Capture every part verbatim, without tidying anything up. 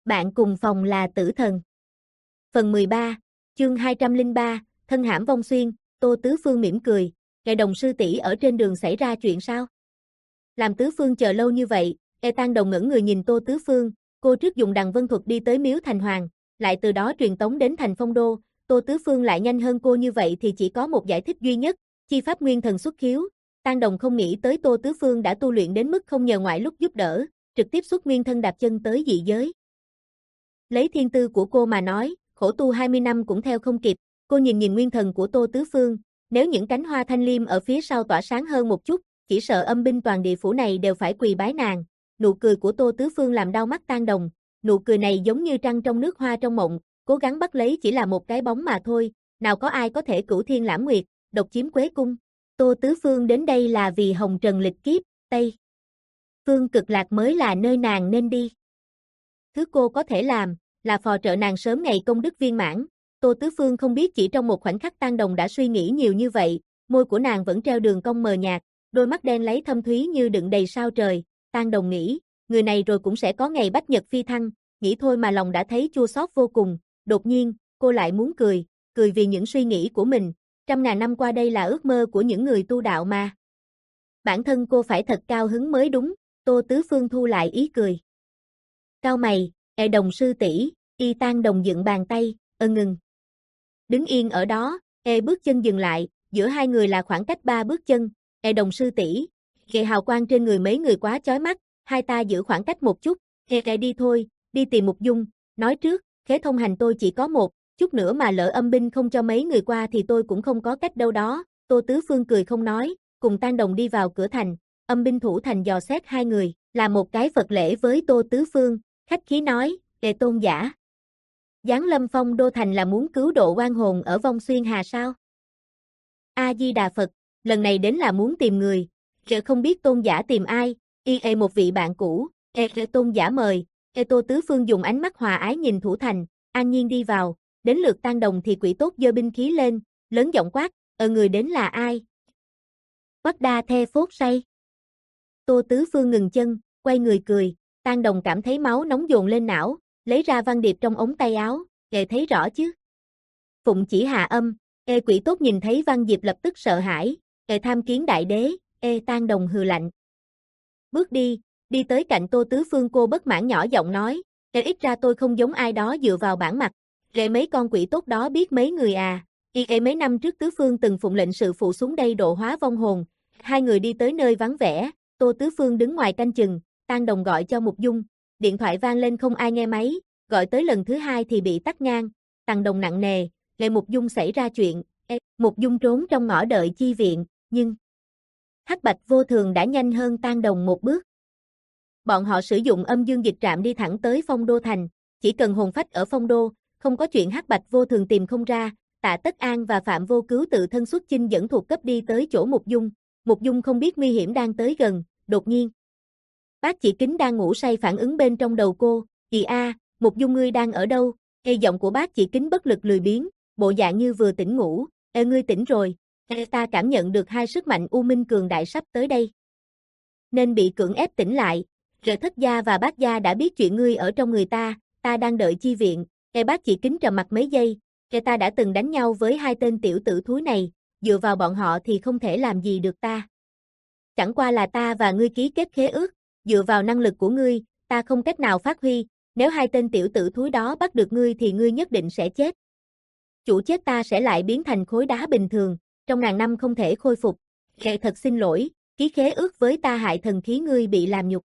Bạn cùng phòng là tử thần. Phần mười ba, chương hai trăm lẻ ba, thân hãm vong xuyên, Tô Tứ Phương mỉm cười, "Ngài Đồng sư tỷ ở trên đường xảy ra chuyện sao?" Làm Tứ Phương chờ lâu như vậy, E Tăng Đồng ngẩn người nhìn Tô Tứ Phương, cô trước dùng đằng vân thuật đi tới miếu thành hoàng, lại từ đó truyền tống đến thành Phong Đô, Tô Tứ Phương lại nhanh hơn cô như vậy thì chỉ có một giải thích duy nhất, chi pháp nguyên thần xuất khiếu. Tăng Đồng không nghĩ tới Tô Tứ Phương đã tu luyện đến mức không nhờ ngoại lúc giúp đỡ, trực tiếp xuất nguyên thân đạp chân tới dị giới. Lấy thiên tư của cô mà nói, khổ tu hai mươi năm cũng theo không kịp, cô nhìn nhìn nguyên thần của Tô Tứ Phương, nếu những cánh hoa thanh liêm ở phía sau tỏa sáng hơn một chút, chỉ sợ âm binh toàn địa phủ này đều phải quỳ bái nàng. Nụ cười của Tô Tứ Phương làm đau mắt Tăng Đồng, nụ cười này giống như trăng trong nước hoa trong mộng, cố gắng bắt lấy chỉ là một cái bóng mà thôi, nào có ai có thể cửu thiên lãm nguyệt, độc chiếm Quế cung. Tô Tứ Phương đến đây là vì hồng trần lịch kiếp, Tây Phương Cực Lạc mới là nơi nàng nên đi. Thứ cô có thể làm, là phò trợ nàng sớm ngày công đức viên mãn. Tô Tứ Phương không biết chỉ trong một khoảnh khắc Tăng Đồng đã suy nghĩ nhiều như vậy, môi của nàng vẫn treo đường cong mờ nhạt, đôi mắt đen lấy thâm thúy như đựng đầy sao trời. Tăng Đồng nghĩ, người này rồi cũng sẽ có ngày bách nhật phi thăng, nghĩ thôi mà lòng đã thấy chua xót vô cùng. Đột nhiên, cô lại muốn cười, cười vì những suy nghĩ của mình. Trăm ngàn năm qua đây là ước mơ của những người tu đạo mà. Bản thân cô phải thật cao hứng mới đúng. Tô Tứ Phương thu lại ý cười. Cao mày, E Đồng sư tỷ, Y Tăng Đồng dựng bàn tay, ơ ngừng. Đứng yên ở đó, E bước chân dừng lại, giữa hai người là khoảng cách ba bước chân. E Đồng sư tỷ, kệ hào quang trên người mấy người quá chói mắt, hai ta giữ khoảng cách một chút. E kệ đi thôi, đi tìm Mục Dung. Nói trước, khế thông hành tôi chỉ có một, chút nữa mà lỡ âm binh không cho mấy người qua thì tôi cũng không có cách đâu đó. Tô Tứ Phương cười không nói, cùng Tăng Đồng đi vào cửa thành. Âm binh thủ thành dò xét hai người, làm một cái Phật lễ với Tô Tứ Phương, khách khí nói, "Đệ tôn giả, giáng lâm Phong Đô thành là muốn cứu độ oan hồn ở Vong Xuyên Hà sao?" A Di Đà Phật, lần này đến là muốn tìm người, "Đệ không biết tôn giả tìm ai." "Y e một vị bạn cũ." "E tôn giả mời." E Tô Tứ Phương dùng ánh mắt hòa ái nhìn thủ thành, an nhiên đi vào, đến lượt Tăng Đồng thì quỷ tốt giơ binh khí lên, lớn giọng quát, "Ờ người đến là ai?" "Quách đa the phốt say." Tô Tứ Phương ngừng chân, quay người cười, Tăng Đồng cảm thấy máu nóng dồn lên não, lấy ra văn điệp trong ống tay áo, "Ê thấy rõ chứ?" "Phụng chỉ hạ âm." Ê quỷ tốt nhìn thấy văn diệp lập tức sợ hãi, "Ê tham kiến đại đế." Ê Tăng Đồng hừ lạnh. Bước đi, đi tới cạnh Tô Tứ Phương, cô bất mãn nhỏ giọng nói, "Ê ít ra tôi không giống ai đó dựa vào bản mặt. Ê mấy con quỷ tốt đó biết mấy người à?" Y ê mấy năm trước Tứ Phương từng phụng lệnh sự phụ xuống đây độ hóa vong hồn. Hai người đi tới nơi vắng vẻ, Tô Tứ Phương đứng ngoài canh chừng, Tăng Đồng gọi cho Mục Dung, điện thoại vang lên không ai nghe máy, gọi tới lần thứ hai thì bị tắt ngang. Tăng Đồng nặng nề, "Lệ Mục Dung xảy ra chuyện." Ê, Mục Dung trốn trong ngõ đợi chi viện, nhưng Hắc Bạch Vô Thường đã nhanh hơn Tăng Đồng một bước. Bọn họ sử dụng âm dương dịch trạm đi thẳng tới Phong Đô thành, chỉ cần hồn phách ở Phong Đô, không có chuyện Hắc Bạch Vô Thường tìm không ra. Tạ Tất An và Phạm Vô Cứu tự thân xuất chinh dẫn thuộc cấp đi tới chỗ Mục Dung. Mục Dung không biết nguy hiểm đang tới gần, đột nhiên Bác Chỉ Kính đang ngủ say phản ứng bên trong đầu cô, "Chị a, Mục Dung ngươi đang ở đâu?" Ê giọng của Bác Chỉ Kính bất lực lười biếng, bộ dạng như vừa tỉnh ngủ, "Ê ngươi tỉnh rồi." Ê ta cảm nhận được hai sức mạnh u minh cường đại sắp tới đây, nên bị cưỡng ép tỉnh lại. Rợ Thất gia và Bác gia đã biết chuyện ngươi ở trong người ta, ta đang đợi chi viện. Ê Bác Chỉ Kính trầm mặt mấy giây, "Ê ta đã từng đánh nhau với hai tên tiểu tử thúi này, dựa vào bọn họ thì không thể làm gì được ta. Chẳng qua là ta và ngươi ký kết khế ước, dựa vào năng lực của ngươi, ta không cách nào phát huy, nếu hai tên tiểu tử thúi đó bắt được ngươi thì ngươi nhất định sẽ chết. Chủ chết ta sẽ lại biến thành khối đá bình thường, trong ngàn năm không thể khôi phục. Ê thật xin lỗi, ký khế ước với ta hại thần khí ngươi bị làm nhục.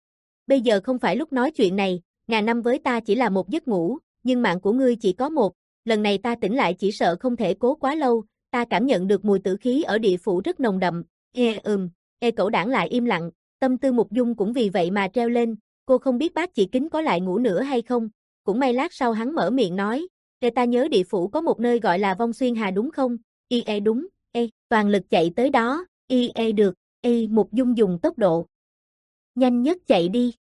Bây giờ không phải lúc nói chuyện này, ngàn năm với ta chỉ là một giấc ngủ, nhưng mạng của ngươi chỉ có một, lần này ta tỉnh lại chỉ sợ không thể cố quá lâu, ta cảm nhận được mùi tử khí ở địa phủ rất nồng đậm." Ê ừm, Ê cẩu đảng lại im lặng, tâm tư Mục Dung cũng vì vậy mà treo lên, cô không biết Bác Chỉ Kính có lại ngủ nữa hay không, cũng may lát sau hắn mở miệng nói, "Ê ta nhớ địa phủ có một nơi gọi là Vong Xuyên Hà đúng không?" Y ê đúng, ê, toàn lực chạy tới đó, y ê được, y Mục Dung dùng tốc độ nhanh nhất chạy đi.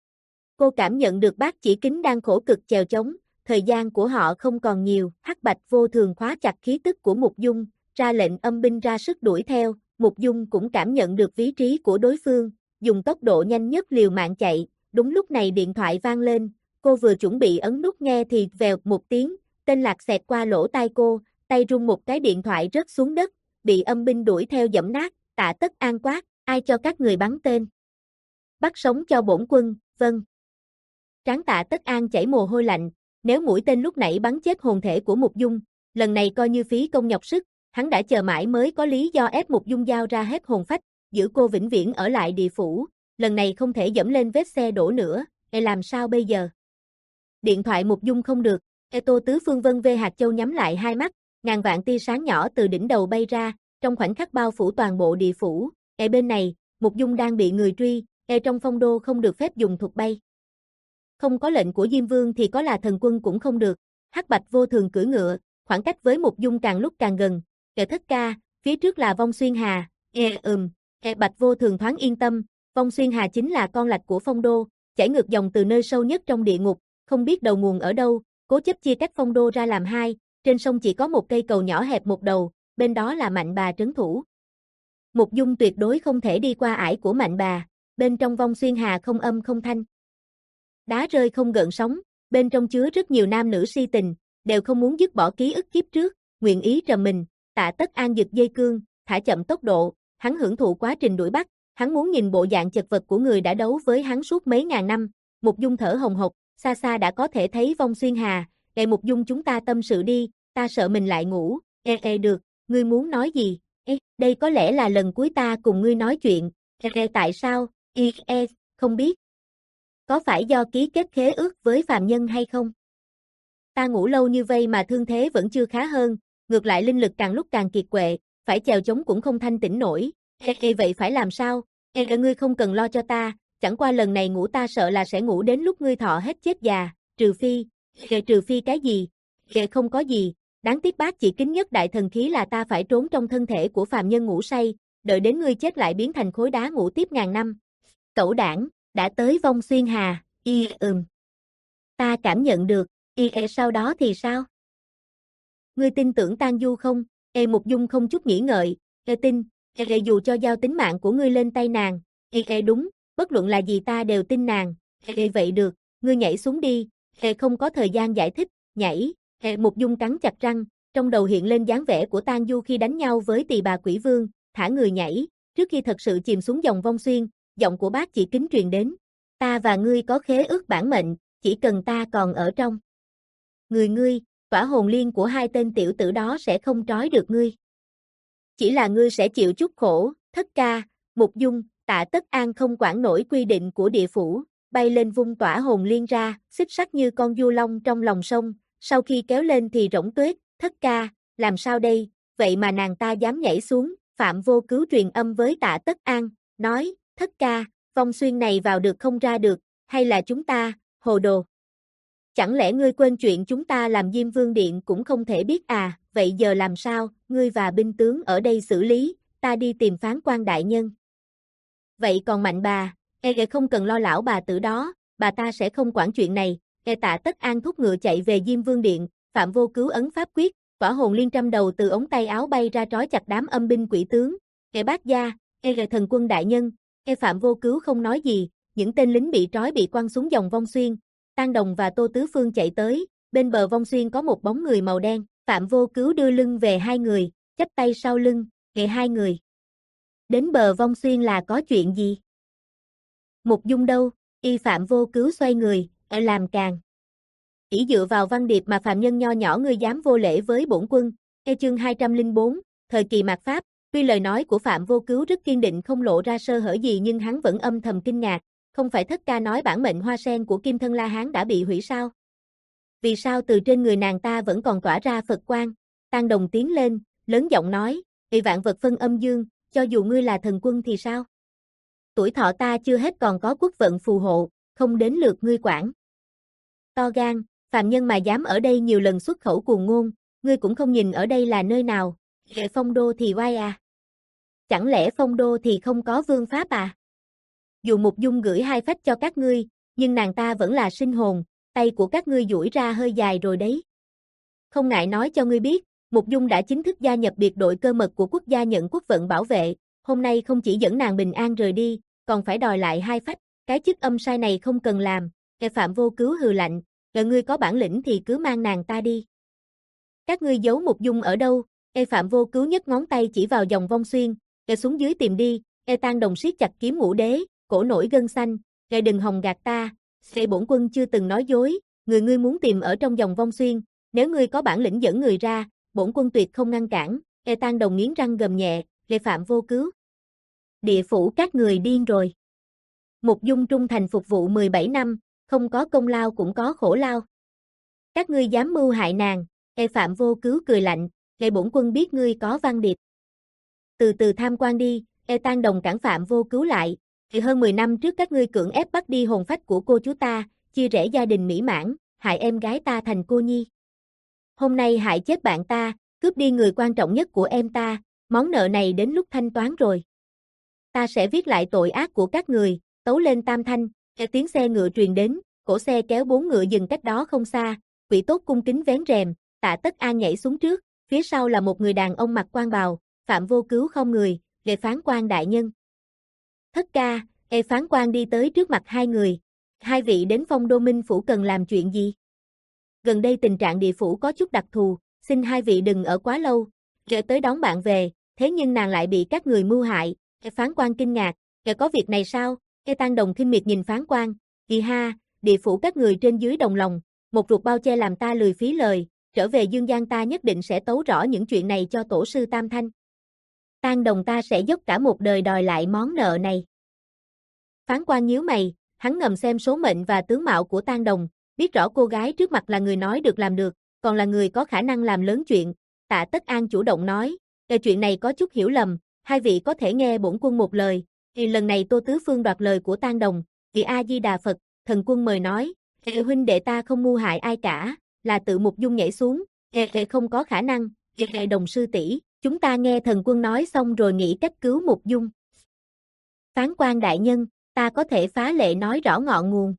Cô cảm nhận được Bác Chỉ Kính đang khổ cực chèo chống, thời gian của họ không còn nhiều, Hắc Bạch Vô Thường khóa chặt khí tức của Mục Dung, ra lệnh âm binh ra sức đuổi theo, Mục Dung cũng cảm nhận được vị trí của đối phương, dùng tốc độ nhanh nhất liều mạng chạy, đúng lúc này điện thoại vang lên, Cô vừa chuẩn bị ấn nút nghe thì vèo một tiếng, tên lạc xẹt qua lỗ tai cô, tay rung một cái điện thoại rớt xuống đất, bị âm binh đuổi theo giẫm nát, Tạ Tất An quát, ai cho các người bắn tên? Bắt sống cho bổn quân, vâng. Trán Tạ Tất An chảy mồ hôi lạnh, nếu mũi tên lúc nãy bắn chết hồn thể của Mục Dung, lần này coi như phí công nhọc sức, hắn đã chờ mãi mới có lý do ép Mục Dung giao ra hết hồn phách, giữ cô vĩnh viễn ở lại địa phủ, lần này không thể dẫm lên vết xe đổ nữa, e làm sao bây giờ? Điện thoại Mục Dung không được, e Tô Tứ Phương Vân Vê Hạt Châu nhắm lại hai mắt, ngàn vạn tia sáng nhỏ từ đỉnh đầu bay ra, trong khoảnh khắc bao phủ toàn bộ địa phủ, e bên này, Mục Dung đang bị người truy, e trong phong đô không được phép dùng thuật bay. Không có lệnh của Diêm Vương thì có là thần quân cũng không được, Hắc Bạch Vô Thường cưỡi ngựa, khoảng cách với Mục Dung càng lúc càng gần, e Thất Ca, phía trước là Vong Xuyên Hà, e ừm, e Bạch Vô Thường thoáng yên tâm, Vong Xuyên Hà chính là con lạch của phong đô, chảy ngược dòng từ nơi sâu nhất trong địa ngục, không biết đầu nguồn ở đâu, cố chấp chia cách phong đô ra làm hai, trên sông chỉ có một cây cầu nhỏ hẹp một đầu, bên đó là Mạnh Bà trấn thủ. Mục Dung tuyệt đối không thể đi qua ải của Mạnh Bà, bên trong Vong Xuyên Hà không âm không thanh. Đá rơi không gợn sóng, bên trong chứa rất nhiều nam nữ si tình, đều không muốn dứt bỏ ký ức kiếp trước, nguyện ý trầm mình, Tạ Tất An giật dây cương, thả chậm tốc độ, hắn hưởng thụ quá trình đuổi bắt, hắn muốn nhìn bộ dạng chật vật của người đã đấu với hắn suốt mấy ngàn năm. Mục Dung thở hồng hộc, xa xa đã có thể thấy Vong Xuyên Hà, "Ê Mục Dung, chúng ta tâm sự đi, ta sợ mình lại ngủ." "Ê ê được, ngươi muốn nói gì?" "Ê, đây có lẽ là lần cuối ta cùng ngươi nói chuyện." "Ê ê tại sao?" "Ê ê, không biết." "Có phải do ký kết khế ước với phàm nhân hay không?" "Ta ngủ lâu như vây mà thương thế vẫn chưa khá hơn, ngược lại linh lực càng lúc càng kiệt quệ, phải chèo chống cũng không thanh tỉnh nổi." "Ê ê vậy phải làm sao?" "Ê ê ngươi không cần lo cho ta, chẳng qua lần này ngủ ta sợ là sẽ ngủ đến lúc ngươi thọ hết chết già, trừ phi." "Ê trừ phi cái gì?" "Ê không có gì, đáng tiếc bác chỉ kính nhất đại thần khí là ta phải trốn trong thân thể của phàm nhân ngủ say, đợi đến ngươi chết lại biến thành khối đá ngủ tiếp ngàn năm." "Cẩu đảng, đã tới Vong Xuyên Hà." "Y ừm. Ta cảm nhận được." "Y e sau đó thì sao?" "Ngươi tin tưởng Tang Du không?" "Ê Mục Dung không chút nghĩ ngợi, "Ê tin." "Ê ê dù cho giao tính mạng của ngươi lên tay nàng." "Ê ê đúng, bất luận là gì ta đều tin nàng." "Ê ê vậy được, ngươi nhảy xuống đi." "Ê không có thời gian giải thích." "Nhảy." Ê Mục Dung cắn chặt răng, trong đầu hiện lên dáng vẻ của Tang Du khi đánh nhau với Tỳ Bà Quỷ Vương, thả người nhảy, trước khi thật sự chìm xuống dòng Vong Xuyên, giọng của bác chỉ kính truyền đến. "Ta và ngươi có khế ước bản mệnh, chỉ cần ta còn ở trong người ngươi, tỏa hồn liên của hai tên tiểu tử đó sẽ không trói được ngươi. Chỉ là ngươi sẽ chịu chút khổ." "Thất ca." Mục Dung, Tạ Tất An không quản nổi quy định của địa phủ, bay lên vung tỏa hồn liên ra, xích sắt như con du long trong lòng sông, sau khi kéo lên thì rỗng tuếch. "Thất ca, làm sao đây?" Vậy mà nàng ta dám nhảy xuống, Phạm Vô Cứu truyền âm với Tạ Tất An, nói, "Thất ca, Vong Xuyên này vào được không ra được, hay là chúng ta, hồ đồ. Chẳng lẽ ngươi quên chuyện chúng ta làm Diêm Vương Điện cũng không thể biết à, vậy giờ làm sao, ngươi và binh tướng ở đây xử lý, ta đi tìm phán quan đại nhân." "Vậy còn Mạnh Bà?" "E ghệ không cần lo lão bà tử đó, bà ta sẽ không quản chuyện này." E Tạ Tất An thúc ngựa chạy về Diêm Vương Điện, Phạm Vô Cứu ấn pháp quyết, tỏa hồn liên trăm đầu từ ống tay áo bay ra trói chặt đám âm binh quỷ tướng. "E bác gia." "E ghệ thần quân đại nhân." E Phạm Vô Cứu không nói gì, những tên lính bị trói bị quăng xuống dòng Vong Xuyên. Tang Đồng và Tô Tứ Phương chạy tới, bên bờ Vong Xuyên có một bóng người màu đen, Phạm Vô Cứu đưa lưng về hai người, chắp tay sau lưng, "Kệ hai người. Đến bờ Vong Xuyên là có chuyện gì?" "Mục Dung đâu?" Y Phạm Vô Cứu xoay người, "Ở làm càng. Chỉ dựa vào văn điệp mà phàm nhân nho nhỏ ngươi dám vô lễ với bổn quân." E chương hai trăm lẻ bốn, thời kỳ mạt Pháp, tuy lời nói của Phạm Vô Cứu rất kiên định không lộ ra sơ hở gì nhưng hắn vẫn âm thầm kinh ngạc, không phải Thất ca nói bản mệnh hoa sen của Kim Thân La Hán đã bị hủy sao? Vì sao từ trên người nàng ta vẫn còn tỏa ra Phật quang? Tang Đồng tiến lên, lớn giọng nói, "Ỷ vạn vật phân âm dương, cho dù ngươi là thần quân thì sao? Tuổi thọ ta chưa hết còn có quốc vận phù hộ, không đến lượt ngươi quản." "To gan, phàm nhân mà dám ở đây nhiều lần xuất khẩu cuồng ngôn, ngươi cũng không nhìn ở đây là nơi nào, hệ phong đô thì oai à? Chẳng lẽ phong đô thì không có vương pháp à? Dù Mục Dung gửi hai phách cho các ngươi, nhưng nàng ta vẫn là sinh hồn, tay của các ngươi duỗi ra hơi dài rồi đấy. Không ngại nói cho ngươi biết, Mục Dung đã chính thức gia nhập biệt đội cơ mật của quốc gia nhận quốc vận bảo vệ, hôm nay không chỉ dẫn nàng bình an rời đi, còn phải đòi lại hai phách, cái chức âm sai này không cần làm." Kẻ Phạm Vô Cứu hừ lạnh, "Ngờ ngươi có bản lĩnh thì cứ mang nàng ta đi." "Các ngươi giấu Mục Dung ở đâu?" E Phạm Vô Cứu nhấc ngón tay chỉ vào dòng Vong Xuyên, "Kẻ xuống dưới tìm đi." E Tang Đồng siết chặt kiếm ngũ đế, cổ nổi gân xanh, "Kẻ đừng hòng gạt ta, kẻ bổn quân chưa từng nói dối, người ngươi muốn tìm ở trong dòng Vong Xuyên, nếu ngươi có bản lĩnh dẫn người ra, bổn quân tuyệt không ngăn cản." E Tang Đồng nghiến răng gầm nhẹ, "E Phạm Vô Cứu, địa phủ các người điên rồi. Mục Dung trung thành phục vụ mười bảy năm, không có công lao cũng có khổ lao. Các ngươi dám mưu hại nàng." E Phạm Vô Cứu cười lạnh, "Kẻ bổn quân biết ngươi có văn điệp. Từ từ tham quan đi." E Tang Đồng cản Phạm Vô Cứu lại, "Thì hơn mười năm trước các ngươi cưỡng ép bắt đi hồn phách của cô chú ta, chia rẽ gia đình mỹ mãn, hại em gái ta thành cô nhi. Hôm nay hại chết bạn ta, cướp đi người quan trọng nhất của em ta, món nợ này đến lúc thanh toán rồi. Ta sẽ viết lại tội ác của các người." Tấu lên tam thanh, nghe tiếng xe ngựa truyền đến, cổ xe kéo bốn ngựa dừng cách đó không xa, Quỷ Tốt cung kính vén rèm, Tạ Tất An nhảy xuống trước, phía sau là một người đàn ông mặc quan bào, Phạm Vô Cứu không người, "Lệ phán quan đại nhân." "Thất ca." E phán quan đi tới trước mặt hai người, "Hai vị đến Phong Đô Minh phủ cần làm chuyện gì?" "Gần đây tình trạng địa phủ có chút đặc thù, xin hai vị đừng ở quá lâu, rồi tới đón bạn về, thế nhưng nàng lại bị các người mưu hại." E phán quan kinh ngạc, "Kẻ có việc này sao?" E Tang Đồng khinh miệt nhìn phán quan, "Kỳ ha, địa phủ các người trên dưới đồng lòng, một ruột bao che làm ta lười phí lời, trở về Dương Gian ta nhất định sẽ tấu rõ những chuyện này cho tổ sư Tam Thanh. Tang Đồng ta sẽ dốc cả một đời đòi lại món nợ này." Phán quan nhíu mày, hắn ngầm xem số mệnh và tướng mạo của Tang Đồng, biết rõ cô gái trước mặt là người nói được làm được, còn là người có khả năng làm lớn chuyện. Tạ Tất An chủ động nói, "Về chuyện này có chút hiểu lầm, hai vị có thể nghe bổn quân một lời." Thì lần này Tô Tứ Phương đoạt lời của Tang Đồng, "Vì A Di Đà Phật." Thần quân mời nói, "Hệ huynh đệ ta không mưu hại ai cả, là tự Mục Dung nhảy xuống, hệ hệ không có khả năng, hệ Đồng sư tỷ, chúng ta nghe thần quân nói xong rồi nghĩ cách cứu Mục Dung." "Phán quan đại nhân, ta có thể phá lệ nói rõ ngọn nguồn."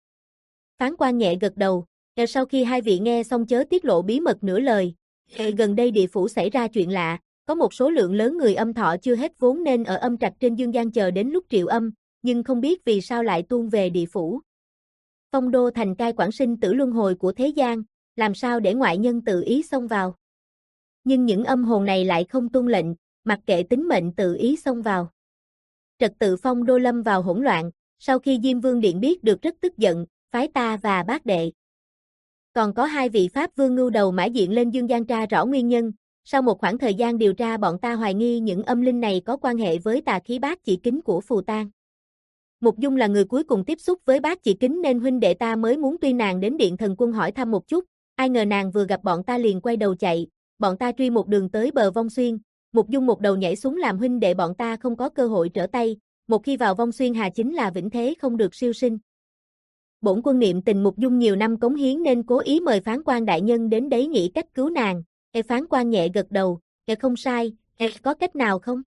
Phán quan nhẹ gật đầu, "Rồi sau khi hai vị nghe xong chớ tiết lộ bí mật nửa lời. Gần đây địa phủ xảy ra chuyện lạ, có một số lượng lớn người âm thọ chưa hết vốn nên ở âm trạch trên Dương Gian chờ đến lúc triệu âm, nhưng không biết vì sao lại tuôn về địa phủ. Phong Đô thành cai quản sinh tử luân hồi của thế gian, làm sao để ngoại nhân tự ý xông vào. Nhưng những âm hồn này lại không tuân lệnh, mặc kệ tính mệnh tự ý xông vào. Trật tự Phong Đô lâm vào hỗn loạn, sau khi Diêm Vương Điện biết được rất tức giận, phái ta và bác đệ. Còn có hai vị Pháp Vương ngưu đầu mã diện lên Dương Gian tra rõ nguyên nhân. Sau một khoảng thời gian điều tra bọn ta hoài nghi những âm linh này có quan hệ với tà khí Bát Chỉ Kính của Phù Tang. Mục Dung là người cuối cùng tiếp xúc với Bát Chỉ Kính nên huynh đệ ta mới muốn tuy nàng đến Điện Thần Quân hỏi thăm một chút, ai ngờ nàng vừa gặp bọn ta liền quay đầu chạy, bọn ta truy một đường tới bờ Vong Xuyên, Mục Dung một đầu nhảy xuống làm huynh đệ bọn ta không có cơ hội trở tay, một khi vào Vong Xuyên hà chính là vĩnh thế không được siêu sinh. Bổn quân niệm tình Mục Dung nhiều năm cống hiến nên cố ý mời phán quan đại nhân đến đấy nghĩ cách cứu nàng." E phán quan nhẹ gật đầu, "E không sai, E có cách nào không?"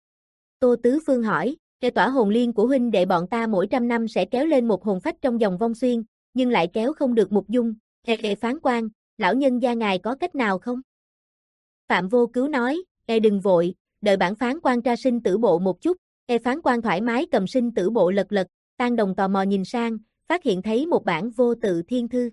Tô Tứ Phương hỏi, "E tỏa hồn liên của huynh đệ bọn ta mỗi trăm năm sẽ kéo lên một hồn phách trong dòng Vong Xuyên, nhưng lại kéo không được Mục Dung." E, e phán quan, "Lão nhân gia ngài có cách nào không?" Phạm Vô Cứu nói, "E đừng vội, đợi bản phán quan tra sinh tử bộ một chút." E phán quan thoải mái cầm sinh tử bộ lật lật, Tang Đồng tò mò nhìn sang, phát hiện thấy một bản vô tự thiên thư.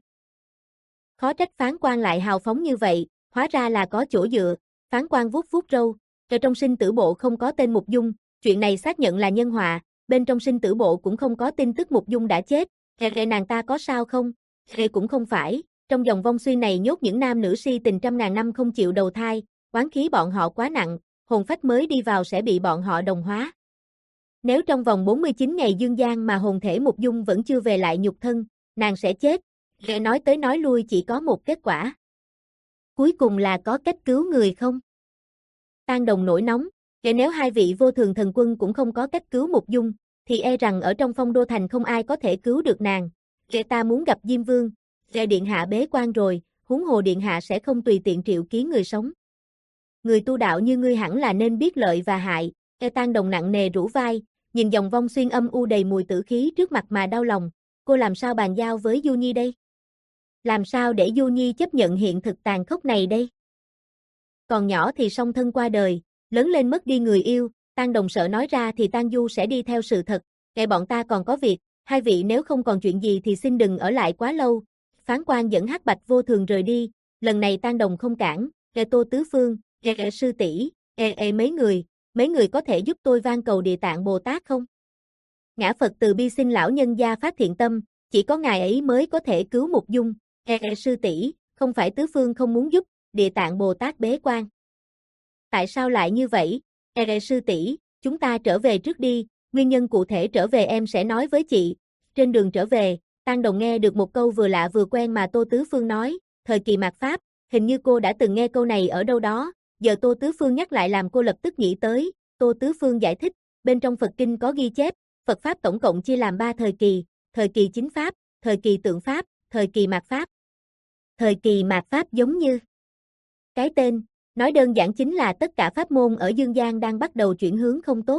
Khó trách phán quan lại hào phóng như vậy, hóa ra là có chỗ dựa. Phán quan vuốt vuốt râu, "Rồi trong sinh tử bộ không có tên Mục Dung, chuyện này xác nhận là nhân họa, bên trong sinh tử bộ cũng không có tin tức Mục Dung đã chết, hệ nàng ta có sao không?" "Hệ cũng không phải, trong dòng Vong Xuyên này nhốt những nam nữ si tình trăm ngàn năm không chịu đầu thai, oán khí bọn họ quá nặng, hồn phách mới đi vào sẽ bị bọn họ đồng hóa. Nếu trong vòng bốn mươi chín ngày dương gian mà hồn thể Mục Dung vẫn chưa về lại nhục thân, nàng sẽ chết." Hệ nói tới nói lui chỉ có một kết quả. "Cuối cùng là có cách cứu người không?" Tang Đồng nổi nóng, "Kể nếu hai vị vô thường thần quân cũng không có cách cứu Mục Dung, thì e rằng ở trong Phong Đô thành không ai có thể cứu được nàng. Kể ta muốn gặp Diêm Vương, kể điện hạ bế quan rồi, huống hồ điện hạ sẽ không tùy tiện triệu kiến người sống. Người tu đạo như ngươi hẳn là nên biết lợi và hại." E Tang Đồng nặng nề rũ vai, nhìn dòng Vong Xuyên âm u đầy mùi tử khí trước mặt mà đau lòng, cô làm sao bàn giao với Du Nhi đây? Làm sao để Du Nhi chấp nhận hiện thực tàn khốc này đây? Còn nhỏ thì song thân qua đời, lớn lên mất đi người yêu, Tang Đồng sợ nói ra thì Tang Du sẽ đi theo sự thật, kệ bọn ta còn có việc, hai vị nếu không còn chuyện gì thì xin đừng ở lại quá lâu. Phán quan dẫn Hắc Bạch Vô Thường rời đi, lần này Tang Đồng không cản, "Ê Tô Tứ Phương, ê, ê sư tỷ, ê, ê mấy người, mấy người có thể giúp tôi van cầu Địa Tạng Bồ Tát không? Ngã Phật từ bi xin lão nhân gia phát thiện tâm, chỉ có ngài ấy mới có thể cứu Mục Dung." "Ê, ê sư tỷ, không phải Tứ Phương không muốn giúp, Địa Tạng Bồ Tát bế quan." "Tại sao lại như vậy?" "Ê, ê sư tỷ, chúng ta trở về trước đi, nguyên nhân cụ thể trở về em sẽ nói với chị." Trên đường trở về, Tang Đồng nghe được một câu vừa lạ vừa quen mà Tô Tứ Phương nói, "Thời kỳ mạt Pháp", hình như cô đã từng nghe câu này ở đâu đó, giờ Tô Tứ Phương nhắc lại làm cô lập tức nghĩ tới. Tô Tứ Phương giải thích, bên trong Phật Kinh có ghi chép, Phật Pháp tổng cộng chia làm ba thời kỳ, thời kỳ chính Pháp, thời kỳ tượng Pháp, thời kỳ mạt Pháp. Thời kỳ mạt Pháp giống như cái tên, nói đơn giản chính là tất cả pháp môn ở dương gian đang bắt đầu chuyển hướng không tốt.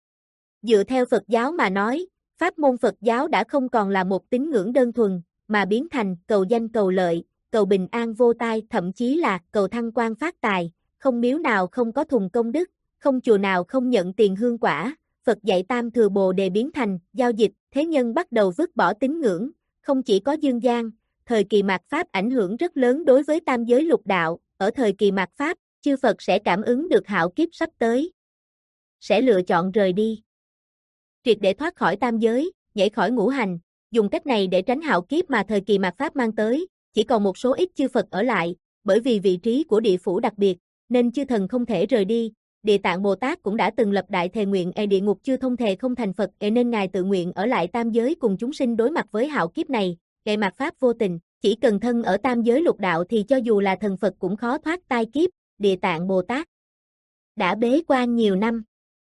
Dựa theo Phật giáo mà nói, pháp môn Phật giáo đã không còn là một tín ngưỡng đơn thuần, mà biến thành cầu danh cầu lợi, cầu bình an vô tai, thậm chí là cầu thăng quan phát tài, không miếu nào không có thùng công đức, không chùa nào không nhận tiền hương quả. Phật dạy Tam Thừa Bồ Đề biến thành giao dịch, thế nhân bắt đầu vứt bỏ tín ngưỡng, không chỉ có dương gian, thời kỳ mạt Pháp ảnh hưởng rất lớn đối với tam giới lục đạo, ở thời kỳ mạt Pháp, chư Phật sẽ cảm ứng được hạo kiếp sắp tới, sẽ lựa chọn rời đi, triệt để thoát khỏi tam giới, nhảy khỏi ngũ hành, dùng cách này để tránh hạo kiếp mà thời kỳ mạt Pháp mang tới, chỉ còn một số ít chư Phật ở lại, bởi vì vị trí của địa phủ đặc biệt, nên chư thần không thể rời đi. Địa Tạng Bồ Tát cũng đã từng lập đại thề nguyện e địa ngục chưa thông thề không thành Phật, e nên ngài tự nguyện ở lại tam giới cùng chúng sinh đối mặt với hạo kiếp này, gây mạt Pháp vô tình, chỉ cần thân ở tam giới lục đạo thì cho dù là thần Phật cũng khó thoát tai kiếp. Địa Tạng Bồ Tát đã bế quan nhiều năm.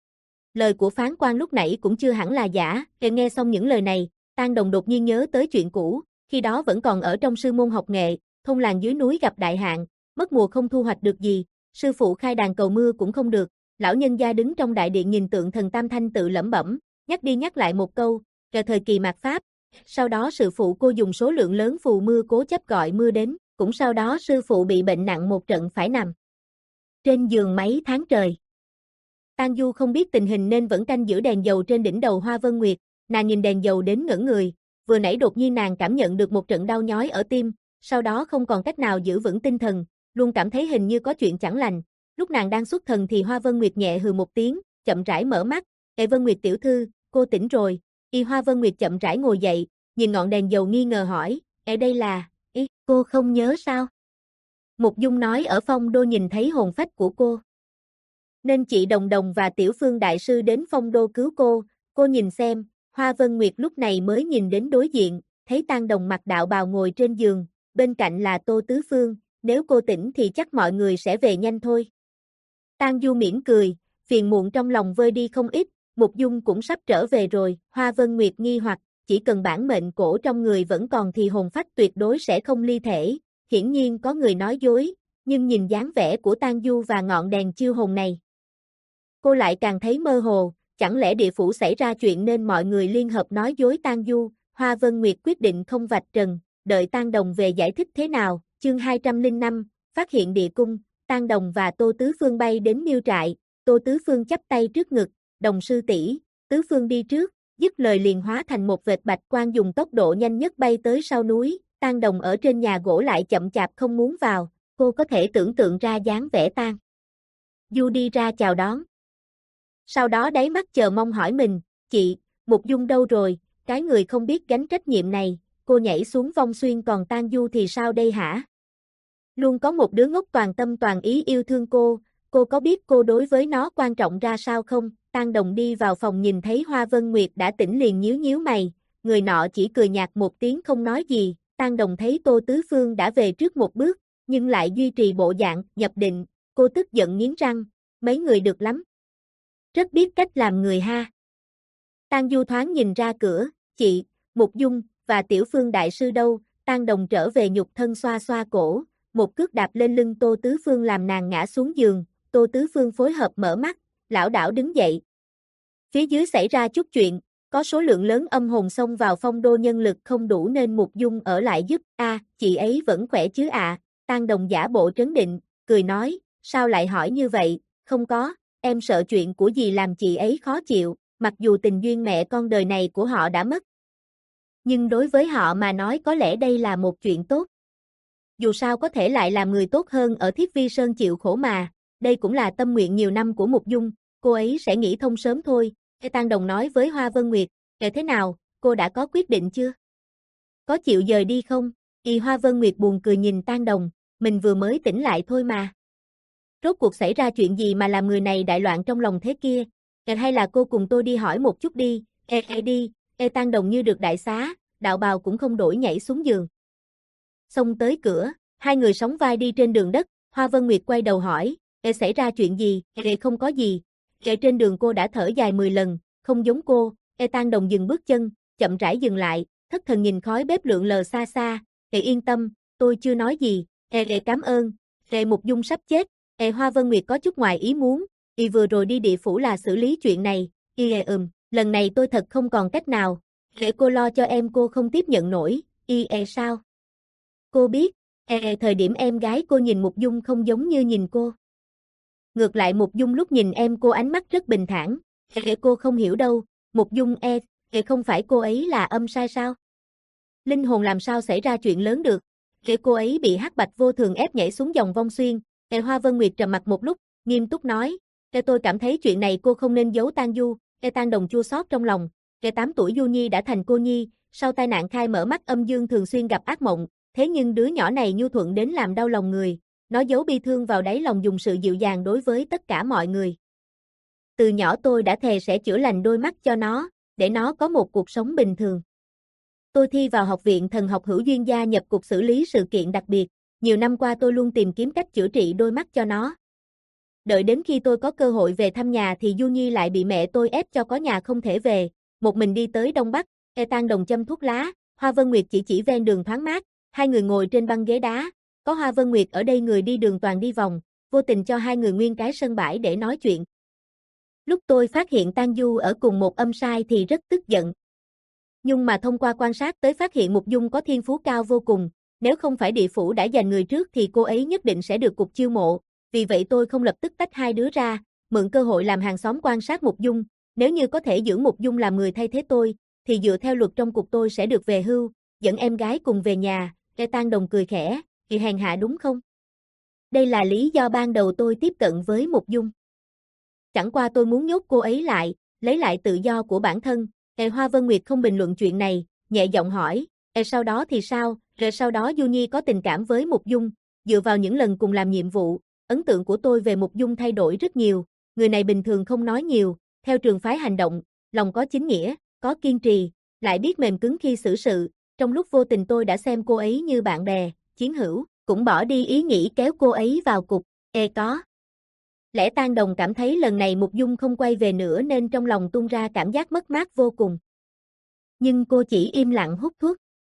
Lời của phán quan lúc nãy cũng chưa hẳn là giả, e nghe xong những lời này, Tang Đồng đột nhiên nhớ tới chuyện cũ, khi đó vẫn còn ở trong sư môn học nghệ, thôn làng dưới núi gặp đại hạn, mất mùa không thu hoạch được gì, sư phụ khai đàn cầu mưa cũng không được, lão nhân gia đứng trong đại điện nhìn tượng thần Tam Thanh tự lẩm bẩm, nhắc đi nhắc lại một câu, "Cả thời kỳ mạt Pháp." Sau đó sư phụ cô dùng số lượng lớn phù mưa cố chấp gọi mưa đến, cũng sau đó sư phụ bị bệnh nặng một trận phải nằm trên giường mấy tháng trời. Tang Du không biết tình hình nên vẫn canh giữ đèn dầu trên đỉnh đầu Hoa Vân Nguyệt, nàng nhìn đèn dầu đến ngẩn người, vừa nãy đột nhiên nàng cảm nhận được một trận đau nhói ở tim, sau đó không còn cách nào giữ vững tinh thần, luôn cảm thấy hình như có chuyện chẳng lành. Lúc nàng đang xuất thần thì Hoa Vân Nguyệt nhẹ hừ một tiếng, chậm rãi mở mắt, "Ê Vân Nguyệt tiểu thư, cô tỉnh rồi." Y Hoa Vân Nguyệt chậm rãi ngồi dậy, nhìn ngọn đèn dầu nghi ngờ hỏi, "Ê đây là, ý, cô không nhớ sao?" Mục Dung nói ở Phong Đô nhìn thấy hồn phách của cô, nên chị Đồng Đồng và Tiểu Phương đại sư đến Phong Đô cứu cô, cô nhìn xem. Hoa Vân Nguyệt lúc này mới nhìn đến đối diện, thấy Tang Đồng mặc đạo bào ngồi trên giường, bên cạnh là Tô Tứ Phương, nếu cô tỉnh thì chắc mọi người sẽ về nhanh thôi. Tang Du mỉm cười, phiền muộn trong lòng vơi đi không ít, Mục Dung cũng sắp trở về rồi. Hoa Vân Nguyệt nghi hoặc, chỉ cần bản mệnh cổ trong người vẫn còn thì hồn phách tuyệt đối sẽ không ly thể, hiển nhiên có người nói dối, nhưng nhìn dáng vẻ của Tang Du và ngọn đèn chiêu hồn này, cô lại càng thấy mơ hồ, chẳng lẽ địa phủ xảy ra chuyện nên mọi người liên hợp nói dối Tang Du. Hoa Vân Nguyệt quyết định không vạch trần, đợi Tang Đồng về giải thích thế nào. Chương hai trăm lẻ năm, phát hiện địa cung. Tang Đồng và Tô Tứ Phương bay đến miêu trại, Tô Tứ Phương chắp tay trước ngực, "Đồng sư tỷ." Tứ Phương đi trước, dứt lời liền hóa thành một vệt bạch quang dùng tốc độ nhanh nhất bay tới sau núi. Tang Đồng ở trên nhà gỗ lại chậm chạp không muốn vào, cô có thể tưởng tượng ra dáng vẻ Tang Du đi ra chào đón. Sau đó đáy mắt chờ mong hỏi mình, "Chị, Mục Dung đâu rồi?" Cái người không biết gánh trách nhiệm này, cô nhảy xuống vong xuyên còn Tang Du thì sao đây hả? Luôn có một đứa ngốc toàn tâm toàn ý yêu thương cô, cô có biết cô đối với nó quan trọng ra sao không? Tang Đồng đi vào phòng nhìn thấy Hoa Vân Nguyệt đã tỉnh liền nhíu nhíu mày, người nọ chỉ cười nhạt một tiếng không nói gì. Tang Đồng thấy Tô Tứ Phương đã về trước một bước, nhưng lại duy trì bộ dạng nhập định, cô tức giận nghiến răng, "Mấy người được lắm, rất biết cách làm người ha." Tang Du thoáng nhìn ra cửa, "Chị, Mục Dung và Tiểu Phương đại sư đâu?" Tang Đồng trở về nhục thân xoa xoa cổ, một cước đạp lên lưng Tô Tứ Phương làm nàng ngã xuống giường. Tô Tứ Phương phối hợp mở mắt, lảo đảo đứng dậy. Phía dưới xảy ra chút chuyện, có số lượng lớn âm hồn xông vào Phong Đô, nhân lực không đủ nên Mục Dung ở lại giúp. "A, chị ấy vẫn khỏe chứ ạ?" À? Tang Đồng giả bộ trấn định, cười nói, "Sao lại hỏi như vậy?" "Không có, em sợ chuyện của dì làm chị ấy khó chịu, mặc dù tình duyên mẹ con đời này của họ đã mất." Nhưng đối với họ mà nói có lẽ đây là một chuyện tốt. Dù sao có thể lại làm người tốt hơn ở Thiết Vi Sơn chịu khổ mà, đây cũng là tâm nguyện nhiều năm của Mục Dung, cô ấy sẽ nghĩ thông sớm thôi. Tang Đồng nói với Hoa Vân Nguyệt, "Kể thế nào, cô đã có quyết định chưa? Có chịu dời đi không?" Y Hoa Vân Nguyệt buồn cười nhìn Tang Đồng, mình vừa mới tỉnh lại thôi mà. Rốt cuộc xảy ra chuyện gì mà làm người này đại loạn trong lòng thế kia? Hay là cô cùng tôi đi hỏi một chút đi, ê ê đi, ê Tang Đồng như được đại xá, đạo bào cũng không đổi nhảy xuống giường. Xông tới cửa, hai người sóng vai đi trên đường đất, Hoa Vân Nguyệt quay đầu hỏi, ê xảy ra chuyện gì, ê không có gì, ê trên đường cô đã thở dài mười lần, không giống cô, ê Tang Đồng dừng bước chân, chậm rãi dừng lại, thất thần nhìn khói bếp lượn lờ xa xa, ê yên tâm, tôi chưa nói gì, ê ê cảm ơn, ê Mục Dung sắp chết, ê Hoa Vân Nguyệt có chút ngoài ý muốn, y vừa rồi đi địa phủ là xử lý chuyện này, y ê ừm, lần này tôi thật không còn cách nào, để cô lo cho em cô không tiếp nhận nổi, y ê sao? Cô biết, ê thời điểm em gái cô nhìn Mục Dung không giống như nhìn cô. Ngược lại Mục Dung lúc nhìn em cô ánh mắt rất bình thản, ê cô không hiểu đâu, Mục Dung e, ê không phải cô ấy là âm sai sao? Linh hồn làm sao xảy ra chuyện lớn được, ê cô ấy bị hắc bạch vô thường ép nhảy xuống dòng vong xuyên, ê Hoa Vân Nguyệt trầm mặt một lúc, nghiêm túc nói, ê tôi cảm thấy chuyện này cô không nên giấu Tang Du, ê Tang Đồng chua xót trong lòng, ê tám tuổi Du Nhi đã thành cô nhi, sau tai nạn khai mở mắt âm dương thường xuyên gặp ác mộng, thế nhưng đứa nhỏ này nhu thuận đến làm đau lòng người, nó giấu bi thương vào đáy lòng dùng sự dịu dàng đối với tất cả mọi người. Từ nhỏ tôi đã thề sẽ chữa lành đôi mắt cho nó, để nó có một cuộc sống bình thường. Tôi thi vào học viện thần học Hữu Duyên gia nhập cục xử lý sự kiện đặc biệt, nhiều năm qua tôi luôn tìm kiếm cách chữa trị đôi mắt cho nó. Đợi đến khi tôi có cơ hội về thăm nhà thì Du Nhi lại bị mẹ tôi ép cho có nhà không thể về, một mình đi tới Đông Bắc, e Tang Đồng châm thuốc lá, Hoa Vân Nguyệt chỉ chỉ ven đường thoáng mát, hai người ngồi trên băng ghế đá, có Hoa Vân Nguyệt ở đây người đi đường toàn đi vòng, vô tình cho hai người nguyên cái sân bãi để nói chuyện. Lúc tôi phát hiện Tang Du ở cùng một âm sai thì rất tức giận. Nhưng mà thông qua quan sát tới phát hiện Mục Dung có thiên phú cao vô cùng, nếu không phải địa phủ đã giành người trước thì cô ấy nhất định sẽ được cục chiêu mộ, vì vậy tôi không lập tức tách hai đứa ra, mượn cơ hội làm hàng xóm quan sát Mục Dung, nếu như có thể giữ Mục Dung làm người thay thế tôi, thì dựa theo luật trong cục tôi sẽ được về hưu, dẫn em gái cùng về nhà, e Tang Đồng cười khẽ, thì hèn hạ đúng không? Đây là lý do ban đầu tôi tiếp cận với Mục Dung. Chẳng qua tôi muốn nhốt cô ấy lại, lấy lại tự do của bản thân. E Hoa Vân Nguyệt không bình luận chuyện này, nhẹ giọng hỏi, e sau đó thì sao, rồi sau đó Du Nhi có tình cảm với Mục Dung, dựa vào những lần cùng làm nhiệm vụ, ấn tượng của tôi về Mục Dung thay đổi rất nhiều, người này bình thường không nói nhiều, theo trường phái hành động, lòng có chính nghĩa, có kiên trì, lại biết mềm cứng khi xử sự, trong lúc vô tình tôi đã xem cô ấy như bạn bè, chiến hữu, cũng bỏ đi ý nghĩ kéo cô ấy vào cục, e có. Lẽ Tang Đồng cảm thấy lần này Mục Dung không quay về nữa nên trong lòng tung ra cảm giác mất mát vô cùng. Nhưng cô chỉ im lặng hút thuốc.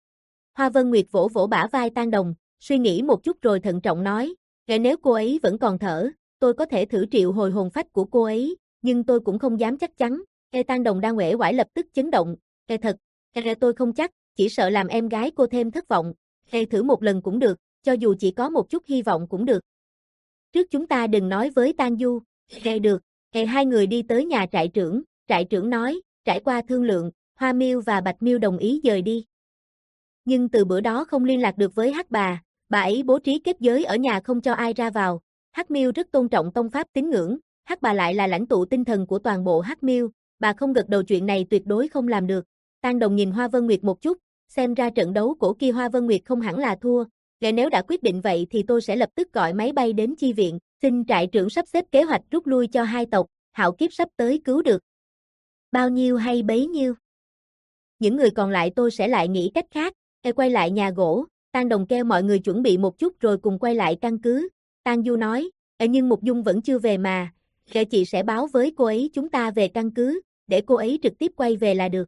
Hoa Vân Nguyệt vỗ vỗ bả vai Tang Đồng, suy nghĩ một chút rồi thận trọng nói, nếu cô ấy vẫn còn thở, tôi có thể thử triệu hồi hồn phách của cô ấy, nhưng tôi cũng không dám chắc chắn. E Tang Đồng đang uể oải lập tức chấn động, e thật, e tôi không chắc, chỉ sợ làm em gái cô thêm thất vọng, e thử một lần cũng được, cho dù chỉ có một chút hy vọng cũng được. Trước chúng ta đừng nói với Tang Du, e được, e hai người đi tới nhà trại trưởng, trại trưởng nói, trải qua thương lượng, Hoa Miêu và Bạch Miêu đồng ý dời đi. Nhưng từ bữa đó không liên lạc được với Hắc bà, bà ấy bố trí kết giới ở nhà không cho ai ra vào. Hắc Miêu rất tôn trọng tông pháp tín ngưỡng, Hắc bà lại là lãnh tụ tinh thần của toàn bộ Hắc Miêu, bà không gật đầu chuyện này tuyệt đối không làm được. Tang Đồng nhìn Hoa Vân Nguyệt một chút, xem ra trận đấu cổ kia Hoa Vân Nguyệt không hẳn là thua, để nếu đã quyết định vậy thì tôi sẽ lập tức gọi máy bay đến chi viện, xin trại trưởng sắp xếp kế hoạch rút lui cho hai tộc, hạo kiếp sắp tới cứu được. Bao nhiêu hay bấy nhiêu. Những người còn lại tôi sẽ lại nghĩ cách khác, e quay lại nhà gỗ, Tang Đồng kêu mọi người chuẩn bị một chút rồi cùng quay lại căn cứ. Tang Du nói, e nhưng Mục Dung vẫn chưa về mà, e chị sẽ báo với cô ấy chúng ta về căn cứ, để cô ấy trực tiếp quay về là được.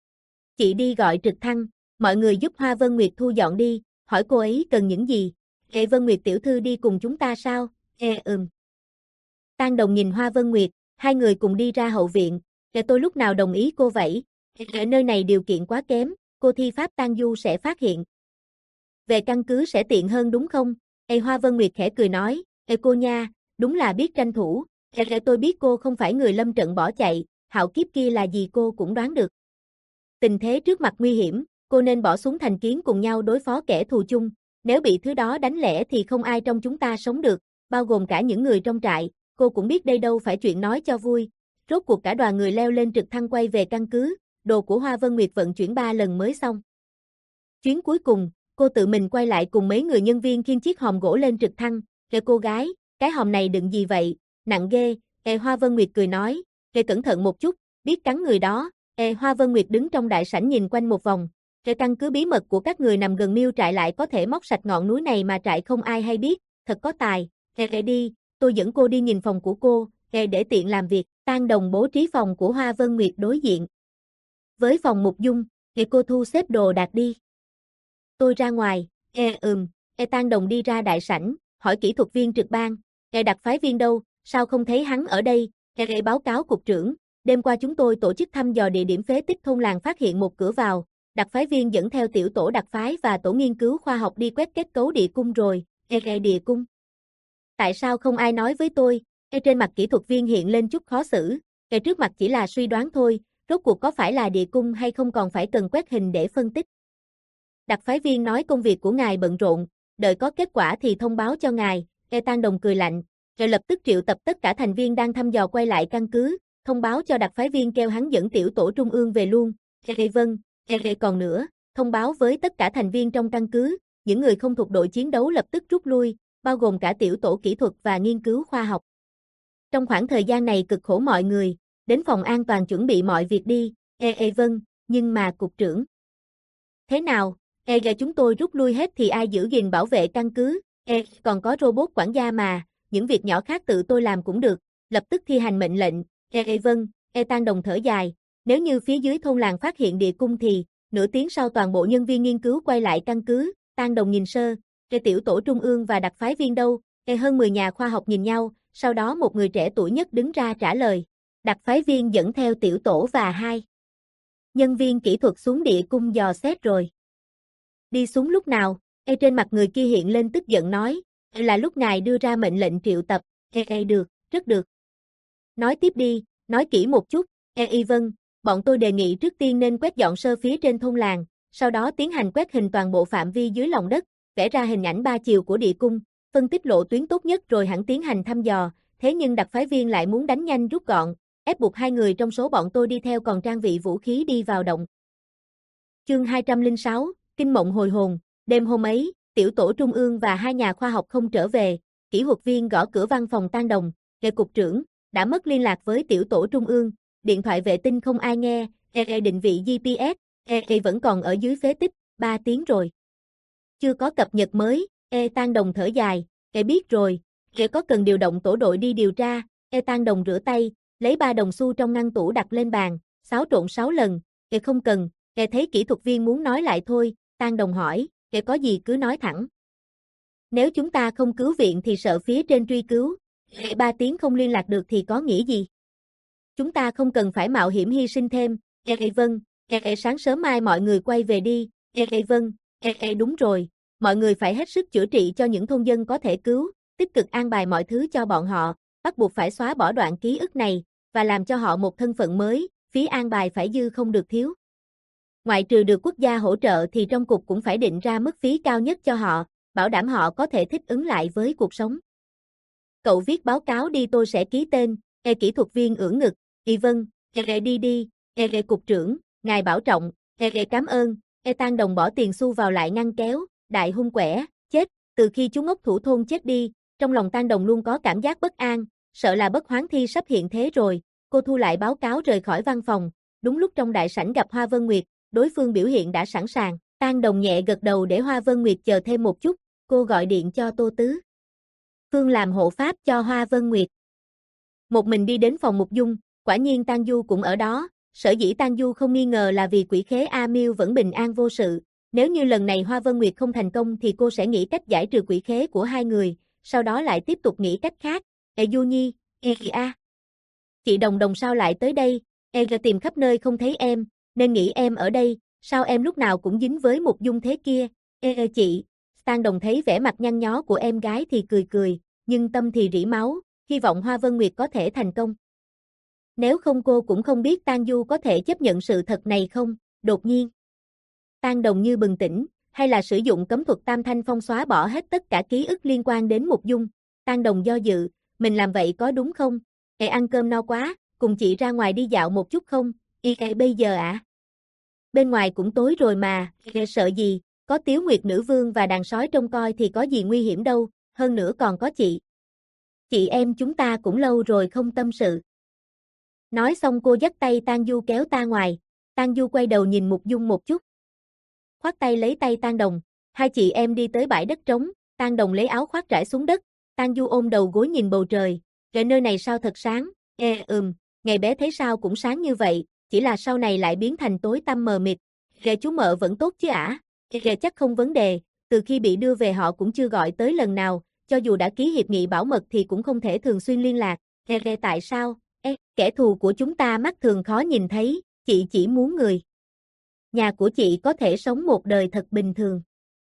Chị đi gọi trực thăng, mọi người giúp Hoa Vân Nguyệt thu dọn đi, hỏi cô ấy cần những gì. E Vân Nguyệt tiểu thư đi cùng chúng ta sao? E ừm. Tang Đồng nhìn Hoa Vân Nguyệt, hai người cùng đi ra hậu viện, e tôi lúc nào đồng ý cô vậy? Ở nơi này điều kiện quá kém, cô thi pháp Tang Du sẽ phát hiện. Về căn cứ sẽ tiện hơn đúng không? E Hoa Vân Nguyệt khẽ cười nói, e cô nha, đúng là biết tranh thủ, e tôi biết cô không phải người lâm trận bỏ chạy, hạo kiếp kia là gì cô cũng đoán được. Tình thế trước mặt nguy hiểm, cô nên bỏ xuống thành kiến cùng nhau đối phó kẻ thù chung, nếu bị thứ đó đánh lẻ thì không ai trong chúng ta sống được, bao gồm cả những người trong trại, cô cũng biết đây đâu phải chuyện nói cho vui. Rốt cuộc cả đoàn người leo lên trực thăng quay về căn cứ, đồ của Hoa Vân Nguyệt vận chuyển ba lần mới xong. Chuyến cuối cùng, cô tự mình quay lại cùng mấy người nhân viên khiêng chiếc hòm gỗ lên trực thăng, "Kìa cô gái, cái hòm này đựng gì vậy, nặng ghê." Ê Hoa Vân Nguyệt cười nói, "Kìa cẩn thận một chút, biết cắn người đó." Ê Hoa Vân Nguyệt đứng trong đại sảnh nhìn quanh một vòng, "Kìa căn cứ bí mật của các người nằm gần miêu trại lại có thể móc sạch ngọn núi này mà trại không ai hay biết, thật có tài. Ê ê đi, tôi dẫn cô đi nhìn phòng của cô, ê để tiện làm việc." Tang Đồng bố trí phòng của Hoa Vân Nguyệt đối diện với phòng Mục Dung, "Ê cô thu xếp đồ đạc đi. Tôi ra ngoài." "Ê ừm." Ê Tang Đồng đi ra đại sảnh, hỏi kỹ thuật viên trực ban, "Ê đặc phái viên đâu, sao không thấy hắn ở đây?" "Ê ê báo cáo cục trưởng, đêm qua chúng tôi tổ chức thăm dò địa điểm phế tích thôn làng phát hiện một cửa vào, đặc phái viên dẫn theo tiểu tổ đặc phái và tổ nghiên cứu khoa học đi quét kết cấu địa cung rồi." "Ê ê địa cung? Tại sao không ai nói với tôi?" Ê trên mặt kỹ thuật viên hiện lên chút khó xử, "Ê trước mặt chỉ là suy đoán thôi, rốt cuộc có phải là địa cung hay không còn phải cần quét hình để phân tích." Đặc phái viên nói, "Công việc của ngài bận rộn, đợi có kết quả thì thông báo cho ngài." Ê Tang Đồng cười lạnh, rồi lập tức triệu tập tất cả thành viên đang thăm dò quay lại căn cứ, thông báo cho đặc phái viên kêu hắn dẫn tiểu tổ trung ương về luôn. Ê vâng, ê còn nữa, thông báo với tất cả thành viên trong căn cứ, những người không thuộc đội chiến đấu lập tức rút lui, bao gồm cả tiểu tổ kỹ thuật và nghiên cứu khoa học. Trong khoảng thời gian này cực khổ mọi người, đến phòng an toàn chuẩn bị mọi việc đi. Ê ê vâng, nhưng mà cục trưởng. Thế nào? Ê gà chúng tôi rút lui hết thì ai giữ gìn bảo vệ căn cứ? Ê, còn có robot quản gia mà, những việc nhỏ khác tự tôi làm cũng được, lập tức thi hành mệnh lệnh. Ê ê vâng, Ê Tang Đồng thở dài, nếu như phía dưới thôn làng phát hiện địa cung thì, nửa tiếng sau toàn bộ nhân viên nghiên cứu quay lại căn cứ. Tang Đồng nhìn sơ, Ê tiểu tổ trung ương và đặc phái viên đâu? Ê hơn mười nhà khoa học nhìn nhau, sau đó một người trẻ tuổi nhất đứng ra trả lời. Đặc phái viên dẫn theo tiểu tổ và hai nhân viên kỹ thuật xuống địa cung dò xét rồi. Đi xuống lúc nào? Ê trên mặt người kia hiện lên tức giận nói, là lúc ngài đưa ra mệnh lệnh triệu tập. Ê ê được, rất được. Nói tiếp đi, nói kỹ một chút. Ê y vâng, bọn tôi đề nghị trước tiên nên quét dọn sơ phía trên thôn làng, sau đó tiến hành quét hình toàn bộ phạm vi dưới lòng đất, vẽ ra hình ảnh ba chiều của địa cung, phân tích lộ tuyến tốt nhất rồi hẳn tiến hành thăm dò. Thế nhưng đặc phái viên lại muốn đánh nhanh rút gọn, ép buộc hai người trong số bọn tôi đi theo còn trang bị vũ khí đi vào động. Chương hai trăm lẻ sáu, Kinh mộng hồi hồn. Đêm hôm ấy, tiểu tổ trung ương và hai nhà khoa học không trở về, kỹ thuật viên gõ cửa văn phòng Tang Đồng, "Nghe cục trưởng, đã mất liên lạc với tiểu tổ trung ương, điện thoại vệ tinh không ai nghe, e định vị giê pê ét, e vẫn còn ở dưới phế tích, ba tiếng rồi. Chưa có cập nhật mới." E Tang Đồng thở dài, "E biết rồi, e có cần điều động tổ đội đi điều tra." E Tang Đồng rửa tay, lấy ba đồng xu trong ngăn tủ đặt lên bàn, xáo trộn sáu lần, "E không cần." E thấy kỹ thuật viên muốn nói lại thôi, Tang Đồng hỏi, "E có gì cứ nói thẳng. Nếu chúng ta không cứu viện thì sợ phía trên truy cứu, e ba tiếng không liên lạc được thì có nghĩa gì? Chúng ta không cần phải mạo hiểm hy sinh thêm." E vâng, e sáng sớm mai mọi người quay về đi. E vâng, e đúng rồi, mọi người phải hết sức chữa trị cho những thôn dân có thể cứu, tích cực an bài mọi thứ cho bọn họ, bắt buộc phải xóa bỏ đoạn ký ức này, và làm cho họ một thân phận mới, phí an bài phải dư không được thiếu. Ngoại trừ được quốc gia hỗ trợ thì trong cục cũng phải định ra mức phí cao nhất cho họ, bảo đảm họ có thể thích ứng lại với cuộc sống. Cậu viết báo cáo đi tôi sẽ ký tên. E kỹ thuật viên ưỡn ngực, "Y vâng, e đi đi." E cục trưởng, ngài bảo trọng. E cảm ơn. E Tang Đồng bỏ tiền xu vào lại ngăn kéo, đại hung quẻ, chết. Từ khi chú ngốc thủ thôn chết đi, trong lòng Tang Đồng luôn có cảm giác bất an, sợ là bất hoán thi sắp hiện thế rồi. Cô thu lại báo cáo rời khỏi văn phòng, đúng lúc trong đại sảnh gặp Hoa Vân Nguyệt, đối phương biểu hiện đã sẵn sàng. Tang Đồng nhẹ gật đầu để Hoa Vân Nguyệt chờ thêm một chút, cô gọi điện cho Tô Tứ Phương làm hộ pháp cho Hoa Vân Nguyệt. Một mình đi đến phòng Mục Dung, quả nhiên Tang Du cũng ở đó, sở dĩ Tang Du không nghi ngờ là vì quỷ khế A Miêu vẫn bình an vô sự, nếu như lần này Hoa Vân Nguyệt không thành công thì cô sẽ nghĩ cách giải trừ quỷ khế của hai người, sau đó lại tiếp tục nghĩ cách khác. "Ê Du Nhi, e a. Chị Đồng Đồng sao lại tới đây? E tìm khắp nơi không thấy em, nên nghĩ em ở đây, sao em lúc nào cũng dính với Mục Dung thế kia?" "Ê chị." Tang Đồng thấy vẻ mặt nhăn nhó của em gái thì cười cười, nhưng tâm thì rỉ máu, hy vọng Hoa Vân Nguyệt có thể thành công. Nếu không cô cũng không biết Tang Du có thể chấp nhận sự thật này không. Đột nhiên, Tang Đồng như bừng tỉnh, hay là sử dụng cấm thuật Tam Thanh Phong xóa bỏ hết tất cả ký ức liên quan đến Mục Dung. Tang Đồng do dự, mình làm vậy có đúng không? Ê ăn cơm no quá, cùng chị ra ngoài đi dạo một chút không? Y ê bây giờ ạ? À? Bên ngoài cũng tối rồi mà, ê sợ gì, có Tiếu Nguyệt Nữ Vương và đàn sói trông coi thì có gì nguy hiểm đâu, hơn nữa còn có chị. Chị em chúng ta cũng lâu rồi không tâm sự. Nói xong cô dắt tay Tang Du kéo ta ngoài, Tang Du quay đầu nhìn Mục Dung một chút. Khoát tay lấy tay Tang Đồng, hai chị em đi tới bãi đất trống, Tang Đồng lấy áo khoác trải xuống đất, Tang Du ôm đầu gối nhìn bầu trời, "Ghệ nơi này sao thật sáng?" "Ê ừm, ngày bé thấy sao cũng sáng như vậy, chỉ là sau này lại biến thành tối tăm mờ mịt." "Ghệ chú mợ vẫn tốt chứ ả?" "Ghệ chắc không vấn đề, từ khi bị đưa về họ cũng chưa gọi tới lần nào, cho dù đã ký hiệp nghị bảo mật thì cũng không thể thường xuyên liên lạc." "Ghệ ghệ tại sao?" "Ê, kẻ thù của chúng ta mắt thường khó nhìn thấy, chị chỉ muốn người nhà của chị có thể sống một đời thật bình thường."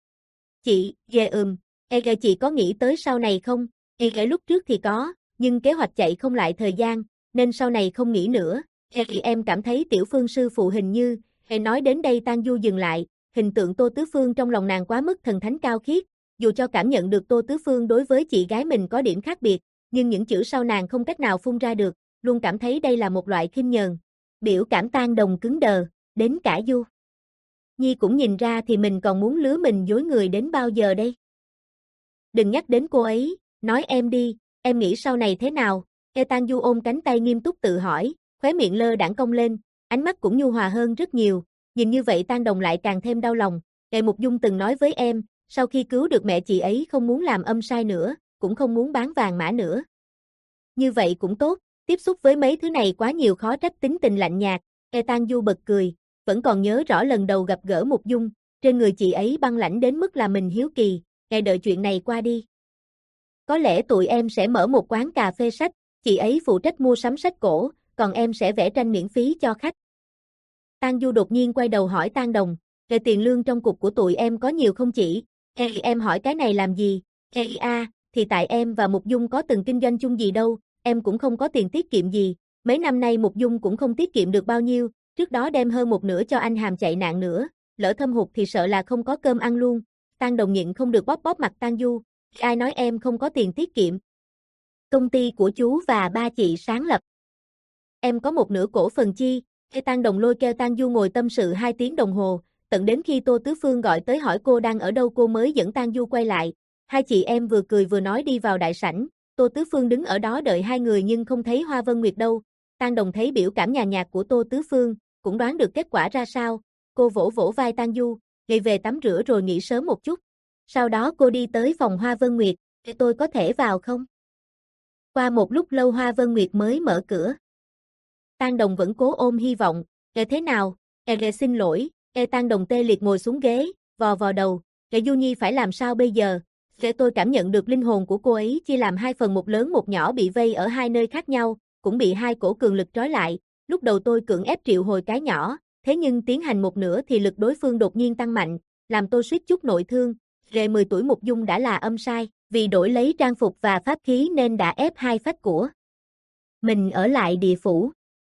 "Chị, ghê ừm, e ghê chị có nghĩ tới sau này không?" "E ghê lúc trước thì có, nhưng kế hoạch chạy không lại thời gian, nên sau này không nghĩ nữa." "E thì em cảm thấy Tiểu Phương sư phụ hình như." E nói đến đây Tang Du dừng lại, hình tượng Tô Tứ Phương trong lòng nàng quá mức thần thánh cao khiết, dù cho cảm nhận được Tô Tứ Phương đối với chị gái mình có điểm khác biệt, nhưng những chữ sau nàng không cách nào phun ra được, luôn cảm thấy đây là một loại khinh nhờn. Biểu cảm Tang Đồng cứng đờ, đến cả Du Nhi cũng nhìn ra thì mình còn muốn lứa mình dối người đến bao giờ đây? "Đừng nhắc đến cô ấy, nói em đi, em nghĩ sau này thế nào?" E Tang Du ôm cánh tay nghiêm túc tự hỏi, khóe miệng lơ đãng cong lên, ánh mắt cũng nhu hòa hơn rất nhiều, nhìn như vậy Tang Đồng lại càng thêm đau lòng. "E Mục Dung từng nói với em, sau khi cứu được mẹ chị ấy không muốn làm âm sai nữa, cũng không muốn bán vàng mã nữa." "Như vậy cũng tốt, tiếp xúc với mấy thứ này quá nhiều khó trách tính tình lạnh nhạt." E Tang Du bật cười, vẫn còn nhớ rõ lần đầu gặp gỡ Mục Dung, trên người chị ấy băng lãnh đến mức là mình hiếu kỳ, "Ngày đợi chuyện này qua đi. Có lẽ tụi em sẽ mở một quán cà phê sách, chị ấy phụ trách mua sắm sách cổ, còn em sẽ vẽ tranh miễn phí cho khách." Tang Du đột nhiên quay đầu hỏi Tang Đồng, "Về tiền lương trong cục của tụi em có nhiều không chị?" "Ê, em hỏi cái này làm gì?" "Ê a, thì tại em và Mục Dung có từng kinh doanh chung gì đâu, em cũng không có tiền tiết kiệm gì, mấy năm nay Mục Dung cũng không tiết kiệm được bao nhiêu, trước đó đem hơn một nửa cho anh Hàm chạy nạn nữa, lỡ thâm hụt thì sợ là không có cơm ăn luôn." Tang Đồng nhịn không được bóp bóp mặt Tang Du, "Ai nói em không có tiền tiết kiệm? Công ty của chú và ba chị sáng lập. Em có một nửa cổ phần chi." Ê Tang Đồng lôi keo Tang Du ngồi tâm sự hai tiếng đồng hồ, tận đến khi Tô Tứ Phương gọi tới hỏi cô đang ở đâu cô mới dẫn Tang Du quay lại. Hai chị em vừa cười vừa nói đi vào đại sảnh, Tô Tứ Phương đứng ở đó đợi hai người nhưng không thấy Hoa Vân Nguyệt đâu. Tang Đồng thấy biểu cảm nhàn nhạt của Tô Tứ Phương, cũng đoán được kết quả ra sao, cô vỗ vỗ vai Tang Du, "Ngày về tắm rửa rồi nghỉ sớm một chút." Sau đó cô đi tới phòng Hoa Vân Nguyệt, "Tôi có thể vào không?" Qua một lúc lâu Hoa Vân Nguyệt mới mở cửa. Tang Đồng vẫn cố ôm hy vọng, "Ê thế nào?" "Ê ghê xin lỗi." Ê Tang Đồng tê liệt ngồi xuống ghế, vò vò đầu, "Ê Du Nhi phải làm sao bây giờ?" "Ê tôi cảm nhận được linh hồn của cô ấy chia làm hai phần một lớn một nhỏ bị vây ở hai nơi khác nhau, cũng bị hai cổ cường lực trói lại, lúc đầu tôi cưỡng ép triệu hồi cái nhỏ, thế nhưng tiến hành một nửa thì lực đối phương đột nhiên tăng mạnh, làm tôi suýt chút nội thương." Rề mười tuổi Mục Dung đã là âm sai, vì đổi lấy trang phục và pháp khí nên đã ép hai phách của mình ở lại địa phủ.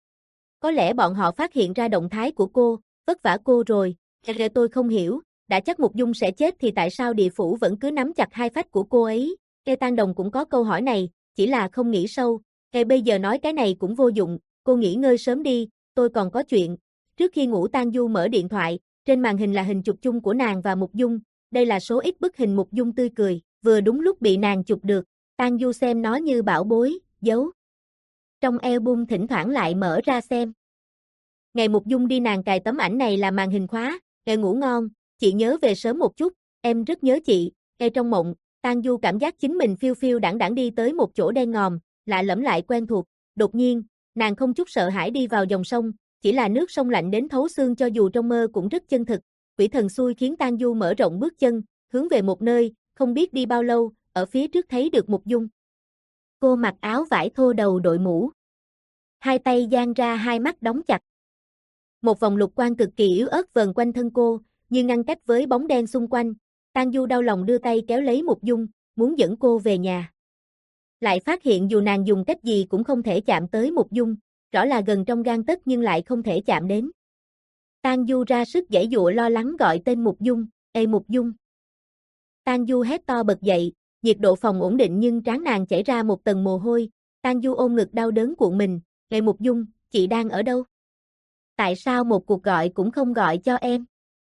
Có lẽ bọn họ phát hiện ra động thái của cô, vất vả cô rồi. Rề tôi không hiểu, đã chắc Mục Dung sẽ chết thì tại sao địa phủ vẫn cứ nắm chặt hai phách của cô ấy? Ê Tang Đồng cũng có câu hỏi này, chỉ là không nghĩ sâu. Ê bây giờ nói cái này cũng vô dụng, cô nghỉ ngơi sớm đi, tôi còn có chuyện. Trước khi ngủ Tang Du mở điện thoại, trên màn hình là hình chụp chung của nàng và Mục Dung, đây là số ít bức hình Mục Dung tươi cười, vừa đúng lúc bị nàng chụp được, Tang Du xem nó như bảo bối, giấu trong album thỉnh thoảng lại mở ra xem. Ngày Mục Dung đi nàng cài tấm ảnh này làm màn hình khóa, "Ngày ngủ ngon, chị nhớ về sớm một chút, em rất nhớ chị." Ngay trong mộng, Tang Du cảm giác chính mình phiêu phiêu đãng đãng đi tới một chỗ đen ngòm, lạ lẫm lại quen thuộc, đột nhiên, nàng không chút sợ hãi đi vào dòng sông, chỉ là nước sông lạnh đến thấu xương cho dù trong mơ cũng rất chân thực. Quỷ thần xui khiến Tang Du mở rộng bước chân, hướng về một nơi, không biết đi bao lâu, ở phía trước thấy được Mục Dung. Cô mặc áo vải thô đầu đội mũ, hai tay dang ra hai mắt đóng chặt. Một vòng lục quang cực kỳ yếu ớt vờn quanh thân cô, như ngăn cách với bóng đen xung quanh. Tang Du đau lòng đưa tay kéo lấy Mục Dung, muốn dẫn cô về nhà. Lại phát hiện dù nàng dùng cách gì cũng không thể chạm tới Mục Dung, rõ là gần trong gang tấc nhưng lại không thể chạm đến. Tang Du ra sức giãy giụa lo lắng gọi tên Mục Dung, "Ê Mục Dung." Tang Du hét to bật dậy, nhiệt độ phòng ổn định nhưng trán nàng chảy ra một tầng mồ hôi, Tang Du ôm ngực đau đớn cuộn mình, "Ê Mục Dung, chị đang ở đâu? Tại sao một cuộc gọi cũng không gọi cho em?"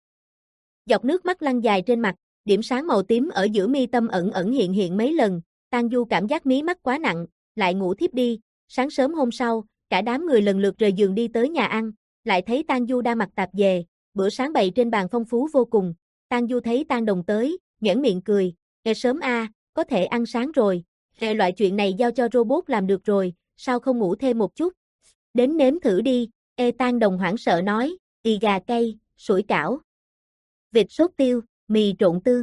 Giọt nước mắt lăn dài trên mặt, điểm sáng màu tím ở giữa mi tâm ẩn ẩn hiện hiện mấy lần, Tang Du cảm giác mí mắt quá nặng, lại ngủ thiếp đi. Sáng sớm hôm sau, cả đám người lần lượt rời giường đi tới nhà ăn, lại thấy Tang Du đang mặc tạp dề, bữa sáng bày trên bàn phong phú vô cùng. Tang Du thấy Tang Đồng tới, nhếch miệng cười, "Nghe sớm a, à, có thể ăn sáng rồi. Ê, loại chuyện này giao cho robot làm được rồi, sao không ngủ thêm một chút? Đến nếm thử đi." Ê Tang Đồng hoảng sợ nói, "Ì gà cay, sủi cảo, vịt sốt tiêu, mì trộn tương,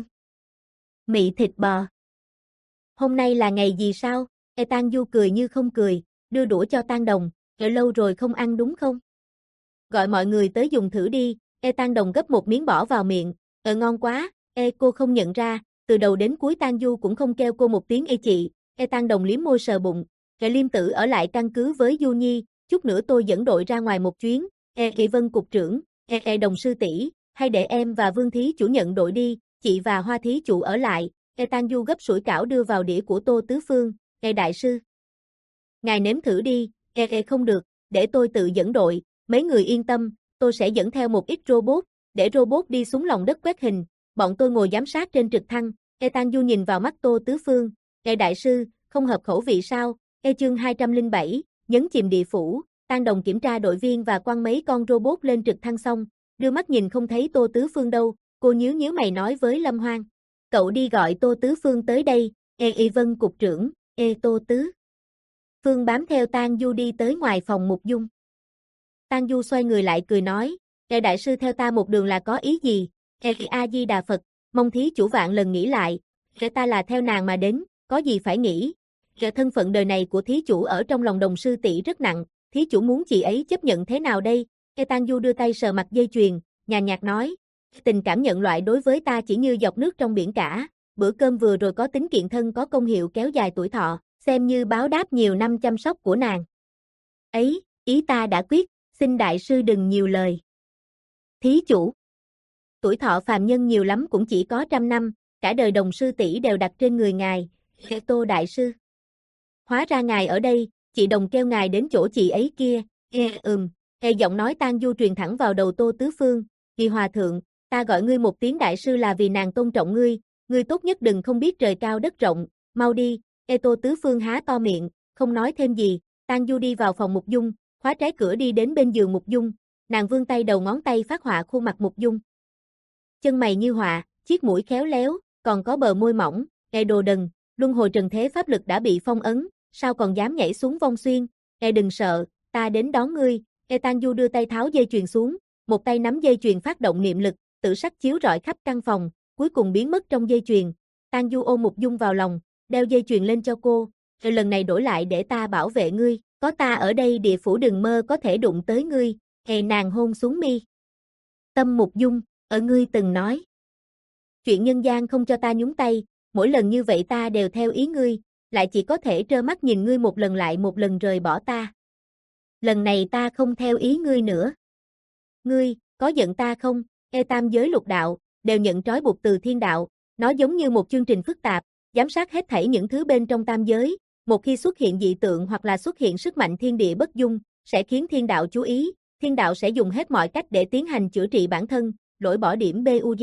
mị thịt bò. Hôm nay là ngày gì sao?" Ê Tang Du cười như không cười, đưa đũa cho Tang Đồng, "Ê lâu rồi không ăn đúng không? Gọi mọi người tới dùng thử đi." Ê Tang Đồng gấp một miếng bỏ vào miệng, "Ờ ngon quá." Ê cô không nhận ra, từ đầu đến cuối Tang Du cũng không kêu cô một tiếng ê chị. Ê Tang Đồng liếm môi sờ bụng, "Ê Liêm Tử ở lại căn cứ với Du Nhi, chút nữa tôi dẫn đội ra ngoài một chuyến." Ê Ê Vân cục trưởng, "Ê Ê Đồng sư tỷ, hay để em và Vương thí chủ nhận đội đi, chị và Hoa thí chủ ở lại." Ê Tang Du gấp sủi cảo đưa vào đĩa của Tô Tứ Phương, "Ê đại sư, ngài nếm thử đi." Ê Ê không được, để tôi tự dẫn đội, mấy người yên tâm, tôi sẽ dẫn theo một ít robot, để robot đi xuống lòng đất quét hình, bọn tôi ngồi giám sát trên trực thăng. Ê Tang Du nhìn vào mắt Tô Tứ Phương, "Ê đại sư, không hợp khẩu vị sao?" Ê chương hai trăm lẻ bảy, nhấn chìm địa phủ, Tang Đồng kiểm tra đội viên và quăng mấy con robot lên trực thăng xong, đưa mắt nhìn không thấy Tô Tứ Phương đâu, cô nhíu nhíu mày nói với Lâm Hoan, "Cậu đi gọi Tô Tứ Phương tới đây." Ê Y Vân cục trưởng, Ê Tô Tứ Phương bám theo Tang Du đi tới ngoài phòng Mục Dung. Tang Du xoay người lại cười nói, "Ê đại sư theo ta một đường là có ý gì?" Ê A Di Đà Phật, mong thí chủ vạn lần nghĩ lại, "Ê ta là theo nàng mà đến, có gì phải nghĩ. Ê thân phận đời này của thí chủ ở trong lòng Đồng sư tỷ rất nặng, thí chủ muốn chị ấy chấp nhận thế nào đây?" Ê Tang Du đưa tay sờ mặt dây chuyền, nhàn nhạt nói, "Tình cảm nhận loại đối với ta chỉ như giọt nước trong biển cả, bữa cơm vừa rồi có tính kiện thân có công hiệu kéo dài tuổi thọ, xem như báo đáp nhiều năm chăm sóc của nàng. Ấy, ý ta đã quyết, xin đại sư đừng nhiều lời." "Thí chủ, tuổi thọ phàm nhân nhiều lắm cũng chỉ có trăm năm, cả đời Đồng sư tỷ đều đặt trên người ngài." "Ê Tô đại sư, hóa ra ngài ở đây, chị Đồng kêu ngài đến chỗ chị ấy kia." "Ê ừm." Ê giọng nói Tang Du truyền thẳng vào đầu Tô Tứ Phương, "Kỳ hòa thượng, ta gọi ngươi một tiếng đại sư là vì nàng tôn trọng ngươi, ngươi tốt nhất đừng không biết trời cao đất rộng, mau đi." Ê Tô Tứ Phương há to miệng, không nói thêm gì. Tang Du đi vào phòng Mục Dung, khóa trái cửa đi đến bên giường Mục Dung, nàng vươn tay đầu ngón tay phát họa khuôn mặt Mục Dung. Chân mày như họa, chiếc mũi khéo léo, còn có bờ môi mỏng. "Ê đồ đần, luân hồi trần thế pháp lực đã bị phong ấn, sao còn dám nhảy xuống vong xuyên? Ê đừng sợ, ta đến đón ngươi." Ê Tang Du đưa tay tháo dây chuyền xuống, một tay nắm dây chuyền phát động niệm lực, tự sắc chiếu rọi khắp căn phòng, cuối cùng biến mất trong dây chuyền. Tang Du ôm Mục Dung vào lòng, đeo dây chuyền lên cho cô, "Rồi lần này đổi lại để ta bảo vệ ngươi, có ta ở đây địa phủ đừng mơ có thể đụng tới ngươi." Hề nàng hôn xuống mi tâm Mục Dung, "Ở ngươi từng nói, chuyện nhân gian không cho ta nhúng tay, mỗi lần như vậy ta đều theo ý ngươi, lại chỉ có thể trơ mắt nhìn ngươi một lần lại một lần rời bỏ ta. Lần này ta không theo ý ngươi nữa. Ngươi, có giận ta không?" Ê tam giới lục đạo, đều nhận trói buộc từ thiên đạo, nó giống như một chương trình phức tạp, giám sát hết thảy những thứ bên trong tam giới, một khi xuất hiện dị tượng hoặc là xuất hiện sức mạnh thiên địa bất dung, sẽ khiến thiên đạo chú ý, thiên đạo sẽ dùng hết mọi cách để tiến hành chữa trị bản thân, lỗi bỏ điểm bug.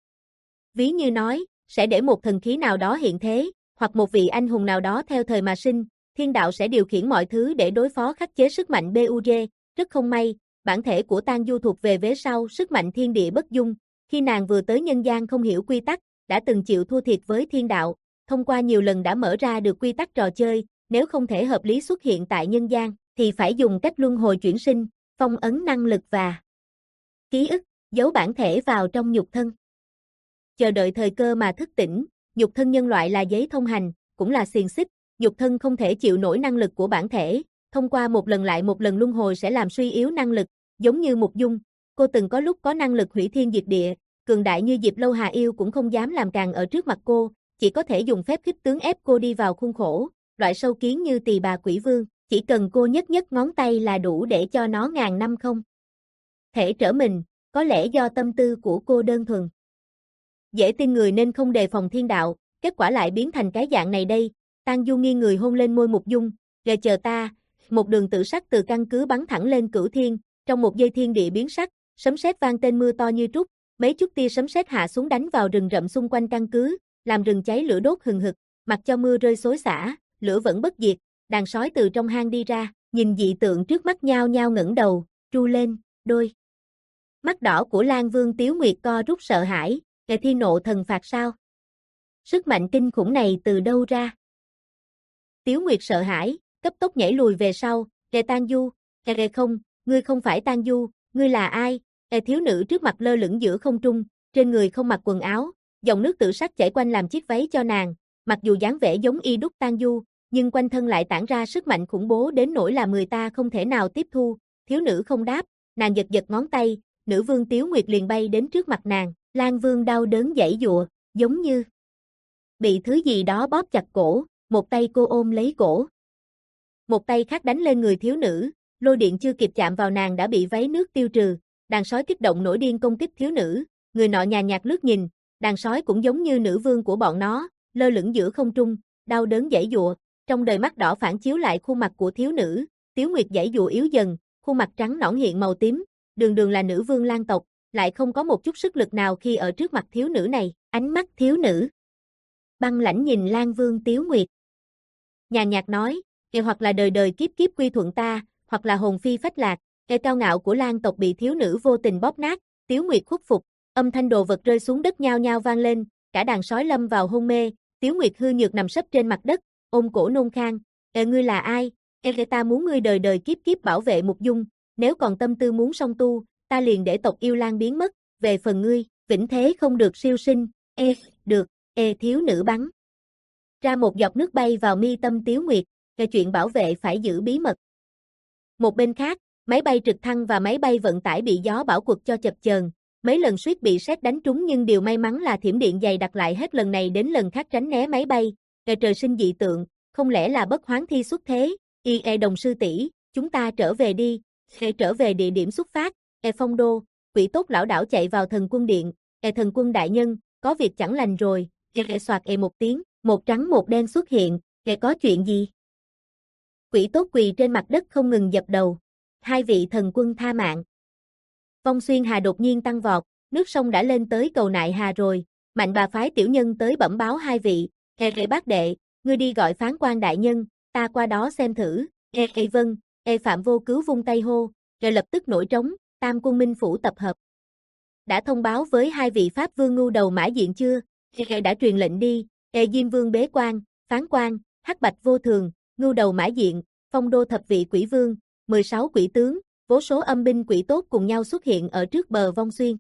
Ví như nói, sẽ để một thần khí nào đó hiện thế, hoặc một vị anh hùng nào đó theo thời mà sinh, thiên đạo sẽ điều khiển mọi thứ để đối phó khắc chế sức mạnh bug. Rất không may, bản thể của Tang Du thuộc về vế sau sức mạnh thiên địa bất dung, khi nàng vừa tới nhân gian không hiểu quy tắc, đã từng chịu thua thiệt với thiên đạo, thông qua nhiều lần đã mở ra được quy tắc trò chơi, nếu không thể hợp lý xuất hiện tại nhân gian, thì phải dùng cách luân hồi chuyển sinh, phong ấn năng lực và ký ức, giấu bản thể vào trong nhục thân. Chờ đợi thời cơ mà thức tỉnh, nhục thân nhân loại là giấy thông hành, cũng là xiềng xích, nhục thân không thể chịu nổi năng lực của bản thể, thông qua một lần lại một lần luân hồi sẽ làm suy yếu năng lực, giống như Mục Dung, cô từng có lúc có năng lực hủy thiên diệt địa, cường đại như Diệp Lâu Hà Yêu cũng không dám làm càng ở trước mặt cô, chỉ có thể dùng phép khích tướng ép cô đi vào khuôn khổ, loại sâu kiến như Tỳ Bà Quỷ Vương, chỉ cần cô nhấc nhấc ngón tay là đủ để cho nó ngàn năm không thể trở mình, có lẽ do tâm tư của cô đơn thuần. Dễ tin người nên không đề phòng thiên đạo, kết quả lại biến thành cái dạng này đây. Tang Du nghiêng người hôn lên môi Mục Dung, "Gờ chờ ta." Một đường tự sắc từ căn cứ bắn thẳng lên cửu thiên, trong một giây thiên địa biến sắc, sấm sét vang tên mưa to như trút, mấy chút tia sấm sét hạ xuống đánh vào rừng rậm xung quanh căn cứ, làm rừng cháy lửa đốt hừng hực, mặc cho mưa rơi xối xả, lửa vẫn bất diệt. Đàn sói từ trong hang đi ra, nhìn dị tượng trước mắt nhao nhao ngẩng đầu, tru lên, đôi mắt đỏ của Lan Vương Tiếu Nguyệt co rút sợ hãi, "Kẻ thiên nộ thần phạt sao? Sức mạnh kinh khủng này từ đâu ra?" Tiếu Nguyệt sợ hãi, cấp tốc nhảy lùi về sau, "Kẻ Tang Du, kẻ kẻ không, ngươi không phải Tang Du, ngươi là ai?" Kẻ thiếu nữ trước mặt lơ lửng giữa không trung, trên người không mặc quần áo, dòng nước tự sắc chảy quanh làm chiếc váy cho nàng, mặc dù dáng vẻ giống y đúc Tang Du, nhưng quanh thân lại tản ra sức mạnh khủng bố đến nỗi làm người ta không thể nào tiếp thu. Thiếu nữ không đáp, nàng giật giật ngón tay, nữ vương Tiếu Nguyệt liền bay đến trước mặt nàng, Lan Vương đau đớn giãy giụa, giống như bị thứ gì đó bóp chặt cổ, một tay cô ôm lấy cổ. Một tay khác đánh lên người thiếu nữ, lôi điện chưa kịp chạm vào nàng đã bị váy nước tiêu trừ, đàn sói kích động nổi điên công kích thiếu nữ, người nọ nhàn nhạt lướt nhìn, đàn sói cũng giống như nữ vương của bọn nó, lơ lửng giữa không trung, đau đớn giãy giụa, trong đời mắt đỏ phản chiếu lại khuôn mặt của thiếu nữ, Tiếu Nguyệt giãy giụa yếu dần, khuôn mặt trắng nõn hiện màu tím, đường đường là nữ vương Lan tộc, lại không có một chút sức lực nào khi ở trước mặt thiếu nữ này, ánh mắt thiếu nữ băng lãnh nhìn Lan Vương Tiếu Nguyệt. Nhàn nhạt nói, "Kẻ hoặc là đời đời kiếp kiếp quy thuận ta, hoặc là hồn phi phách lạc." Kẻ cao ngạo của Lan tộc bị thiếu nữ vô tình bóp nát, Tiếu Nguyệt khuất phục, âm thanh đồ vật rơi xuống đất nhao nhao vang lên, cả đàn sói lâm vào hôn mê, Tiếu Nguyệt hư nhược nằm sấp trên mặt đất, ôm cổ nôn khan, "Ê ngươi là ai? Ê ta muốn ngươi đời đời kiếp kiếp bảo vệ Mục Dung, nếu còn tâm tư muốn song tu, ta liền để tộc yêu Lan biến mất, về phần ngươi, vĩnh thế không được siêu sinh." "Ê, được." Ê thiếu nữ bắn ra một giọt nước bay vào mi tâm Tiếu Nguyệt, "Cái chuyện bảo vệ phải giữ bí mật." Một bên khác, máy bay trực thăng và máy bay vận tải bị gió bão quật cho chập chờn, mấy lần suýt bị sét đánh trúng nhưng điều may mắn là thiểm điện dày đặc lại hết lần này đến lần khác tránh né máy bay. "Kẻ trời sinh dị tượng, không lẽ là bất hoán thi xuất thế?" "Y e đồng sư tỷ, chúng ta trở về đi." "E trở về địa điểm xuất phát." "E Phong Đô." Quỷ tốt lão đảo chạy vào thần quân điện, "E thần quân đại nhân, có việc chẳng lành rồi." E soạt e một tiếng, một trắng một đen xuất hiện, "E có chuyện gì?" Quỷ tốt quỳ trên mặt đất không ngừng dập đầu, "Hai vị thần quân tha mạng." Vong Xuyên Hà đột nhiên tăng vọt, nước sông đã lên tới cầu Nại Hà rồi, Mạnh bà phái tiểu nhân tới bẩm báo hai vị, "E e bác đệ, ngươi đi gọi phán quan đại nhân, ta qua đó xem thử." "E e vâng." E Phạm Vô Cứu vung tay hô, rồi lập tức nổi trống, Tam Quân Minh Phủ tập hợp. "Đã thông báo với hai vị Pháp Vương Ngưu Đầu Mã Diện chưa?" "E đã truyền lệnh đi." "E Diêm Vương Bế Quan, Phán Quan, Hắc Bạch Vô Thường, Ngưu Đầu Mã Diện, Phong Đô Thập Vị Quỷ Vương, mười sáu quỷ tướng, vô số âm binh quỷ tốt cùng nhau xuất hiện ở trước bờ Vong Xuyên.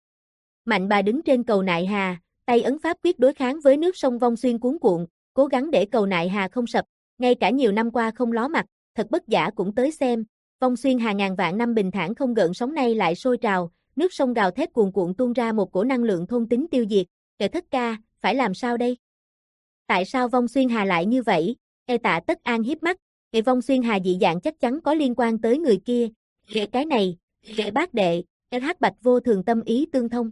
Mạnh bà đứng trên cầu Nại Hà, tay ấn pháp quyết đối kháng với nước sông Vong Xuyên cuốn cuộn, cố gắng để cầu Nại Hà không sập, ngay cả nhiều năm qua không ló mặt, thật bất giả cũng tới xem. Vong Xuyên Hà ngàn vạn năm bình thản không gợn sóng nay lại sôi trào, nước sông gào thét cuồn cuộn tuôn ra một cổ năng lượng thôn tính tiêu diệt. Kẻ Thất Ca, phải làm sao đây? Tại sao Vong Xuyên Hà lại như vậy? E Tạ Tất An hiếp mắt, kẻ Vong Xuyên Hà dị dạng chắc chắn có liên quan tới người kia. Kẻ cái này, kẻ bác đệ, kẻ Hắc Bạch Vô Thường tâm ý tương thông.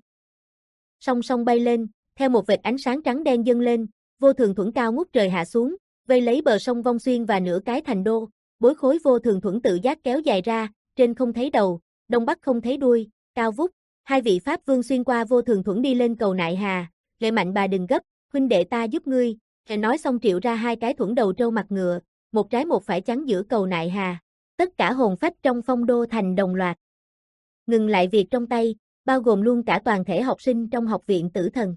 Song song bay lên, theo một vệt ánh sáng trắng đen dâng lên, Vô Thường thuẫn cao ngút trời hạ xuống, vây lấy bờ sông Vong Xuyên và nửa cái thành đô. Bối khối Vô Thường thuẫn tự giác kéo dài ra, trên không thấy đầu, đông bắc không thấy đuôi, cao vút. Hai vị Pháp Vương xuyên qua Vô Thường thuẫn đi lên cầu Nại Hà. Lệ Mạnh bà đừng gấp, huynh đệ ta giúp ngươi. Kẻ nói xong triệu ra hai cái thuẫn đầu trâu mặt ngựa, một trái một phải chắn giữa cầu Nại Hà. Tất cả hồn phách trong Phong Đô thành đồng loạt ngừng lại việc trong tay, bao gồm luôn cả toàn thể học sinh trong học viện Tử Thần.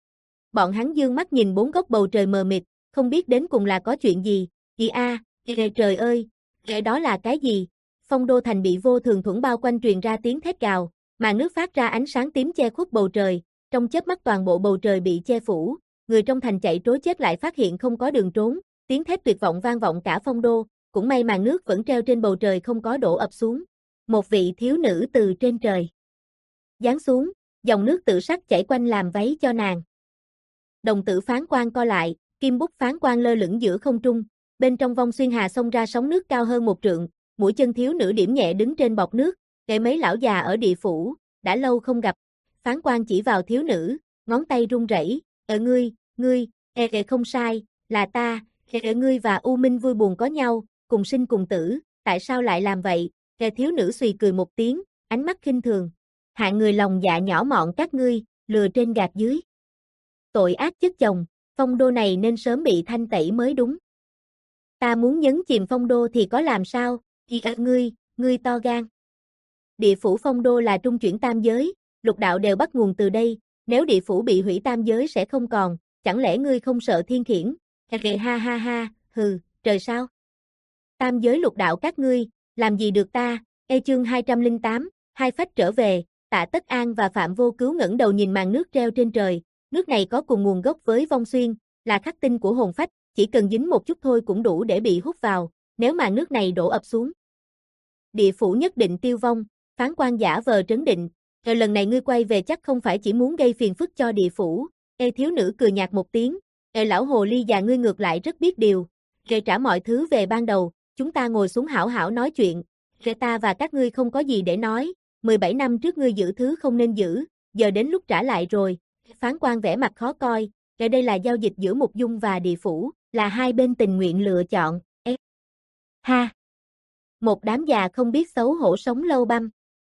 Bọn hắn dương mắt nhìn bốn góc bầu trời mờ mịt, không biết đến cùng là có chuyện gì. Gì a, à, trời ơi, cái đó là cái gì? Phong Đô thành bị Vô Thường thuẫn bao quanh truyền ra tiếng thét gào, màn nước phát ra ánh sáng tím che khuất bầu trời, trong chớp mắt toàn bộ bầu trời bị che phủ, người trong thành chạy trối chết lại phát hiện không có đường trốn, tiếng thét tuyệt vọng vang vọng cả Phong Đô, cũng may màn nước vẫn treo trên bầu trời không có đổ ập xuống. Một vị thiếu nữ từ trên trời giáng xuống, dòng nước tự sắc chảy quanh làm váy cho nàng. Đồng tử phán quan co lại, kim bút phán quan lơ lửng giữa không trung, bên trong Vong Xuyên Hà xông ra sóng nước cao hơn một trượng, mũi chân thiếu nữ điểm nhẹ đứng trên bọt nước, Kệ mấy lão già ở địa phủ, đã lâu không gặp. Phán quan chỉ vào thiếu nữ, ngón tay run rẩy, "Ở ngươi, ngươi, e kệ không sai, là ta, kệ ngươi và U Minh vui buồn có nhau, cùng sinh cùng tử, tại sao lại làm vậy?" Kệ thiếu nữ xùy cười một tiếng, ánh mắt khinh thường. "Hạng người lòng dạ nhỏ mọn các ngươi, lừa trên gạt dưới. Tội ác chất chồng, phong đô này nên sớm bị thanh tẩy mới đúng. Ta muốn nhấn chìm phong đô thì có làm sao, thì à, ngươi, ngươi to gan. Địa phủ phong đô là trung chuyển tam giới, lục đạo đều bắt nguồn từ đây, nếu địa phủ bị hủy tam giới sẽ không còn, chẳng lẽ ngươi không sợ thiên khiển?" Kệ ha ha ha, hừ, trời sao? Tam giới lục đạo các ngươi, làm gì được ta? Ê chương hai trăm lẻ tám, hai phách trở về, Tạ Tất An và Phạm Vô Cứu ngẩng đầu nhìn màn nước treo trên trời, nước này có cùng nguồn gốc với Vong Xuyên, là khắc tinh của hồn phách, chỉ cần dính một chút thôi cũng đủ để bị hút vào, nếu màn nước này đổ ập xuống. Địa phủ nhất định tiêu vong, phán quan giả vờ trấn định, "Rồi lần này ngươi quay về chắc không phải chỉ muốn gây phiền phức cho địa phủ." Ê thiếu nữ cười nhạt một tiếng, "Ê lão hồ ly già ngươi ngược lại rất biết điều, rồi trả mọi thứ về ban đầu, chúng ta ngồi xuống hảo hảo nói chuyện, rồi ta và các ngươi không có gì để nói, mười bảy năm trước ngươi giữ thứ không nên giữ, giờ đến lúc trả lại rồi." Phán quan vẻ mặt khó coi, "Rồi đây là giao dịch giữa Mục Dung và địa phủ, là hai bên tình nguyện lựa chọn." Ê. Ha. Một đám già không biết xấu hổ sống lâu băm.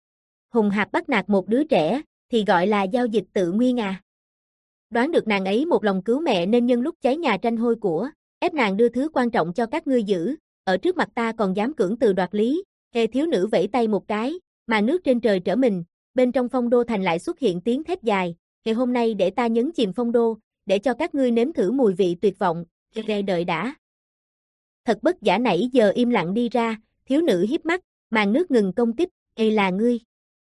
Hùng hạp bắt nạt một đứa trẻ, thì gọi là giao dịch tự nguyên à. Đoán được nàng ấy một lòng cứu mẹ nên nhân lúc cháy nhà tranh hôi của, ép nàng đưa thứ quan trọng cho các ngươi giữ, ở trước mặt ta còn dám cưỡng từ đoạt lý. Ê thiếu nữ vẫy tay một cái, mà nước trên trời trở mình, bên trong phong đô thành lại xuất hiện tiếng thét dài, "Ngày hôm nay để ta nhấn chìm phong đô, để cho các ngươi nếm thử mùi vị tuyệt vọng." Ê đợi đã. Thật bất giả nãy giờ im lặng đi ra, thiếu nữ híp mắt, màn nước ngừng công kích, "Ê là ngươi.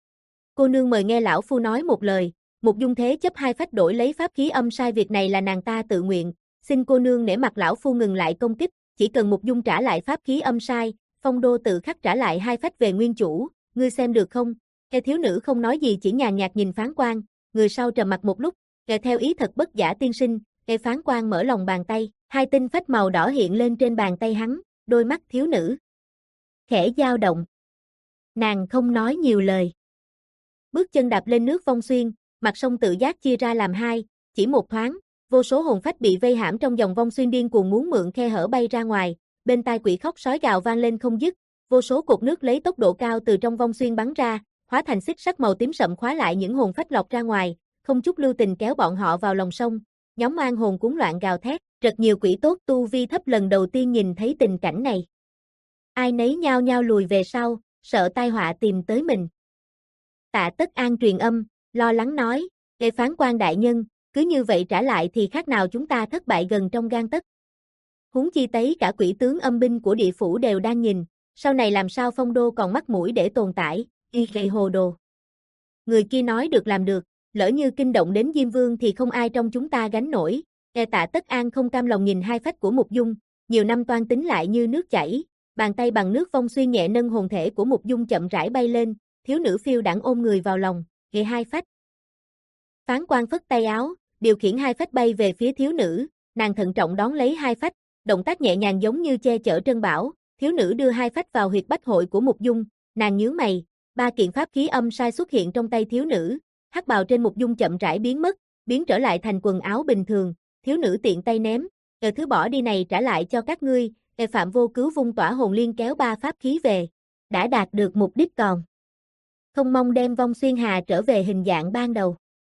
Cô nương mời nghe lão phu nói một lời." Mục Dung thế chấp hai phách đổi lấy pháp khí âm sai, việc này là nàng ta tự nguyện, xin cô nương nể mặt lão phu ngừng lại công kích, chỉ cần Mục Dung trả lại pháp khí âm sai, phong đô tự khắc trả lại hai phách về nguyên chủ, ngươi xem được không? Cái thiếu nữ không nói gì chỉ nhàn nhạt nhìn phán quan, người sau trầm mặt một lúc, kể theo ý thật bất giả tiên sinh, cái phán quan mở lòng bàn tay, hai tinh phách màu đỏ hiện lên trên bàn tay hắn, đôi mắt thiếu nữ khẽ dao động. Nàng không nói nhiều lời. Bước chân đạp lên nước Vong Xuyên, mặt sông tự giác chia ra làm hai, chỉ một thoáng, vô số hồn phách bị vây hãm trong dòng Vong Xuyên điên cuồng muốn mượn khe hở bay ra ngoài, bên tai quỷ khóc sói gào vang lên không dứt, vô số cột nước lấy tốc độ cao từ trong Vong Xuyên bắn ra, hóa thành xích sắt màu tím sậm khóa lại những hồn phách lọt ra ngoài, không chút lưu tình kéo bọn họ vào lòng sông. Nhóm oan hồn cuốn loạn gào thét, rất nhiều quỷ tốt tu vi thấp lần đầu tiên nhìn thấy tình cảnh này. Ai nấy nhao nhao lùi về sau, sợ tai họa tìm tới mình. Tạ Tất An truyền âm, lo lắng nói, "Ê phán quan đại nhân, cứ như vậy trả lại thì khác nào chúng ta thất bại gần trong gang tấc. Huống chi tấy cả quỷ tướng âm binh của địa phủ đều đang nhìn, sau này làm sao phong đô còn mắt mũi để tồn tại, y gậy hồ đồ." Người kia nói được làm được, lỡ như kinh động đến Diêm Vương thì không ai trong chúng ta gánh nổi. Ê Tạ Tất An không cam lòng nhìn hai phách của Mục Dung, nhiều năm toan tính lại như nước chảy, bàn tay bằng nước Vong Xuyên nhẹ nâng hồn thể của Mục Dung chậm rãi bay lên, thiếu nữ phiêu đãng ôm người vào lòng, ghê hai phách. Phán quan phất tay áo, điều khiển hai phách bay về phía thiếu nữ, nàng thận trọng đón lấy hai phách, động tác nhẹ nhàng giống như che chở trân bảo, thiếu nữ đưa hai phách vào huyệt bách hội của Mục Dung, nàng nhướng mày, ba kiện pháp khí âm sai xuất hiện trong tay thiếu nữ, hắc bào trên Mục Dung chậm rãi biến mất, biến trở lại thành quần áo bình thường, thiếu nữ tiện tay ném, "Ờ thứ bỏ đi này trả lại cho các ngươi." Ê Phạm Vô Cứu vung tỏa hồn liên kéo ba pháp khí về, đã đạt được mục đích còn không mong đem Vong Xuyên Hà trở về hình dạng ban đầu.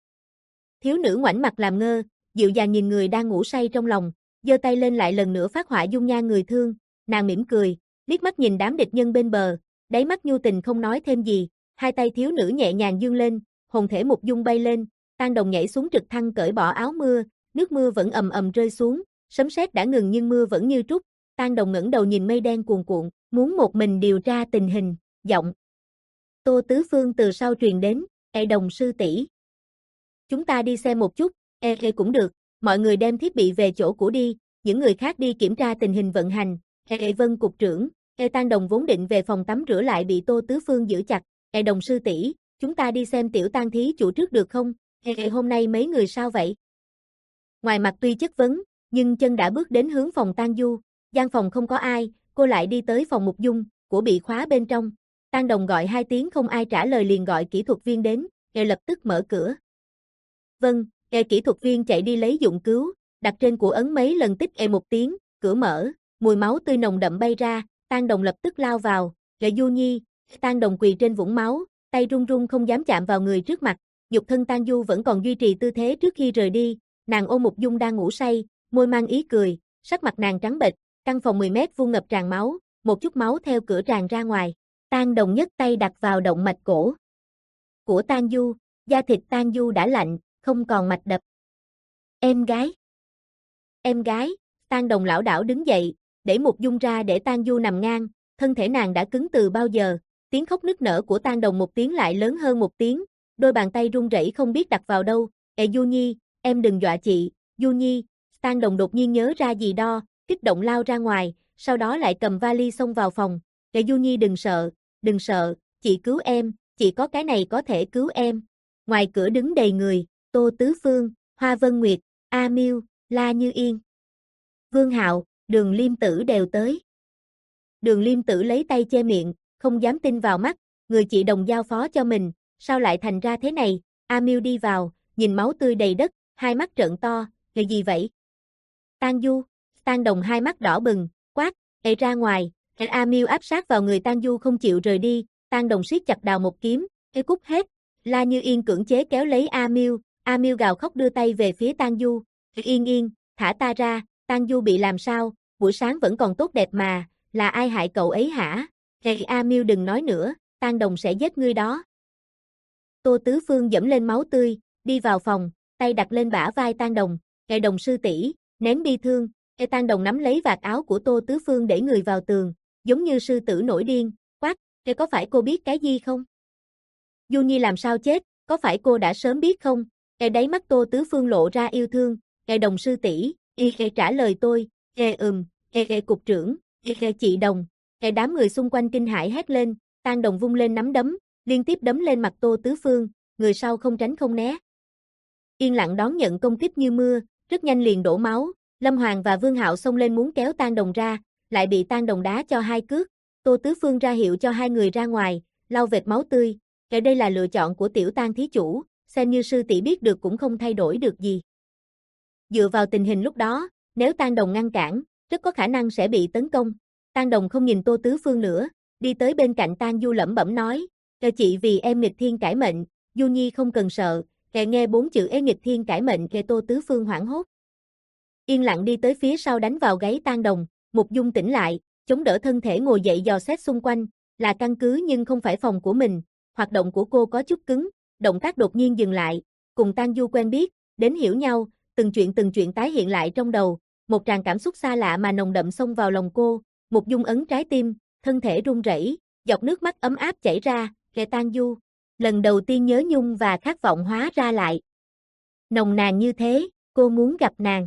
Thiếu nữ ngoảnh mặt làm ngơ, dịu dàng nhìn người đang ngủ say trong lòng, giơ tay lên lại lần nữa phát họa dung nhan người thương, nàng mỉm cười, liếc mắt nhìn đám địch nhân bên bờ, đáy mắt nhu tình không nói thêm gì, hai tay thiếu nữ nhẹ nhàng dương lên, hồn thể Mục Dung bay lên, Tang Đồng nhảy xuống trực thăng cởi bỏ áo mưa, nước mưa vẫn ầm ầm rơi xuống, sấm sét đã ngừng nhưng mưa vẫn như trút. Tang Đồng ngẩng đầu nhìn mây đen cuồn cuộn, muốn một mình điều tra tình hình, giọng Tô Tứ Phương từ sau truyền đến, "Ê Đồng sư tỷ, chúng ta đi xem một chút." "Ê, ê cũng được, mọi người đem thiết bị về chỗ cũ đi, những người khác đi kiểm tra tình hình vận hành." "Ê, ê vâng cục trưởng." Ê Tang Đồng vốn định về phòng tắm rửa lại bị Tô Tứ Phương giữ chặt, "Ê Đồng sư tỷ, chúng ta đi xem tiểu tang thí chủ trước được không? Ê, ê hôm nay mấy người sao vậy?" Ngoài mặt tuy chất vấn, nhưng chân đã bước đến hướng phòng tang du, gian phòng không có ai, cô lại đi tới phòng Mục Dung, của bị khóa bên trong. Tang Đồng gọi hai tiếng không ai trả lời liền gọi kỹ thuật viên đến, e lập tức mở cửa. Vâng, e kỹ thuật viên chạy đi lấy dụng cứu, đặt trên của ấn mấy lần tích e một tiếng, cửa mở, mùi máu tươi nồng đậm bay ra, Tang Đồng lập tức lao vào, e Du Nhi, Tang Đồng quỳ trên vũng máu, tay run run không dám chạm vào người trước mặt, nhục thân Tang Du vẫn còn duy trì tư thế trước khi rời đi, nàng ôm Mục Dung đang ngủ say, môi mang ý cười, sắc mặt nàng trắng bệch, căn phòng mười mét vuông ngập tràn máu, một chút máu theo cửa tràn ra ngoài. Tang Đồng nhấc tay đặt vào động mạch cổ của Tang Du, da thịt Tang Du đã lạnh, không còn mạch đập. Em gái. Em gái, Tang Đồng lảo đảo đứng dậy, đẩy Mục Dung ra để Tang Du nằm ngang, thân thể nàng đã cứng từ bao giờ, tiếng khóc nức nở của Tang Đồng một tiếng lại lớn hơn một tiếng, đôi bàn tay run rẩy không biết đặt vào đâu, "Ê Du Nhi, em đừng dọa chị, Du Nhi." Tang Đồng đột nhiên nhớ ra gì đó, kích động lao ra ngoài, sau đó lại cầm vali xông vào phòng, "Ê Du Nhi đừng sợ, đừng sợ, chị cứu em, chị có cái này có thể cứu em." Ngoài cửa đứng đầy người, Tô Tứ Phương, Hoa Vân Nguyệt, A Miêu, La Như Yên, Vương Hạo, Đường Liêm Tử đều tới. Đường Liêm Tử lấy tay che miệng, không dám tin vào mắt, người chị đồng giao phó cho mình, sao lại thành ra thế này? A Miêu đi vào, nhìn máu tươi đầy đất, hai mắt trợn to, "Cái gì vậy?" Tang Du, Tang Đồng hai mắt đỏ bừng, quát, "Ê ra ngoài." A Miêu áp sát vào người Tang Du không chịu rời đi, Tang Đồng siết chặt đào một kiếm, "Ê cút hết." La Như Yên cưỡng chế kéo lấy A Miêu, A Miêu gào khóc đưa tay về phía Tang Du, "Yên Yên, thả ta ra." Tang Du bị làm sao, buổi sáng vẫn còn tốt đẹp mà, là ai hại cậu ấy hả? "Ê A Miêu đừng nói nữa, Tang Đồng sẽ giết ngươi đó." Tô Tứ Phương dẫm lên máu tươi, đi vào phòng, tay đặt lên bả vai Tang Đồng, "Ê Đồng sư tỷ, nén bi thương." Ê Tang Đồng nắm lấy vạt áo của Tô Tứ Phương để người vào tường, giống như sư tử nổi điên, quát, "Ê có phải cô biết cái gì không? Du Nhi làm sao chết, có phải cô đã sớm biết không?" Ê đáy mắt Tô Tứ Phương lộ ra yêu thương, "Ê Đồng sư tỷ, y ê trả lời tôi." "Ê ừm, ê ê cục trưởng, ê ê chị Đồng." Ê đám người xung quanh kinh hãi hét lên, Tang Đồng vung lên nắm đấm, liên tiếp đấm lên mặt Tô Tứ Phương, người sau không tránh không né. Yên lặng đón nhận công kích như mưa, rất nhanh liền đổ máu, Lâm Hoàng và Vương Hạo xông lên muốn kéo Tang Đồng ra, lại bị Tang Đồng đá cho hai cước, Tô Tứ Phương ra hiệu cho hai người ra ngoài, lau vệt máu tươi, "Cái đây là lựa chọn của tiểu Tang thí chủ, xem như sư tỷ biết được cũng không thay đổi được gì." Dựa vào tình hình lúc đó, nếu Tang Đồng ngăn cản, rất có khả năng sẽ bị tấn công. Tang Đồng không nhìn Tô Tứ Phương nữa, đi tới bên cạnh Tang Du lẩm bẩm nói, "Kệ chị vì em nghịch thiên cải mệnh, Du Nhi không cần sợ." Kệ nghe bốn chữ "ê nghịch thiên cải mệnh" kệ Tô Tứ Phương hoảng hốt. Yên lặng đi tới phía sau đánh vào gáy Tang Đồng, Mục Dung tỉnh lại, chống đỡ thân thể ngồi dậy dò xét xung quanh, là căn cứ nhưng không phải phòng của mình, hoạt động của cô có chút cứng, động tác đột nhiên dừng lại, cùng Tang Du quen biết, đến hiểu nhau, từng chuyện từng chuyện tái hiện lại trong đầu, một tràng cảm xúc xa lạ mà nồng đậm xông vào lòng cô, Mục Dung ấn trái tim, thân thể run rẩy, giọt nước mắt ấm áp chảy ra, kệ Tang Du, lần đầu tiên nhớ nhung và khát vọng hóa ra lại. Nồng nàn như thế, cô muốn gặp nàng.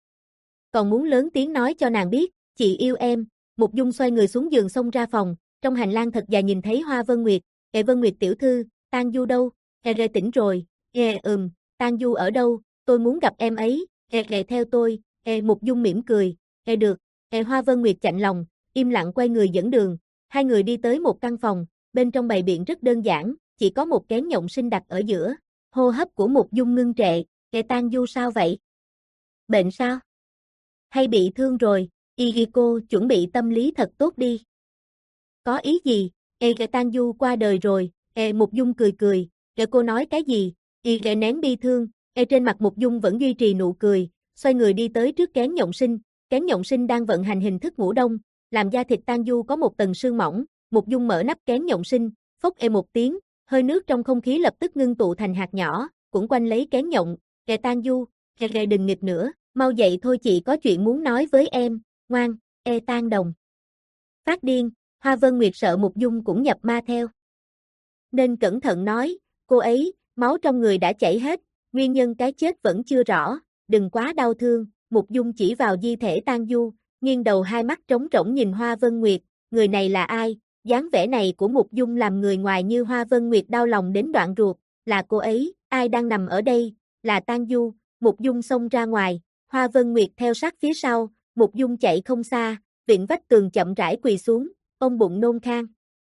Còn muốn lớn tiếng nói cho nàng biết, "Chị yêu em." Mục Dung xoay người xuống giường xông ra phòng, trong hành lang thật dài nhìn thấy Hoa Vân Nguyệt, "Ê Vân Nguyệt tiểu thư, Tang Du đâu?" "Ê ghê tỉnh rồi." "Ê ừm, Tang Du ở đâu, tôi muốn gặp em ấy." "Ê ghê theo tôi." Ê Mục Dung mỉm cười, "Ê được." Ê Hoa Vân Nguyệt chạnh lòng, im lặng quay người dẫn đường, hai người đi tới một căn phòng, bên trong bày biện rất đơn giản, chỉ có một kén nhộng sinh đặt ở giữa, hô hấp của Mục Dung ngưng trệ, "Ê Tang Du sao vậy? Bệnh sao? Hay bị thương rồi?" "Ihiko chuẩn bị tâm lý thật tốt đi." "Có ý gì?" "Ê Ghê Tang Du qua đời rồi." Ê Mục Dung cười cười, "Ghê cô nói cái gì?" Y Ghê nén bi thương, Ê trên mặt Mục Dung vẫn duy trì nụ cười, xoay người đi tới trước kén nhộng sinh, kén nhộng sinh đang vận hành hình thức ngủ đông, làm da thịt Tang Du có một tầng sương mỏng, Mục Dung mở nắp kén nhộng sinh, phốc ê một tiếng, hơi nước trong không khí lập tức ngưng tụ thành hạt nhỏ, cuộn quanh lấy kén nhộng, "Ê Tang Du, Ghê Ghê đừng nghịch nữa, mau dậy thôi chị có chuyện muốn nói với em, ngoan." Ê Tang Đồng phát điên, Hoa Vân Nguyệt sợ Mục Dung cũng nhập ma theo, nên cẩn thận nói, "Cô ấy, máu trong người đã chảy hết, nguyên nhân cái chết vẫn chưa rõ, đừng quá đau thương." Mục Dung chỉ vào di thể Tang Du, nghiêng đầu hai mắt trống rỗng nhìn Hoa Vân Nguyệt, người này là ai? Dáng vẻ này của Mục Dung làm người ngoài như Hoa Vân Nguyệt đau lòng đến đoạn ruột, là cô ấy, ai đang nằm ở đây? Là Tang Du. Mục Dung xông ra ngoài, Hoa Vân Nguyệt theo sát phía sau, Mục Dung chạy không xa, vịn vách tường chậm rãi quỳ xuống, ôm bụng nôn khan.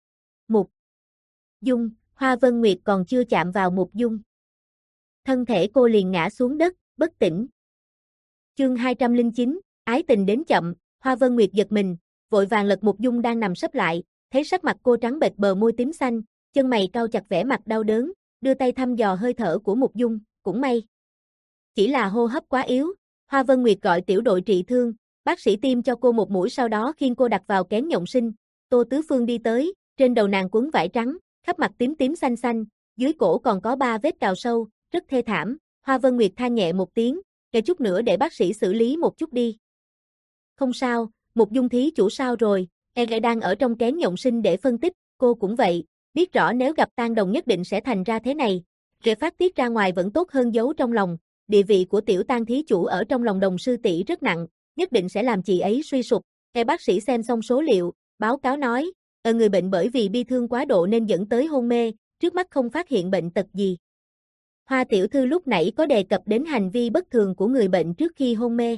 Mục Dung, Hoa Vân Nguyệt còn chưa chạm vào Mục Dung. Thân thể cô liền ngã xuống đất, bất tỉnh. Chương hai trăm lẻ chín, ái tình đến chậm, Hoa Vân Nguyệt giật mình, vội vàng lật Mục Dung đang nằm sấp lại, thấy sắc mặt cô trắng bệch bờ môi tím xanh, chân mày cau chặt vẻ mặt đau đớn, đưa tay thăm dò hơi thở của Mục Dung, cũng may. Chỉ là hô hấp quá yếu, Hoa Vân Nguyệt gọi tiểu đội trị thương, bác sĩ tiêm cho cô một mũi sau đó khiêng cô đặt vào kén nhộng sinh, Tô Tứ Phương đi tới, trên đầu nàng quấn vải trắng, khắp mặt tím tím xanh xanh, dưới cổ còn có ba vết cào sâu, rất thê thảm, Hoa Vân Nguyệt than nhẹ một tiếng, kể chút nữa để bác sĩ xử lý một chút đi. Không sao, Mục Dung thí chủ sao rồi, e đang ở trong kén nhộng sinh để phân tích, cô cũng vậy, biết rõ nếu gặp Tang Đồng nhất định sẽ thành ra thế này, rễ phát tiết ra ngoài vẫn tốt hơn giấu trong lòng, địa vị của tiểu Tang thí chủ ở trong lòng Đồng sư tỷ rất nặng, nhất định sẽ làm chị ấy suy sụp. E bác sĩ xem xong số liệu, báo cáo nói, ở người bệnh bởi vì bi thương quá độ nên dẫn tới hôn mê, trước mắt không phát hiện bệnh tật gì. Hoa tiểu thư lúc nãy có đề cập đến hành vi bất thường của người bệnh trước khi hôn mê.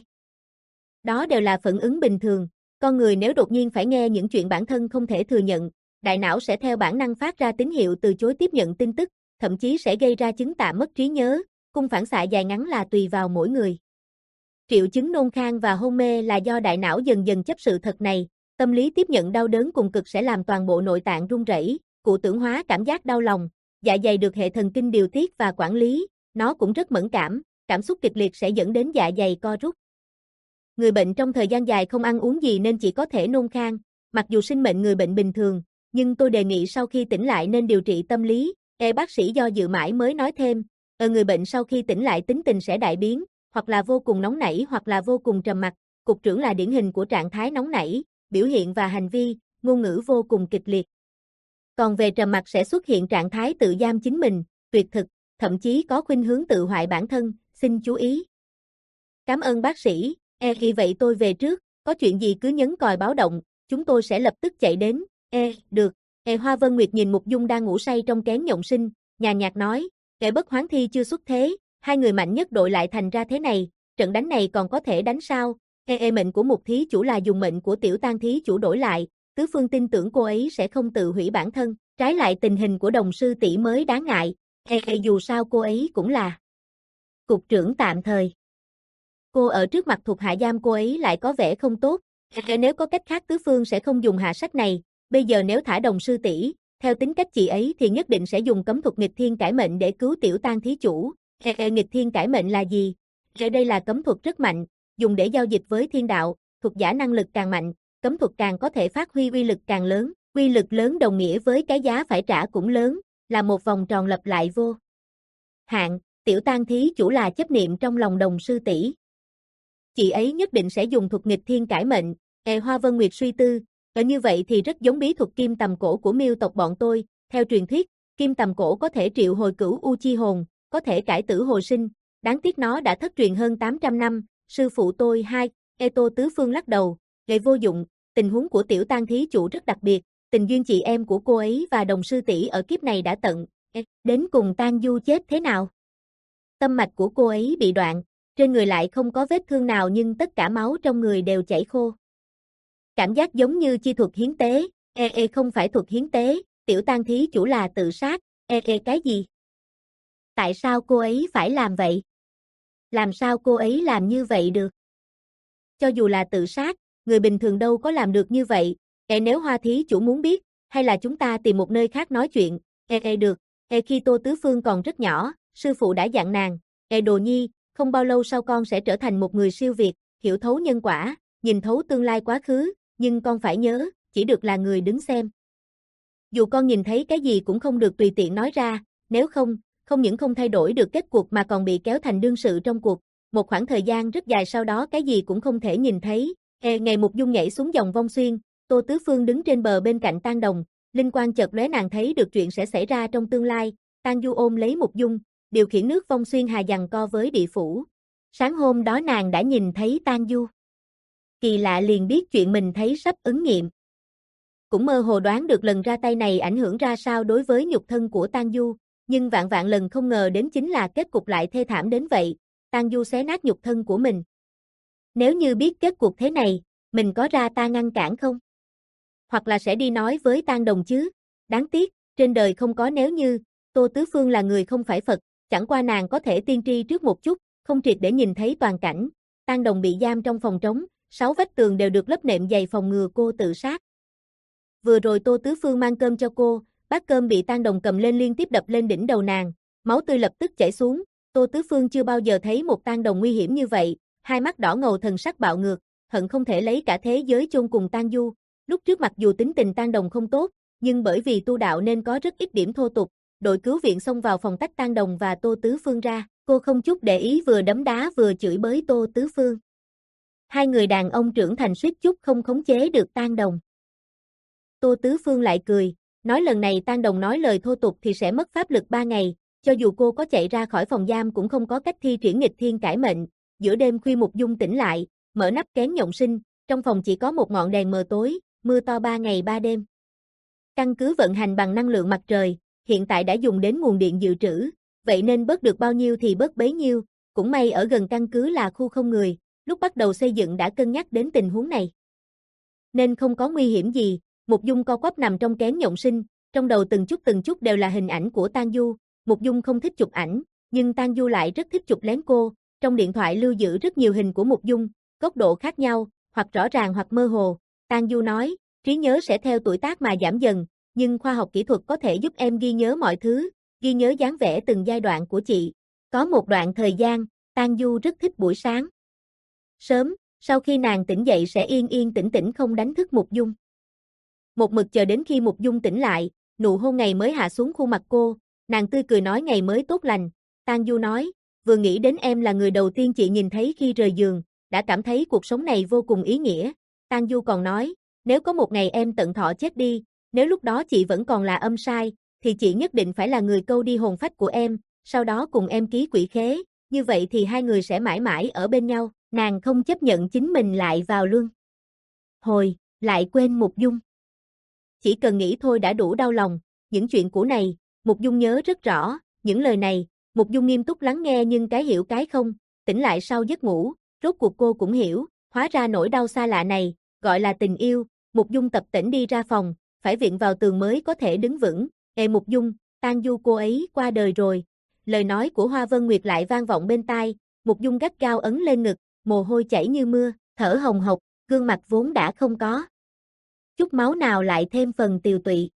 Đó đều là phản ứng bình thường, con người nếu đột nhiên phải nghe những chuyện bản thân không thể thừa nhận, đại não sẽ theo bản năng phát ra tín hiệu từ chối tiếp nhận tin tức, thậm chí sẽ gây ra chứng tạm mất trí nhớ, cung phản xạ dài ngắn là tùy vào mỗi người. Triệu chứng nôn khan và hôn mê là do đại não dần dần chấp sự thật này, tâm lý tiếp nhận đau đớn cùng cực sẽ làm toàn bộ nội tạng run rẩy, cụ tưởng hóa cảm giác đau lòng, dạ dày được hệ thần kinh điều tiết và quản lý, nó cũng rất mẫn cảm, cảm xúc kịch liệt sẽ dẫn đến dạ dày co rút. Người bệnh trong thời gian dài không ăn uống gì nên chỉ có thể nôn khan, mặc dù sinh mệnh người bệnh bình thường, nhưng tôi đề nghị sau khi tỉnh lại nên điều trị tâm lý, e bác sĩ do dự mãi mới nói thêm, ở người bệnh sau khi tỉnh lại tính tình sẽ đại biến, hoặc là vô cùng nóng nảy hoặc là vô cùng trầm mặc, cục trưởng là điển hình của trạng thái nóng nảy, biểu hiện và hành vi, ngôn ngữ vô cùng kịch liệt. Còn về trầm mặc sẽ xuất hiện trạng thái tự giam chính mình, tuyệt thực, thậm chí có khuynh hướng tự hoại bản thân, xin chú ý. Cảm ơn bác sĩ, e khi vậy tôi về trước, có chuyện gì cứ nhấn còi báo động, chúng tôi sẽ lập tức chạy đến, e, được, e Hoa Vân Nguyệt nhìn Mục Dung đang ngủ say trong kén nhộng sinh, nhàn nhạt nói, kẻ bất hoán thi chưa xuất thế, hai người mạnh nhất đội lại thành ra thế này, trận đánh này còn có thể đánh sao, e e mệnh của Mục thí chủ là dùng mệnh của tiểu Tang thí chủ đổi lại, Tứ Phương tin tưởng cô ấy sẽ không tự hủy bản thân, trái lại tình hình của Đồng sư tỷ mới đáng ngại, e e dù sao cô ấy cũng là cục trưởng tạm thời. Cô ở trước mặt thuộc hạ giam cô ấy lại có vẻ không tốt, e nếu có cách khác Tứ Phương sẽ không dùng hạ sách này, bây giờ nếu thả Đồng sư tỷ, theo tính cách chị ấy thì nhất định sẽ dùng cấm thuật nghịch thiên cải mệnh để cứu tiểu Tang thí chủ. E e nghịch thiên cải mệnh là gì? Ở đây là cấm thuật rất mạnh, dùng để giao dịch với thiên đạo, thuật giả năng lực càng mạnh, cấm thuật càng có thể phát huy uy lực càng lớn, uy lực lớn đồng nghĩa với cái giá phải trả cũng lớn, là một vòng tròn lặp lại vô hạn, tiểu Tang thí chủ là chấp niệm trong lòng Đồng sư tỷ. Chị ấy nhất định sẽ dùng thuật nghịch thiên cải mệnh, e Hoa Vân Nguyệt suy tư, ở như vậy thì rất giống bí thuật kim tầm cổ của Miêu tộc bọn tôi, theo truyền thuyết, kim tầm cổ có thể triệu hồi cửu u chi hồn, có thể cải tử hồi sinh, đáng tiếc nó đã thất truyền hơn tám trăm năm, sư phụ tôi hai, e Tô Tứ Phương lắc đầu, gây vô dụng, tình huống của tiểu Tang thí chủ rất đặc biệt, tình duyên chị em của cô ấy và Đồng sư tỷ ở kiếp này đã tận, e, đến cùng Tang Du chết thế nào? Tâm mạch của cô ấy bị đoạn, trên người lại không có vết thương nào nhưng tất cả máu trong người đều chảy khô. Cảm giác giống như chi thuật hiến tế, e e không phải thuật hiến tế, tiểu Tang thí chủ là tự sát, e e cái gì? Tại sao cô ấy phải làm vậy? Làm sao cô ấy làm như vậy được? Cho dù là tự sát, người bình thường đâu có làm được như vậy, e nếu Hoa thí chủ muốn biết, hay là chúng ta tìm một nơi khác nói chuyện, e e được, e khi Tô Tứ Phương còn rất nhỏ, sư phụ đã dặn nàng, e đồ nhi, không bao lâu sau con sẽ trở thành một người siêu việt, hiểu thấu nhân quả, nhìn thấu tương lai quá khứ, nhưng con phải nhớ, chỉ được là người đứng xem. Dù con nhìn thấy cái gì cũng không được tùy tiện nói ra, nếu không, không những không thay đổi được kết cuộc mà còn bị kéo thành đương sự trong cuộc, một khoảng thời gian rất dài sau đó cái gì cũng không thể nhìn thấy. E, ngày Mục Dung nhảy xuống dòng vong xuyên, Tô Tứ Phương đứng trên bờ bên cạnh Tang Đồng, linh quang chợt lóe nàng thấy được chuyện sẽ xảy ra trong tương lai, Tang Du ôm lấy Mục Dung, điều khiển nước vong xuyên hà giằng co với địa phủ. Sáng hôm đó nàng đã nhìn thấy Tang Du. Kỳ lạ liền biết chuyện mình thấy sắp ứng nghiệm. Cũng mơ hồ đoán được lần ra tay này ảnh hưởng ra sao đối với nhục thân của Tang Du, nhưng vạn vạn lần không ngờ đến chính là kết cục lại thê thảm đến vậy, Tang Du xé nát nhục thân của mình. Nếu như biết kết cuộc thế này, mình có ra ta ngăn cản không? Hoặc là sẽ đi nói với Tang Đồng chứ? Đáng tiếc, trên đời không có nếu như, Tô Tứ Phương là người không phải Phật, chẳng qua nàng có thể tiên tri trước một chút, không triệt để nhìn thấy toàn cảnh. Tang Đồng bị giam trong phòng trống, sáu vách tường đều được lấp nệm dày phòng ngừa cô tự sát. Vừa rồi Tô Tứ Phương mang cơm cho cô, bát cơm bị Tang Đồng cầm lên liên tiếp đập lên đỉnh đầu nàng, máu tươi lập tức chảy xuống. Tô Tứ Phương chưa bao giờ thấy một Tang Đồng nguy hiểm như vậy, hai mắt đỏ ngầu thần sắc bạo ngược, hận không thể lấy cả thế giới chôn cùng Tang Du. Lúc trước mặc dù tính tình Tang Đồng không tốt, nhưng bởi vì tu đạo nên có rất ít điểm thô tục, đội cứu viện xông vào phòng tách Tang Đồng và Tô Tứ Phương ra, cô không chút để ý vừa đấm đá vừa chửi bới Tô Tứ Phương. Hai người đàn ông trưởng thành suýt chút không khống chế được Tang Đồng. Tô Tứ Phương lại cười, nói lần này Tang Đồng nói lời thô tục thì sẽ mất pháp lực ba ngày, cho dù cô có chạy ra khỏi phòng giam cũng không có cách thi triển nghịch thiên cải mệnh. Giữa đêm khuya Mục Dung tỉnh lại, mở nắp kén nhộng sinh, trong phòng chỉ có một ngọn đèn mờ tối, mưa to ba ngày ba đêm. Căn cứ vận hành bằng năng lượng mặt trời, hiện tại đã dùng đến nguồn điện dự trữ, vậy nên bớt được bao nhiêu thì bớt bấy nhiêu, cũng may ở gần căn cứ là khu không người, lúc bắt đầu xây dựng đã cân nhắc đến tình huống này. Nên không có nguy hiểm gì. Mục Dung co quắp nằm trong kén nhộng sinh, trong đầu từng chút từng chút đều là hình ảnh của Tang Du. Mục Dung không thích chụp ảnh, nhưng Tang Du lại rất thích chụp lén cô. Trong điện thoại lưu giữ rất nhiều hình của Mục Dung, góc độ khác nhau, hoặc rõ ràng hoặc mơ hồ. Tang Du nói, trí nhớ sẽ theo tuổi tác mà giảm dần, nhưng khoa học kỹ thuật có thể giúp em ghi nhớ mọi thứ, ghi nhớ dáng vẻ từng giai đoạn của chị. Có một đoạn thời gian, Tang Du rất thích buổi sáng sớm, sau khi nàng tỉnh dậy sẽ yên yên tĩnh tĩnh không đánh thức Mục Dung. Một mực chờ đến khi Mục Dung tỉnh lại, nụ hôn ngày mới hạ xuống khuôn mặt cô, nàng tươi cười nói ngày mới tốt lành. Tang Du nói, vừa nghĩ đến em là người đầu tiên chị nhìn thấy khi rời giường, đã cảm thấy cuộc sống này vô cùng ý nghĩa. Tang Du còn nói, nếu có một ngày em tận thọ chết đi, nếu lúc đó chị vẫn còn là âm sai, thì chị nhất định phải là người câu đi hồn phách của em, sau đó cùng em ký quỷ khế, như vậy thì hai người sẽ mãi mãi ở bên nhau. Nàng không chấp nhận chính mình lại vào luân hồi, lại quên Mục Dung. Chỉ cần nghĩ thôi đã đủ đau lòng, những chuyện cũ này, Mục Dung nhớ rất rõ, những lời này, Mục Dung nghiêm túc lắng nghe nhưng cái hiểu cái không, tỉnh lại sau giấc ngủ, rốt cuộc cô cũng hiểu, hóa ra nỗi đau xa lạ này, gọi là tình yêu. Mục Dung tập tễnh đi ra phòng, phải viện vào tường mới có thể đứng vững. Ê Mục Dung, Tang Du cô ấy qua đời rồi. Lời nói của Hoa Vân Nguyệt lại vang vọng bên tai, Mục Dung gắt gao ấn lên ngực, mồ hôi chảy như mưa, thở hồng hộc, gương mặt vốn đã không có chút máu nào lại thêm phần tiều tụy.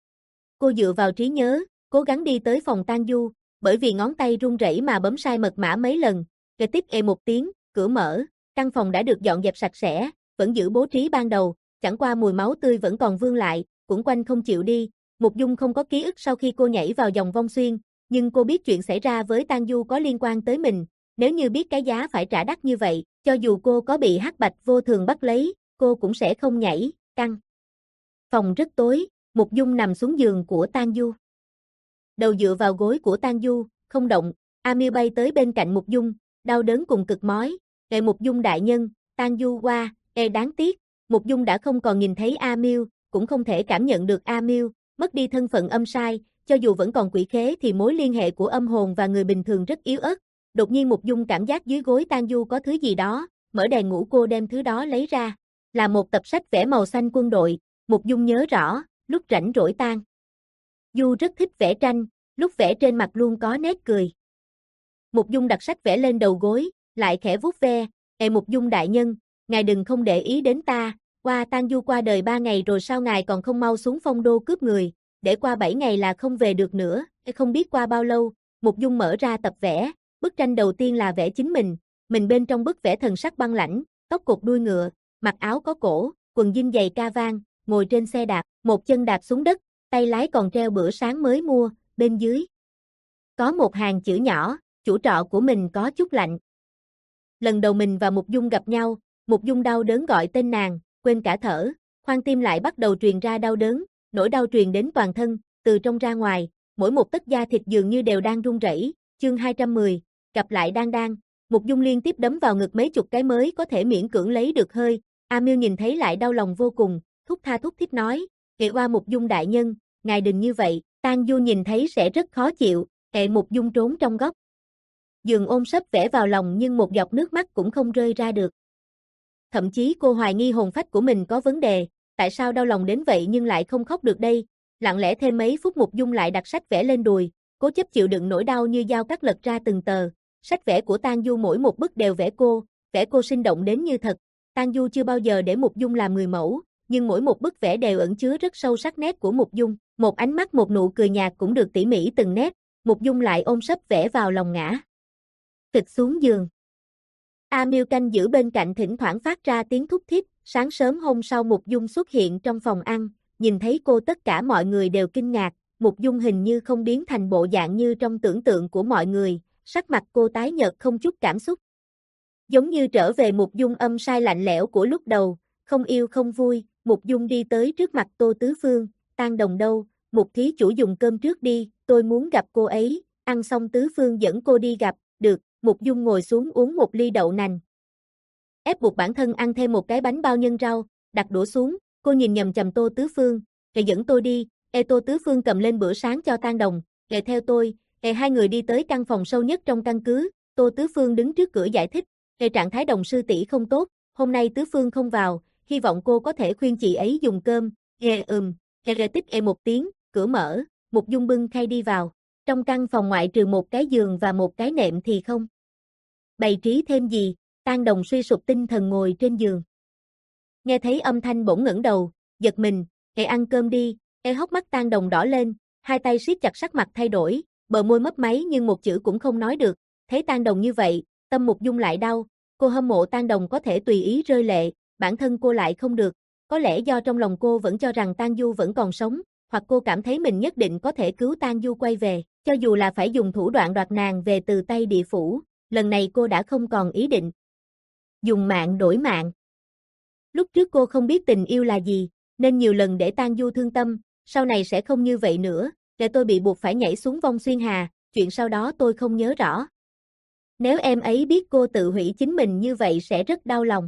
Cô dựa vào trí nhớ, cố gắng đi tới phòng Tang Du, bởi vì ngón tay run rẩy mà bấm sai mật mã mấy lần, kế tiếp ê một tiếng, cửa mở, căn phòng đã được dọn dẹp sạch sẽ, vẫn giữ bố trí ban đầu, chẳng qua mùi máu tươi vẫn còn vương lại, quẩn quanh không chịu đi. Mục Dung không có ký ức sau khi cô nhảy vào dòng vong xuyên, nhưng cô biết chuyện xảy ra với Tang Du có liên quan tới mình, nếu như biết cái giá phải trả đắt như vậy, cho dù cô có bị hắc bạch vô thường bắt lấy, cô cũng sẽ không nhảy. Căn phòng rất tối, Mục Dung nằm xuống giường của Tang Du. Đầu dựa vào gối của Tang Du, không động. A Miêu bay tới bên cạnh Mục Dung, đau đớn cùng cực mói. Ê Mục Dung đại nhân, Tang Du qua, ê đáng tiếc, Mục Dung đã không còn nhìn thấy A Miêu, cũng không thể cảm nhận được A Miêu, mất đi thân phận âm sai, cho dù vẫn còn quỷ khế thì mối liên hệ của âm hồn và người bình thường rất yếu ớt. Đột nhiên Mục Dung cảm giác dưới gối Tang Du có thứ gì đó, mở đèn ngủ cô đem thứ đó lấy ra, là một tập sách vẽ màu xanh quân đội. Mục Dung nhớ rõ, lúc rảnh rỗi Tang Du rất thích vẽ tranh, lúc vẽ trên mặt luôn có nét cười. Mục Dung đặt sách vẽ lên đầu gối, lại khẽ vuốt ve, "Ê Mục Dung đại nhân, ngài đừng không để ý đến ta, qua Tang Du qua đời ba ngày rồi sao ngài còn không mau xuống Phong Đô cướp người, để qua bảy ngày là không về được nữa." Không biết qua bao lâu, Mục Dung mở ra tập vẽ, bức tranh đầu tiên là vẽ chính mình, mình bên trong bức vẽ thần sắc băng lãnh, tóc cột đuôi ngựa, mặc áo có cổ, quần jean giày ca vang, ngồi trên xe đạp, một chân đạp xuống đất, tay lái còn treo bữa sáng mới mua, bên dưới có một hàng chữ nhỏ, chủ trọ của mình có chút lạnh. Lần đầu mình và Mục Dung gặp nhau, Mục Dung đau đớn gọi tên nàng, quên cả thở, khoang tim lại bắt đầu truyền ra đau đớn, nỗi đau truyền đến toàn thân, từ trong ra ngoài, mỗi một tấc da thịt dường như đều đang run rẩy. Chương hai trăm mười, gặp lại Đan Đan. Mục Dung liên tiếp đấm vào ngực mấy chục cái mới có thể miễn cưỡng lấy được hơi. A Miêu nhìn thấy lại đau lòng vô cùng, thúc tha thúc thiết nói, "Kệ qua Mục Dung đại nhân, ngài đừng như vậy." Tang Du nhìn thấy sẽ rất khó chịu, kệ Mục Dung trốn trong góc giường ôm sấp vẽ vào lòng nhưng một giọt nước mắt cũng không rơi ra được. Thậm chí cô hoài nghi hồn phách của mình có vấn đề, tại sao đau lòng đến vậy nhưng lại không khóc được đây? lặng lẽ thêm mấy phút Mục Dung lại đặt sách vẽ lên đùi, cố chấp chịu đựng nỗi đau như dao cắt lật ra từng tờ. Sách vẽ của Tang Du mỗi một bức đều vẽ cô, vẽ cô sinh động đến như thật. Tang Du chưa bao giờ để Mục Dung làm người mẫu, nhưng mỗi một bức vẽ đều ẩn chứa rất sâu sắc nét của Mục Dung. Một ánh mắt, một nụ cười nhạt cũng được tỉ mỉ từng nét. Mục Dung lại ôm sấp vẽ vào lòng ngã tịch xuống giường. A Miêu canh giữ bên cạnh thỉnh thoảng phát ra tiếng thúc thiết. Sáng sớm hôm sau Mục Dung xuất hiện trong phòng ăn, nhìn thấy cô tất cả mọi người đều kinh ngạc. Mục Dung hình như không biến thành bộ dạng như trong tưởng tượng của mọi người, sắc mặt cô tái nhợt không chút cảm xúc. Giống như trở về Mục Dung âm sai lạnh lẽo của lúc đầu, không yêu không vui. Mục Dung đi tới trước mặt Tô Tứ Phương, Tang Đồng đâu, Mục thí chủ dùng cơm trước đi, tôi muốn gặp cô ấy. Ăn xong Tứ Phương dẫn cô đi gặp, được. Mục Dung ngồi xuống uống một ly đậu nành. Ép buộc bản thân ăn thêm một cái bánh bao nhân rau, đặt đũa xuống, cô nhìn nhầm chầm Tô Tứ Phương, "Rồi dẫn tôi đi." Ê Tô Tứ Phương cầm lên bữa sáng cho Tang Đồng, "Ê theo tôi." Ê hai người đi tới căn phòng sâu nhất trong căn cứ, Tô Tứ Phương đứng trước cửa giải thích, "Ê trạng thái Đồng sư tỷ không tốt, hôm nay Tứ Phương không vào, hy vọng cô có thể khuyên chị ấy dùng cơm." Ê ừm, ê rê tích ê một tiếng, cửa mở, Mục Dung bưng khay đi vào. Trong căn phòng ngoại trừ một cái giường và một cái nệm thì không bày trí thêm gì. Tang Đồng suy sụp tinh thần ngồi trên giường. Nghe thấy âm thanh bỗng ngẩng đầu, giật mình, "Ê ăn cơm đi." Ê hốc mắt Tang Đồng đỏ lên, hai tay siết chặt, sắc mặt thay đổi, bờ môi mấp máy nhưng một chữ cũng không nói được. Thấy Tang Đồng như vậy, tâm Mục Dung lại đau, cô hâm mộ Tang Đồng có thể tùy ý rơi lệ, bản thân cô lại không được. Có lẽ do trong lòng cô vẫn cho rằng Tang Du vẫn còn sống, hoặc cô cảm thấy mình nhất định có thể cứu Tang Du quay về, cho dù là phải dùng thủ đoạn đoạt nàng về từ tay địa phủ, lần này cô đã không còn ý định dùng mạng đổi mạng. Lúc trước cô không biết tình yêu là gì, nên nhiều lần để Tang Du thương tâm, sau này sẽ không như vậy nữa. Để tôi bị buộc phải nhảy xuống vong xuyên hà, chuyện sau đó tôi không nhớ rõ. Nếu em ấy biết cô tự hủy chính mình như vậy sẽ rất đau lòng.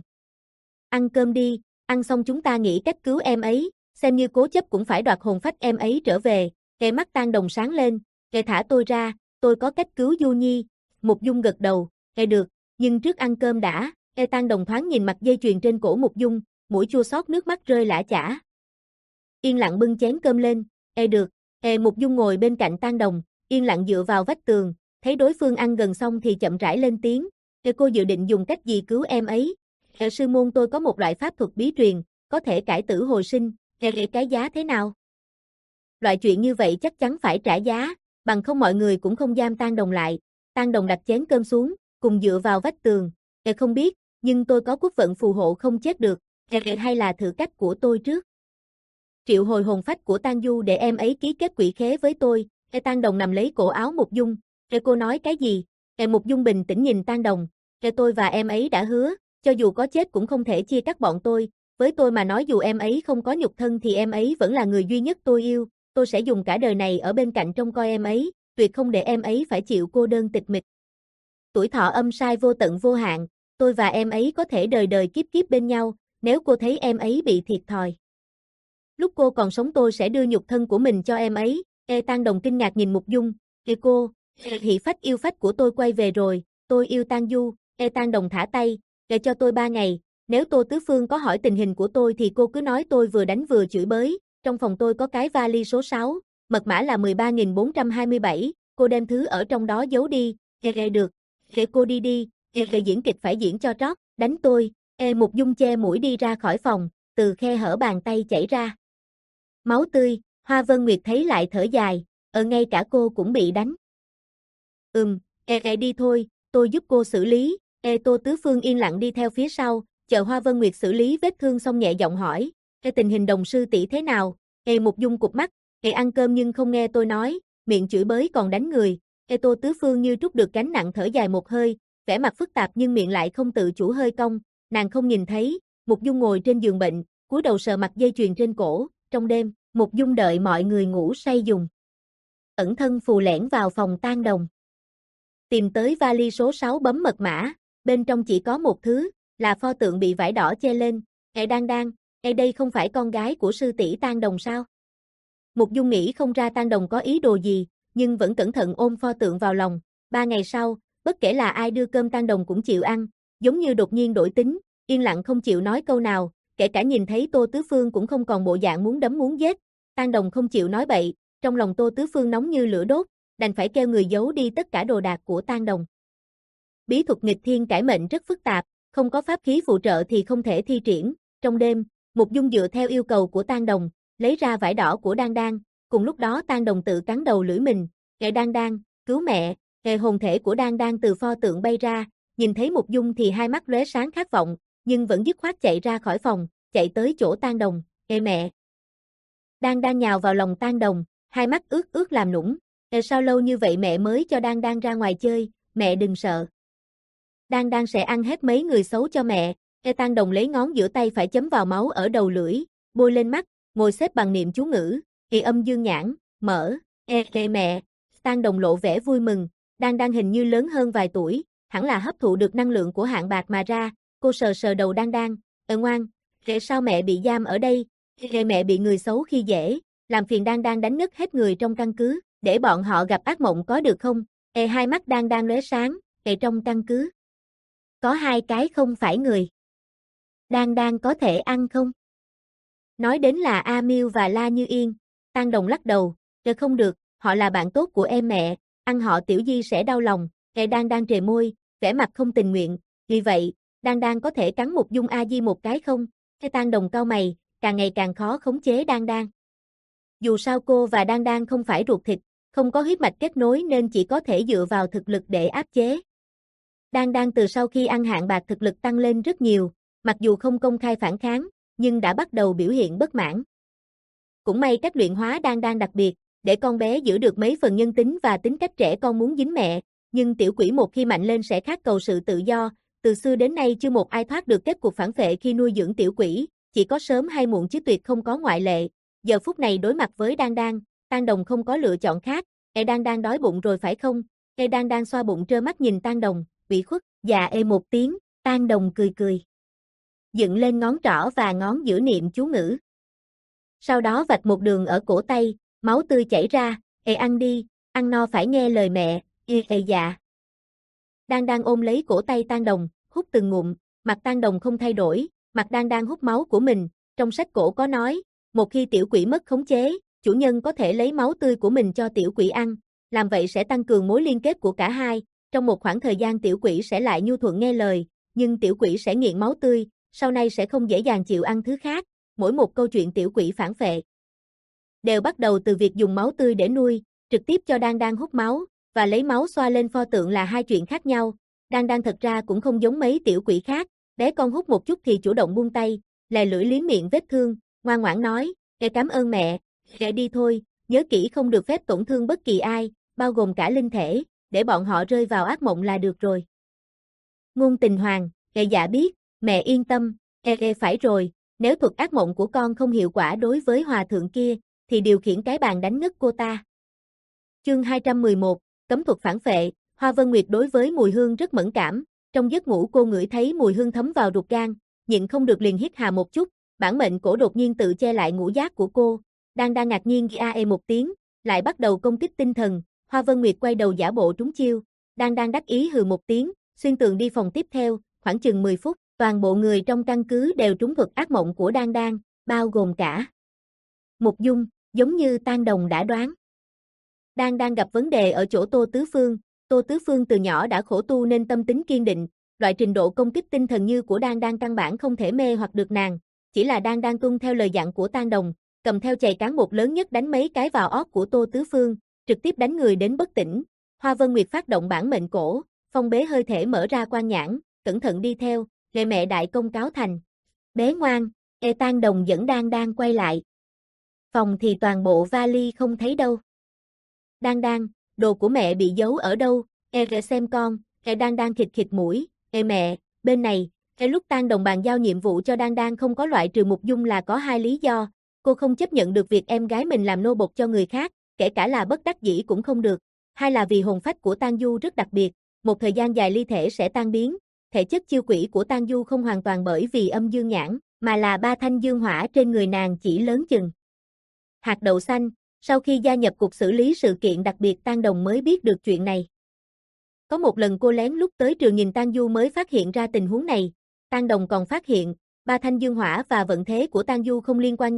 Ăn cơm đi, ăn xong chúng ta nghĩ cách cứu em ấy, xem như cố chấp cũng phải đoạt hồn phách em ấy trở về. Cái mắt Tang Đồng sáng lên, "Kệ thả tôi ra, tôi có cách cứu Du Nhi." Mục Dung gật đầu, "Kệ được, nhưng trước ăn cơm đã." Ê Tang Đồng thoáng nhìn mặt dây chuyền trên cổ Mục Dung, mũi chua xót nước mắt rơi lã chã. Yên lặng bưng chén cơm lên, "Ê được." Ê Mục Dung ngồi bên cạnh Tang Đồng, yên lặng dựa vào vách tường, thấy đối phương ăn gần xong thì chậm rãi lên tiếng, "Ê cô dự định dùng cách gì cứu em ấy?" "Ê sư môn tôi có một loại pháp thuật bí truyền, có thể cải tử hồi sinh." "Ê cái giá thế nào?" "Loại chuyện như vậy chắc chắn phải trả giá, bằng không mọi người cũng không giam Tang Đồng lại." Tang Đồng đặt chén cơm xuống, cùng dựa vào vách tường, "Ê không biết, nhưng tôi có quốc vận phù hộ không chết được. Ê hay là thử cách của tôi trước. Triệu hồi hồn phách của Tang Du để em ấy ký kết quỷ khế với tôi." Ê Tang Đồng nằm lấy cổ áo Mục Dung, "Ê cô nói cái gì?" Ê Mục Dung bình tĩnh nhìn Tang Đồng, "Ê tôi và em ấy đã hứa, cho dù có chết cũng không thể chia cắt bọn tôi. Với tôi mà nói dù em ấy không có nhục thân thì em ấy vẫn là người duy nhất tôi yêu. Tôi sẽ dùng cả đời này ở bên cạnh trông coi em ấy, tuyệt không để em ấy phải chịu cô đơn tịch mịch. Tuổi thọ âm sai vô tận vô hạn, tôi và em ấy có thể đời đời kiếp kiếp bên nhau, nếu cô thấy em ấy bị thiệt thòi. Lúc cô còn sống tôi sẽ đưa nhục thân của mình cho em ấy." Ê Tang Đồng kinh ngạc nhìn Mục Dung, "Ê cô, hỷ phách yêu phách của tôi quay về rồi, tôi yêu Tang Du." Ê Tang Đồng thả tay, "Để cho tôi ba ngày, nếu Tô Tứ Phương có hỏi tình hình của tôi thì cô cứ nói tôi vừa đánh vừa chửi bới, trong phòng tôi có cái vali số sáu, mật mã là mười ba nghìn bốn trăm hai mươi bảy, cô đem thứ ở trong đó giấu đi." "Ê, ê được, để cô đi đi, ê, ê diễn kịch phải diễn cho trót, đánh tôi." Ê Mục Dung che mũi đi ra khỏi phòng, từ khe hở bàn tay chảy ra máu tươi. Hoa Vân Nguyệt thấy lại thở dài, ở ngay cả cô cũng bị đánh. "Ừm, ê ê đi thôi, tôi giúp cô xử lý." Ê Tô Tứ Phương yên lặng đi theo phía sau, chờ Hoa Vân Nguyệt xử lý vết thương xong nhẹ giọng hỏi, "Ê tình hình Đồng sư tỷ thế nào?" Ê Mục Dung cụp mắt, "Ê ăn cơm nhưng không nghe tôi nói, miệng chửi bới còn đánh người." Ê Tô Tứ Phương như trút được gánh nặng thở dài một hơi, vẻ mặt phức tạp nhưng miệng lại không tự chủ hơi cong, nàng không nhìn thấy. Mục Dung ngồi trên giường bệnh, cúi đầu sờ mặt dây chuyền trên cổ. Trong đêm, Mục Dung đợi mọi người ngủ say dùng ẩn thân phù lẻn vào phòng Tang Đồng. Tìm tới vali số sáu bấm mật mã, bên trong chỉ có một thứ, là pho tượng bị vải đỏ che lên. "Ê Đan Đan, ê đây không phải con gái của sư tỷ Tang Đồng sao?" Mục Dung nghĩ không ra Tang Đồng có ý đồ gì, nhưng vẫn cẩn thận ôm pho tượng vào lòng. Ba ngày sau, bất kể là ai đưa cơm Tang Đồng cũng chịu ăn, giống như đột nhiên đổi tính, yên lặng không chịu nói câu nào, kể cả nhìn thấy Tô Tứ Phương cũng không còn bộ dạng muốn đấm muốn giết. Tang Đồng không chịu nói bậy, trong lòng Tô Tứ Phương nóng như lửa đốt, đành phải kêu người giấu đi tất cả đồ đạc của Tang Đồng. Bí thuật nghịch thiên cải mệnh rất phức tạp, không có pháp khí phụ trợ thì không thể thi triển. Trong đêm, Mục Dung dựa theo yêu cầu của Tang Đồng, lấy ra vải đỏ của Đan Đan, cùng lúc đó Tang Đồng tự cắn đầu lưỡi mình, "Ngài Đan Đan, cứu mẹ!" Ngài hồn thể của Đan Đan từ pho tượng bay ra, nhìn thấy Mục Dung thì hai mắt lóe sáng khát vọng, nhưng vẫn dứt khoát chạy ra khỏi phòng, chạy tới chỗ Tang Đồng, "Ê mẹ!" Đan Đan nhào vào lòng Tang Đồng, hai mắt ướt ướt làm nũng, "Ê sao lâu như vậy mẹ mới cho Đan Đan ra ngoài chơi, mẹ đừng sợ. Đan Đan sẽ ăn hết mấy người xấu cho mẹ." Ê Tang Đồng lấy ngón giữa tay phải chấm vào máu ở đầu lưỡi, bôi lên mắt, ngồi xếp bằng niệm chú ngữ, "Ê âm dương nhãn, mở." "Ê, ê mẹ." Tang Đồng lộ vẻ vui mừng, Đan Đan hình như lớn hơn vài tuổi, hẳn là hấp thụ được năng lượng của hạng bạc mà ra, cô sờ sờ đầu Đan Đan, "Ờ ngoan, rể sao mẹ bị giam ở đây?" "Rể mẹ bị người xấu khi dễ, làm phiền Đan Đan đánh ngất hết người trong căn cứ, để bọn họ gặp ác mộng có được không?" Ê hai mắt Đan Đan lóe sáng, "Ê trong căn cứ có hai cái không phải người. Đan Đan có thể ăn không?" Nói đến là A Miêu và La Như Yên, Tang Đồng lắc đầu, "Ờ không được, họ là bạn tốt của em mẹ, ăn họ Tiểu Di sẽ đau lòng." Ê Đan Đan trề môi, vẻ mặt không tình nguyện, "Vì vậy, Đan Đan có thể cắn Mục Dung A Di một cái không?" Ê Tang Đồng cau mày, càng ngày càng khó khống chế Đan Đan. Dù sao cô và Đan Đan không phải ruột thịt, không có huyết mạch kết nối nên chỉ có thể dựa vào thực lực để áp chế. Đan Đan từ sau khi ăn hạng bạc thực lực tăng lên rất nhiều, mặc dù không công khai phản kháng, nhưng đã bắt đầu biểu hiện bất mãn. Cũng may cách luyện hóa Đan Đan đặc biệt, để con bé giữ được mấy phần nhân tính và tính cách trẻ con muốn dính mẹ, nhưng tiểu quỷ một khi mạnh lên sẽ khát cầu sự tự do, từ xưa đến nay chưa một ai thoát được kết cục phản phệ khi nuôi dưỡng tiểu quỷ, chỉ có sớm hay muộn chứ tuyệt không có ngoại lệ. Giờ phút này đối mặt với Đan Đan, Tang Đồng không có lựa chọn khác, "Ê Đan Đan đói bụng rồi phải không?" Ê Đan Đan xoa bụng trơ mắt nhìn Tang Đồng, ủy khuất, "Dạ ê" một tiếng, Tang Đồng cười cười, dựng lên ngón trỏ và ngón giữa niệm chú ngữ. Sau đó vạch một đường ở cổ tay, máu tươi chảy ra, "Ê ăn đi, ăn no phải nghe lời mẹ." "Ê, ê dạ." Đan Đan ôm lấy cổ tay Tang Đồng, hút từng ngụm, mặt Tang Đồng không thay đổi, mặt Đan Đan hút máu của mình, trong sách cổ có nói, một khi tiểu quỷ mất khống chế, chủ nhân có thể lấy máu tươi của mình cho tiểu quỷ ăn, làm vậy sẽ tăng cường mối liên kết của cả hai, trong một khoảng thời gian tiểu quỷ sẽ lại nhu thuận nghe lời, nhưng tiểu quỷ sẽ nghiện máu tươi, sau này sẽ không dễ dàng chịu ăn thứ khác, mỗi một câu chuyện tiểu quỷ phản phệ đều bắt đầu từ việc dùng máu tươi để nuôi, trực tiếp cho Đan Đan hút máu, và lấy máu xoa lên pho tượng là hai chuyện khác nhau. Đan Đan thật ra cũng không giống mấy tiểu quỷ khác, bé con hút một chút thì chủ động buông tay, lè lưỡi liếm miệng vết thương, ngoan ngoãn nói, "Ê cảm ơn mẹ, ghé đi thôi, nhớ kỹ không được phép tổn thương bất kỳ ai, bao gồm cả linh thể, để bọn họ rơi vào ác mộng là được rồi." Ngôn Tình Hoàng, "Ê dạ biết, mẹ yên tâm." "Ê ê phải rồi, nếu thuật ác mộng của con không hiệu quả đối với hòa thượng kia, thì điều khiển cái bàn đánh ngất cô ta." Chương hai trăm mười một, cấm thuật phản phệ. Hoa Vân Nguyệt đối với mùi hương rất mẫn cảm, trong giấc ngủ cô ngửi thấy mùi hương thấm vào ruột gan, nhịn không được liền hít hà một chút, bản mệnh cổ đột nhiên tự che lại ngũ giác của cô, đang đang ngạc nhiên a e một tiếng, lại bắt đầu công kích tinh thần, Hoa Vân Nguyệt quay đầu giả bộ trúng chiêu, đang đang đắc ý hừ một tiếng, xuyên tường đi phòng tiếp theo, khoảng chừng mười phút, toàn bộ người trong căn cứ đều trúng thuật ác mộng của Đan Đan, bao gồm cả Mục Dung, giống như Tang Đồng đã đoán. Đan Đan gặp vấn đề ở chỗ Tô Tứ Phương, Tô Tứ Phương từ nhỏ đã khổ tu nên tâm tính kiên định, loại trình độ công kích tinh thần như của Đan Đan căn bản không thể mê hoặc được nàng, chỉ là Đan Đan tuân theo lời dặn của Tang Đồng, cầm theo chày cán bột lớn nhất đánh mấy cái vào óc của Tô Tứ Phương, trực tiếp đánh người đến bất tỉnh. Hoa Vân Nguyệt phát động bản mệnh cổ, phong bế hơi thể mở ra quan nhãn, cẩn thận đi theo, lệ mẹ đại công cáo thành. Bé ngoan, e Tang Đồng dẫn Đan Đan quay lại. Phòng thì toàn bộ vali không thấy đâu. Đan Đan, đồ của mẹ bị giấu ở đâu? E xem con, e Đan Đan khịt khịt mũi, e mẹ, bên này, e lúc Tang Đồng bàn giao nhiệm vụ cho Đan Đan không có loại trừ Mục Dung là có hai lý do, cô không chấp nhận được việc em gái mình làm nô bộc cho người khác, kể cả là bất đắc dĩ cũng không được, hai là vì hồn phách của Tang Du rất đặc biệt, một thời gian dài ly thể sẽ tan biến, thể chất chiêu quỷ của Tang Du không hoàn toàn bởi vì âm dương nhãn, mà là ba thanh dương hỏa trên người nàng chỉ lớn chừng hạt đậu xanh. Sau khi gia nhập cục xử lý sự kiện đặc biệt Tang Đồng mới biết được chuyện này. Có một lần cô lén lút tới trường nhìn Tang Du mới phát hiện ra tình huống này, Tang Đồng còn phát hiện, ba thanh dương hỏa và vận thế của Tang Du không liên quan nhau,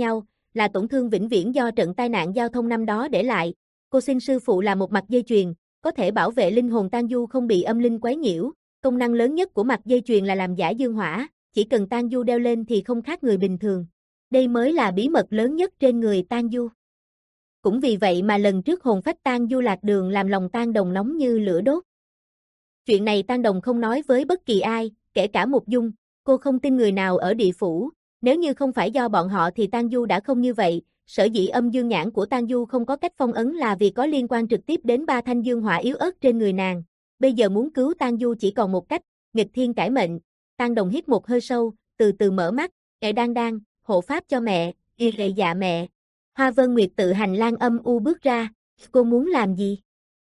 là tổn thương vĩnh viễn do trận tai nạn giao thông năm đó để lại. Cô xin sư phụ là một mặt dây chuyền, có thể bảo vệ linh hồn Tang Du không bị âm linh quấy nhiễu. Công năng lớn nhất của mặt dây chuyền là làm giả dương hỏa, chỉ cần Tang Du đeo lên thì không khác người bình thường. Đây mới là bí mật lớn nhất trên người Tang Du. Cũng vì vậy mà lần trước hồn phách Tang Du lạc đường làm lòng Tang Đồng nóng như lửa đốt. Chuyện này Tang Đồng không nói với bất kỳ ai, kể cả Mục Dung, cô không tin người nào ở địa phủ, nếu như không phải do bọn họ thì Tang Du đã không như vậy. Sở dĩ âm dương nhãn của Tang Du không có cách phong ấn là vì có liên quan trực tiếp đến ba thanh dương hỏa yếu ớt trên người nàng. Bây giờ muốn cứu Tang Du chỉ còn một cách, nghịch thiên cải mệnh. Tang Đồng hít một hơi sâu, từ từ mở mắt, "Ệ Đan Đan, hộ pháp cho mẹ." "Y Ệ dạ mẹ." Hoa Vân Nguyệt tự hành lang âm u bước ra, "Cô muốn làm gì?"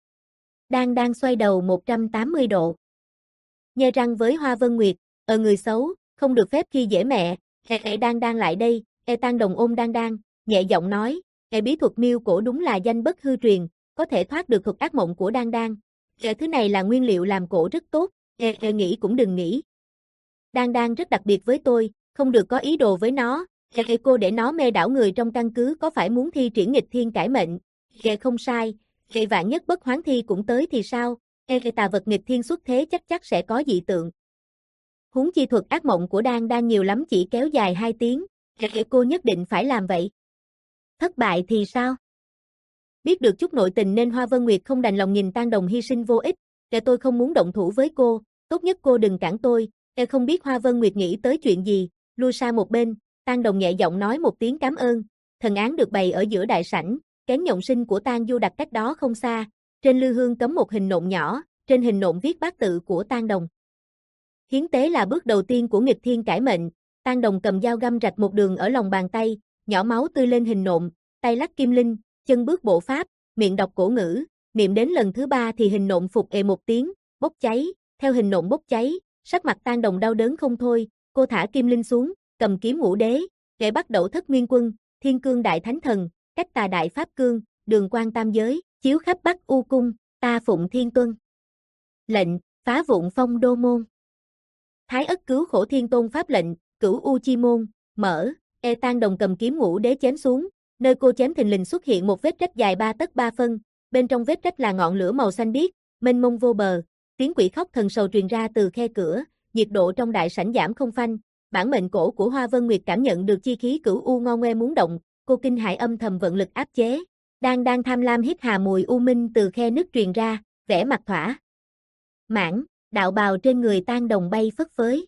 Đan Đan xoay đầu một trăm tám mươi độ. Nhe răng với Hoa Vân Nguyệt, "Ờ người xấu, không được phép khi dễ mẹ." "Ệ Ệ Đan Đan lại đây." Ê Tang Đồng ôm Đan Đan, nhẹ giọng nói, "Ê bí thuật miêu cổ đúng là danh bất hư truyền, có thể thoát được thuật ác mộng của Đan Đan. Ê thứ này là nguyên liệu làm cổ rất tốt, Ê, ê nghĩ cũng đừng nghĩ. Đan Đan rất đặc biệt với tôi, không được có ý đồ với nó. Ê, ê cô để nó mê đảo người trong căn cứ có phải muốn thi triển nghịch thiên cải mệnh?" "Ê không sai, ê vạn nhất bất hoán thi cũng tới thì sao? Ê, ê tà vật nghịch thiên xuất thế chắc chắc sẽ có dị tượng. Huống chi thuật ác mộng của Đan Đan nhiều lắm chỉ kéo dài hai tiếng, ê, ê cô nhất định phải làm vậy. Thất bại thì sao?" Biết được chút nội tình nên Hoa Vân Nguyệt không đành lòng nhìn Tang Đồng hy sinh vô ích. "Ê tôi không muốn động thủ với cô, tốt nhất cô đừng cản tôi." Ê không biết Hoa Vân Nguyệt nghĩ tới chuyện gì, lui sang một bên, Tang Đồng nhẹ giọng nói một tiếng cảm ơn. Thần án được bày ở giữa đại sảnh, kén nhộng sinh của Tang Du đặt cách đó không xa, trên lư hương cắm một hình nộm nhỏ, trên hình nộm viết bát tự của Tang Đồng. Hiến tế là bước đầu tiên của nghịch thiên cải mệnh. Tang Đồng cầm dao găm rạch một đường ở lòng bàn tay, nhỏ máu tươi lên hình nộm, tay lắc kim linh, chân bước bộ pháp, miệng đọc cổ ngữ, niệm đến lần thứ ba thì hình nộm phục ề một tiếng, bốc cháy, theo hình nộm bốc cháy, sắc mặt Tang Đồng đau đớn không thôi, cô thả kim linh xuống, cầm kiếm ngũ đế, để bắt đầu thất nguyên quân, thiên cương đại thánh thần, cách tà đại pháp cương, đường quan tam giới, chiếu khắp Bắc U cung, ta phụng thiên tuân. Lệnh, phá vụn phong đô môn. Thái ất cứu khổ thiên tôn pháp lệnh, cửu U chi môn, mở, e Tang Đồng cầm kiếm ngũ đế chém xuống, nơi cô chém thình lình xuất hiện một vết rách dài ba tấc ba phân, bên trong vết rách là ngọn lửa màu xanh biếc, mênh mông vô bờ, tiếng quỷ khóc thần sầu truyền ra từ khe cửa, nhiệt độ trong đại sảnh giảm không phanh, bản mệnh cổ của Hoa Vân Nguyệt cảm nhận được chi khí cửu u ngo ngoe muốn động, cô kinh hãi âm thầm vận lực áp chế. Đang đang tham lam hít hà mùi u minh từ khe nứt truyền ra, vẻ mặt thỏa mãn, đạo bào trên người Tang Đồng bay phất phới.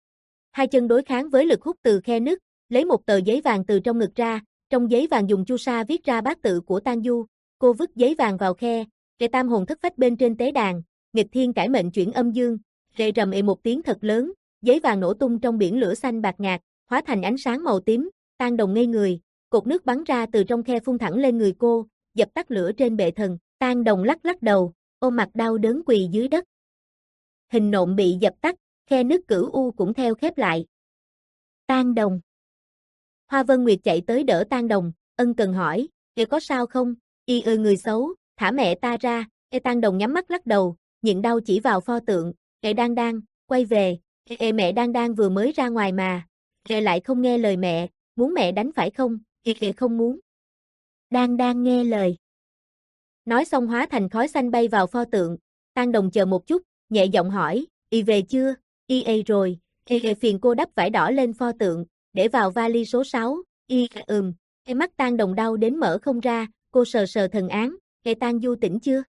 Hai chân đối kháng với lực hút từ khe nứt, lấy một tờ giấy vàng từ trong ngực ra, trong giấy vàng dùng chu sa viết ra bát tự của Tang Du, cô vứt giấy vàng vào khe, rệ tam hồn thất phách bên trên tế đàn, nghịch thiên cải mệnh chuyển âm dương, rệ rầm ệ một tiếng thật lớn, giấy vàng nổ tung trong biển lửa xanh bạc ngạt, hóa thành ánh sáng màu tím, Tang Đồng ngây người, cột nước bắn ra từ trong khe phun thẳng lên người cô, dập tắt lửa trên bệ thần, Tang Đồng lắc lắc đầu, ôm mặt đau đớn quỳ dưới đất. Hình nộm bị dập tắt, khe nứt cửu u cũng theo khép lại. Tang Đồng. Hoa Vân Nguyệt chạy tới đỡ Tang Đồng, ân cần hỏi, "Ê có sao không?" "Y ơi người xấu, thả mẹ ta ra." Ê Tang Đồng nhắm mắt lắc đầu, nhịn đau chỉ vào pho tượng, "Ê Đan Đan, quay về." Ê, ê mẹ Đan Đan vừa mới ra ngoài mà. Ê lại không nghe lời mẹ, muốn mẹ đánh phải không? Ê, ê không muốn. Đan Đan nghe lời. Nói xong hóa thành khói xanh bay vào pho tượng, Tang Đồng chờ một chút, nhẹ giọng hỏi, "Y về chưa?" "Y ê rồi." "Ê ê phiền cô đắp vải đỏ lên pho tượng, để vào vali số sáu." "Y ừm." Ê mắt Tang Đồng đau đến mở không ra, cô sờ sờ thần án, "Ê Tang Du tỉnh chưa?"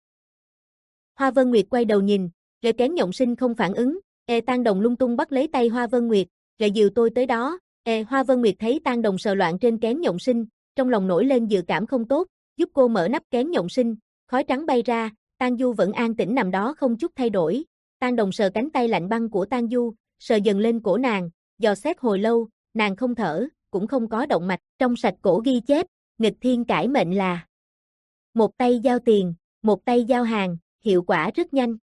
Hoa Vân Nguyệt quay đầu nhìn, Rệ kén nhộng sinh không phản ứng, Ê Tang Đồng lung tung bắt lấy tay Hoa Vân Nguyệt, "Rệ dìu tôi tới đó." Ê Hoa Vân Nguyệt thấy Tang Đồng sờ loạn trên kén nhộng sinh, trong lòng nổi lên dự cảm không tốt, giúp cô mở nắp kén nhộng sinh, khói trắng bay ra, Tang Du vẫn an tĩnh nằm đó không chút thay đổi. Tang Đồng sờ cánh tay lạnh băng của Tang Du, sờ dần lên cổ nàng, dò xét hồi lâu, nàng không thở, cũng không có động mạch, trong sạch cổ ghi chép, nghịch thiên cải mệnh là một tay giao tiền, một tay giao hàng, hiệu quả rất nhanh.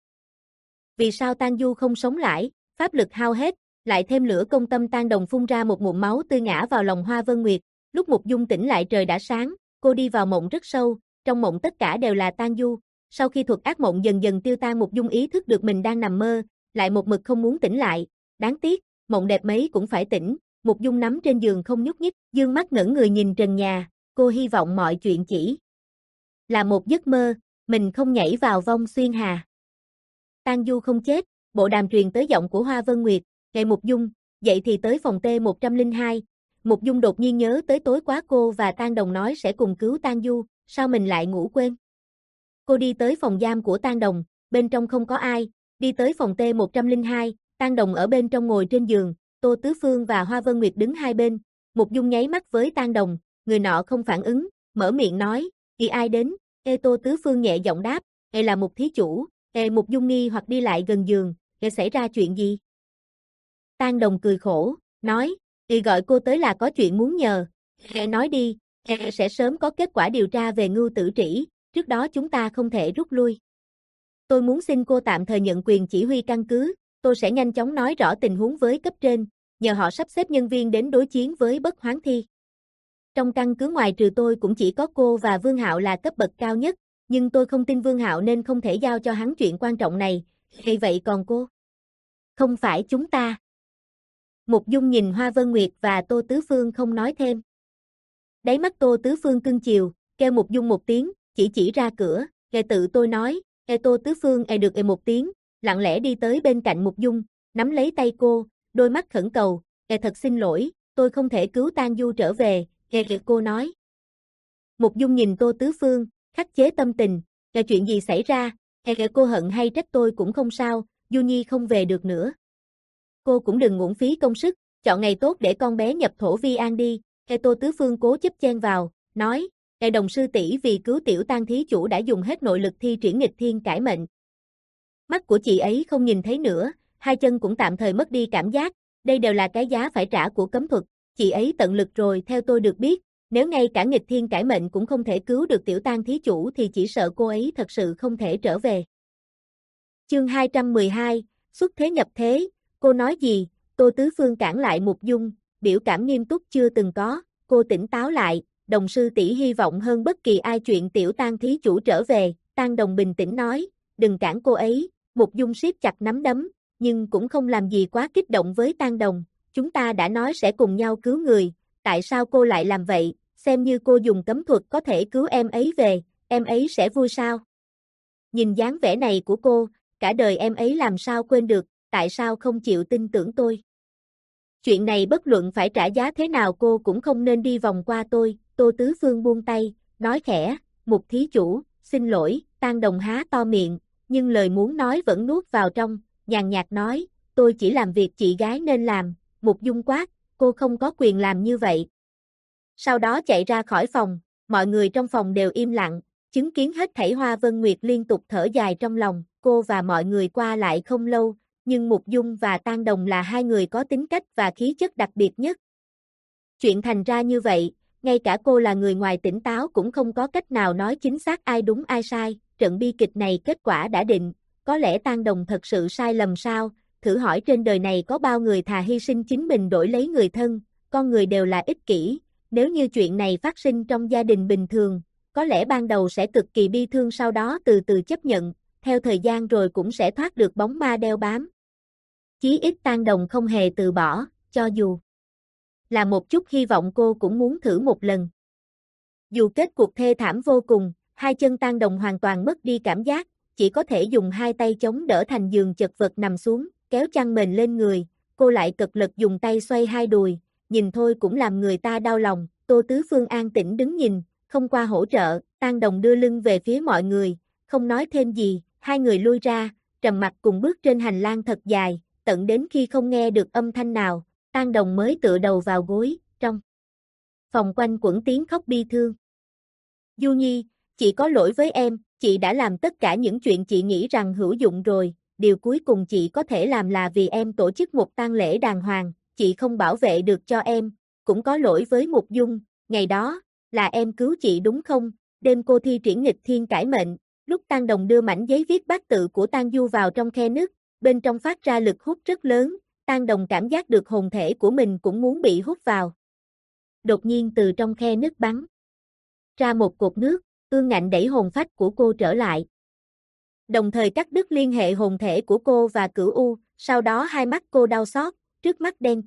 Vì sao Tang Du không sống lại, pháp lực hao hết, lại thêm lửa công tâm Tang Đồng phun ra một ngụm máu tươi ngã vào lòng Hoa Vân Nguyệt, lúc Mục Dung tỉnh lại trời đã sáng, cô đi vào mộng rất sâu, trong mộng tất cả đều là Tang Du, sau khi thuật ác mộng dần dần tiêu tan Mục Dung ý thức được mình đang nằm mơ, lại một mực không muốn tỉnh lại, đáng tiếc, mộng đẹp mấy cũng phải tỉnh, Mục Dung nắm trên giường không nhúc nhích, dương mắt ngẩng người nhìn trần nhà, cô hy vọng mọi chuyện chỉ là một giấc mơ, mình không nhảy vào vong xuyên hà. Tang Du không chết, bộ đàm truyền tới giọng của Hoa Vân Nguyệt, "Ngày Mục Dung, dậy thì tới phòng T một không hai." Mục Dung đột nhiên nhớ tới tối quá cô và Tang Đồng nói sẽ cùng cứu Tang Du, sao mình lại ngủ quên? Cô đi tới phòng giam của Tang Đồng, bên trong không có ai, đi tới phòng T một không hai, Tang Đồng ở bên trong ngồi trên giường, Tô Tứ Phương và Hoa Vân Nguyệt đứng hai bên. Mục Dung nháy mắt với Tang Đồng, người nọ không phản ứng, mở miệng nói, "Ý ai đến?" Ê Tô Tứ Phương nhẹ giọng đáp, "Ê là Mục thí chủ." Ê Mục Dung nghi hoặc đi lại gần giường, "Ê xảy ra chuyện gì?" Tang Đồng cười khổ, nói, "Ê gọi cô tới là có chuyện muốn nhờ." "Ê nói đi, Ê sẽ sớm có kết quả điều tra về Ngưu Tử Trĩ, trước đó chúng ta không thể rút lui. Tôi muốn xin cô tạm thời nhận quyền chỉ huy căn cứ, tôi sẽ nhanh chóng nói rõ tình huống với cấp trên, nhờ họ sắp xếp nhân viên đến đối chiến với Bất Hoán Thi. Trong căn cứ ngoài trừ tôi cũng chỉ có cô và Vương Hạo là cấp bậc cao nhất, nhưng tôi không tin Vương Hạo nên không thể giao cho hắn chuyện quan trọng này, vì vậy còn cô? Không phải chúng ta." Mục Dung nhìn Hoa Vân Nguyệt và Tô Tứ Phương không nói thêm. Đáy mắt Tô Tứ Phương cưng chiều, kêu Mục Dung một tiếng, chỉ chỉ ra cửa, "Ê tự tôi nói." Ê Tô Tứ Phương ê được ê một tiếng, lặng lẽ đi tới bên cạnh Mục Dung, nắm lấy tay cô, đôi mắt khẩn cầu, "Ê thật xin lỗi, tôi không thể cứu Tang Du trở về." Ê cô nói. Mục Dung nhìn Tô Tứ Phương, khắc chế tâm tình, "Là chuyện gì xảy ra?" Ê cô hận hay trách tôi cũng không sao, Du Nhi không về được nữa. Cô cũng đừng uổng phí công sức, chọn ngày tốt để con bé nhập thổ vi an đi. Ê Tô Tứ Phương cố chấp chen vào, nói, "Ê đồng sư tỷ vì cứu tiểu Tang thí chủ đã dùng hết nội lực thi triển nghịch thiên cải mệnh." Mắt của chị ấy không nhìn thấy nữa, hai chân cũng tạm thời mất đi cảm giác, đây đều là cái giá phải trả của cấm thuật, chị ấy tận lực rồi theo tôi được biết, nếu ngay cả nghịch thiên cải mệnh cũng không thể cứu được tiểu Tang thí chủ thì chỉ sợ cô ấy thật sự không thể trở về. Chương hai trăm mười hai, xuất thế nhập thế, cô nói gì? Tô Tứ Phương cản lại Mục Dung, biểu cảm nghiêm túc chưa từng có, cô tỉnh táo lại, "Đồng sư tỷ hy vọng hơn bất kỳ ai chuyện tiểu Tang thí chủ trở về." Tang Đồng bình tĩnh nói, "Đừng cản cô ấy." Mục Dung siết chặt nắm đấm, nhưng cũng không làm gì quá kích động với Tang Đồng, "Chúng ta đã nói sẽ cùng nhau cứu người, tại sao cô lại làm vậy? Xem như cô dùng cấm thuật có thể cứu em ấy về, em ấy sẽ vui sao? Nhìn dáng vẻ này của cô, cả đời em ấy làm sao quên được, tại sao không chịu tin tưởng tôi? Chuyện này bất luận phải trả giá thế nào cô cũng không nên đi vòng qua tôi." Tô Tứ Phương buông tay, nói khẽ, "Mục thí chủ, xin lỗi." Tang Đồng há to miệng, nhưng lời muốn nói vẫn nuốt vào trong, nhàn nhạt nói, "Tôi chỉ làm việc chị gái nên làm." Mục Dung quát, "Cô không có quyền làm như vậy." Sau đó chạy ra khỏi phòng, mọi người trong phòng đều im lặng, chứng kiến hết thảy. Hoa Vân Nguyệt liên tục thở dài trong lòng, cô và mọi người qua lại không lâu, nhưng Mục Dung và Tang Đồng là hai người có tính cách và khí chất đặc biệt nhất. Chuyện thành ra như vậy, ngay cả cô là người ngoài tỉnh táo cũng không có cách nào nói chính xác ai đúng ai sai, trận bi kịch này kết quả đã định, có lẽ Tang Đồng thật sự sai lầm sao? Thử hỏi trên đời này có bao người thà hy sinh chính mình đổi lấy người thân, con người đều là ích kỷ, nếu như chuyện này phát sinh trong gia đình bình thường, có lẽ ban đầu sẽ cực kỳ bi thương sau đó từ từ chấp nhận, theo thời gian rồi cũng sẽ thoát được bóng ma đeo bám. Chí ít Tang Đồng không hề từ bỏ, cho dù là một chút hy vọng cô cũng muốn thử một lần. Dù kết cuộc thê thảm vô cùng, hai chân Tang Đồng hoàn toàn mất đi cảm giác, chỉ có thể dùng hai tay chống đỡ thành giường chật vật nằm xuống, kéo chăn mền lên người, cô lại cực lực dùng tay xoay hai đùi, nhìn thôi cũng làm người ta đau lòng. Tô Tứ Phương an tĩnh đứng nhìn, không qua hỗ trợ, Tang Đồng đưa lưng về phía mọi người, không nói thêm gì, hai người lui ra, trầm mặc cùng bước trên hành lang thật dài, tận đến khi không nghe được âm thanh nào, Tang Đồng mới tựa đầu vào gối, trong phòng quanh quẩn tiếng khóc bi thương. "Du Nhi, chị có lỗi với em, chị đã làm tất cả những chuyện chị nghĩ rằng hữu dụng rồi, điều cuối cùng chị có thể làm là vì em tổ chức một tang lễ đàng hoàng, chị không bảo vệ được cho em, cũng có lỗi với Mục Dung, ngày đó, là em cứu chị đúng không?" Đêm cô thi triển nghịch thiên cải mệnh, lúc Tang Đồng đưa mảnh giấy viết bát tự của Tang Du vào trong khe nứt, bên trong phát ra lực hút rất lớn, Tang Đồng cảm giác được hồn thể của mình cũng muốn bị hút vào. Đột nhiên từ trong khe nứt bắn ra một cột nước, ương ngạnh đẩy hồn phách của cô trở lại. Đồng thời cắt đứt liên hệ hồn thể của cô và Cửu U, sau đó hai mắt cô đau xót, trước mắt đen kịt,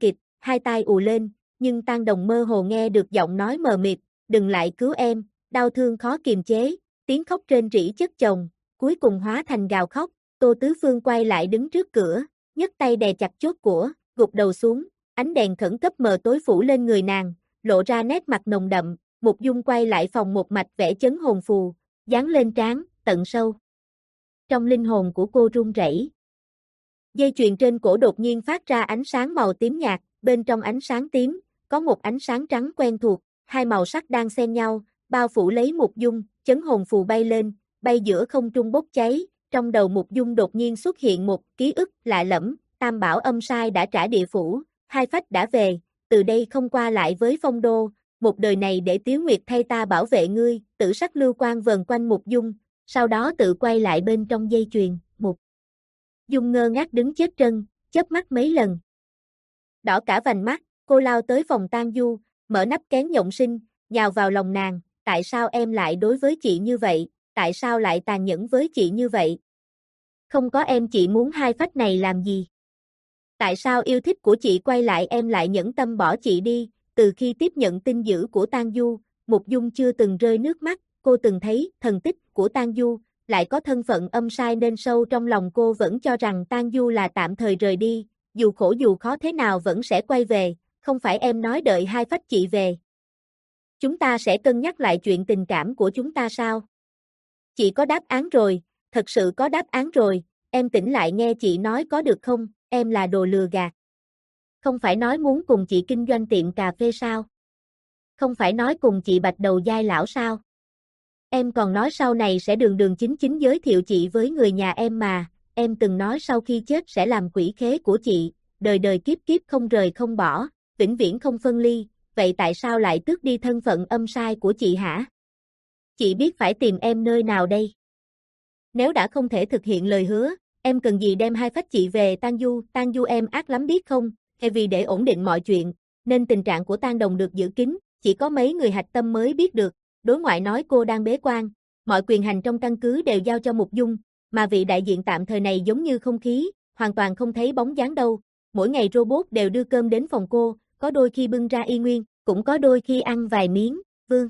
hai tai ù lên, nhưng Tang Đồng mơ hồ nghe được giọng nói mờ mịt, đừng lại cứu em, đau thương khó kiềm chế, tiếng khóc rên rỉ chất chồng, cuối cùng hóa thành gào khóc, Tô Tứ Phương quay lại đứng trước cửa, nhấc tay đè chặt chốt của, gục đầu xuống, ánh đèn khẩn cấp mờ tối phủ lên người nàng, lộ ra nét mặt nồng đậm, Mục Dung quay lại phòng một mạch vẽ chấn hồn phù, dán lên trán, tận sâu. Trong linh hồn của cô run rẩy. Dây chuyền trên cổ đột nhiên phát ra ánh sáng màu tím nhạt, bên trong ánh sáng tím, có một ánh sáng trắng quen thuộc, hai màu sắc đang xen nhau, bao phủ lấy Mục Dung, chấn hồn phù bay lên, bay giữa không trung bốc cháy, trong đầu Mục Dung đột nhiên xuất hiện một ký ức lạ lẫm, Tam Bảo âm sai đã trả địa phủ, hai phách đã về, từ đây không qua lại với Phong Đô, một đời này để Tiếu Nguyệt thay ta bảo vệ ngươi, tử sắc lưu quang vần quanh Mục Dung, sau đó tự quay lại bên trong dây chuyền, Mục Dung ngơ ngác đứng chết trân, chớp mắt mấy lần. Đỏ cả vành mắt, cô lao tới phòng Tang Du, mở nắp kén nhộng sinh, nhào vào lòng nàng, tại sao em lại đối với chị như vậy, tại sao lại tàn nhẫn với chị như vậy? Không có em chị muốn hai phách này làm gì? Tại sao yêu thích của chị quay lại em lại nhẫn tâm bỏ chị đi? Từ khi tiếp nhận tin dữ của Tang Du, Mục Dung chưa từng rơi nước mắt, cô từng thấy thần tích của Tang Du, lại có thân phận âm sai nên sâu trong lòng cô vẫn cho rằng Tang Du là tạm thời rời đi, dù khổ dù khó thế nào vẫn sẽ quay về, không phải em nói đợi hai phách chị về. Chúng ta sẽ cân nhắc lại chuyện tình cảm của chúng ta sao? Chị có đáp án rồi, thật sự có đáp án rồi, em tỉnh lại nghe chị nói có được không, em là đồ lừa gạt. Không phải nói muốn cùng chị kinh doanh tiệm cà phê sao? Không phải nói cùng chị bạch đầu giai lão sao? Em còn nói sau này sẽ đường đường chính chính giới thiệu chị với người nhà em mà, em từng nói sau khi chết sẽ làm quỷ khế của chị, đời đời kiếp kiếp không rời không bỏ, vĩnh viễn không phân ly, vậy tại sao lại tước đi thân phận âm sai của chị hả? Chị biết phải tìm em nơi nào đây? Nếu đã không thể thực hiện lời hứa, em cần gì đem hai phách chị về Tang Du, Tang Du em ác lắm biết không, hay vì để ổn định mọi chuyện, nên tình trạng của Tang Đồng được giữ kín, chỉ có mấy người hạch tâm mới biết được, đối ngoại nói cô đang bế quan, mọi quyền hành trong căn cứ đều giao cho Mục Dung, mà vị đại diện tạm thời này giống như không khí, hoàn toàn không thấy bóng dáng đâu, mỗi ngày robot đều đưa cơm đến phòng cô, có đôi khi bưng ra y nguyên, cũng có đôi khi ăn vài miếng, Vương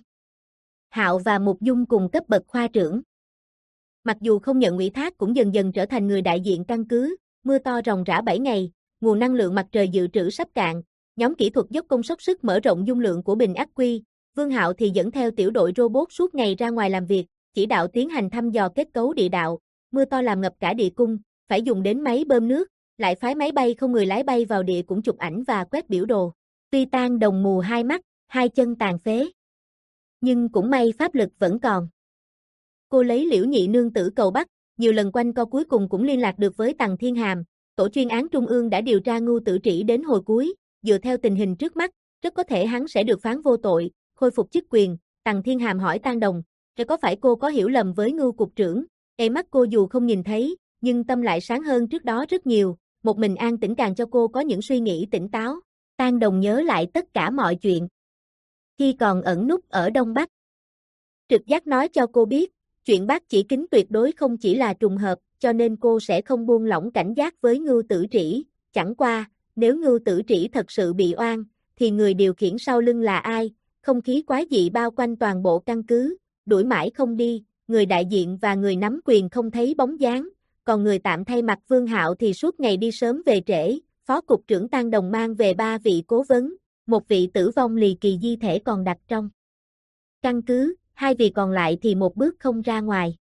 Hạo và Mục Dung cùng cấp bậc khoa trưởng. Mặc dù không nhận ủy thác cũng dần dần trở thành người đại diện căn cứ, mưa to ròng rã bảy ngày, nguồn năng lượng mặt trời dự trữ sắp cạn, nhóm kỹ thuật dốc công dốc sức mở rộng dung lượng của bình ắc quy, Vương Hạo thì dẫn theo tiểu đội robot suốt ngày ra ngoài làm việc, chỉ đạo tiến hành thăm dò kết cấu địa đạo, mưa to làm ngập cả địa cung, phải dùng đến máy bơm nước, lại phái máy bay không người lái bay vào địa cũng chụp ảnh và quét biểu đồ. Tuy Tang Đồng mù hai mắt, hai chân tàn phế, nhưng cũng may pháp lực vẫn còn. Cô lấy Liễu Nhị nương tử cầu bắt, nhiều lần quanh co cuối cùng cũng liên lạc được với Tằng Thiên Hàm, tổ chuyên án trung ương đã điều tra Ngưu Tử Trĩ đến hồi cuối, dựa theo tình hình trước mắt, rất có thể hắn sẽ được phán vô tội, khôi phục chức quyền. Tằng Thiên Hàm hỏi Tang Đồng, "Rồi có phải cô có hiểu lầm với Ngưu cục trưởng?" Ê mắt cô dù không nhìn thấy, nhưng tâm lại sáng hơn trước đó rất nhiều, một mình an tĩnh càng cho cô có những suy nghĩ tỉnh táo. Tang Đồng nhớ lại tất cả mọi chuyện. Khi còn ẩn núp ở Đông Bắc, trực giác nói cho cô biết, chuyện bác chỉ kính tuyệt đối không chỉ là trùng hợp, cho nên cô sẽ không buông lỏng cảnh giác với Ngưu Tử Trĩ. Chẳng qua, nếu Ngưu Tử Trĩ thật sự bị oan, thì người điều khiển sau lưng là ai? Không khí quái dị bao quanh toàn bộ căn cứ, đuổi mãi không đi, người đại diện và người nắm quyền không thấy bóng dáng, còn người tạm thay mặt Vương Hạo thì suốt ngày đi sớm về trễ. Phó cục trưởng Tang Đồng mang về ba vị cố vấn, một vị tử vong lì kỳ di thể còn đặt trong căn cứ, hai vị còn lại thì một bước không ra ngoài.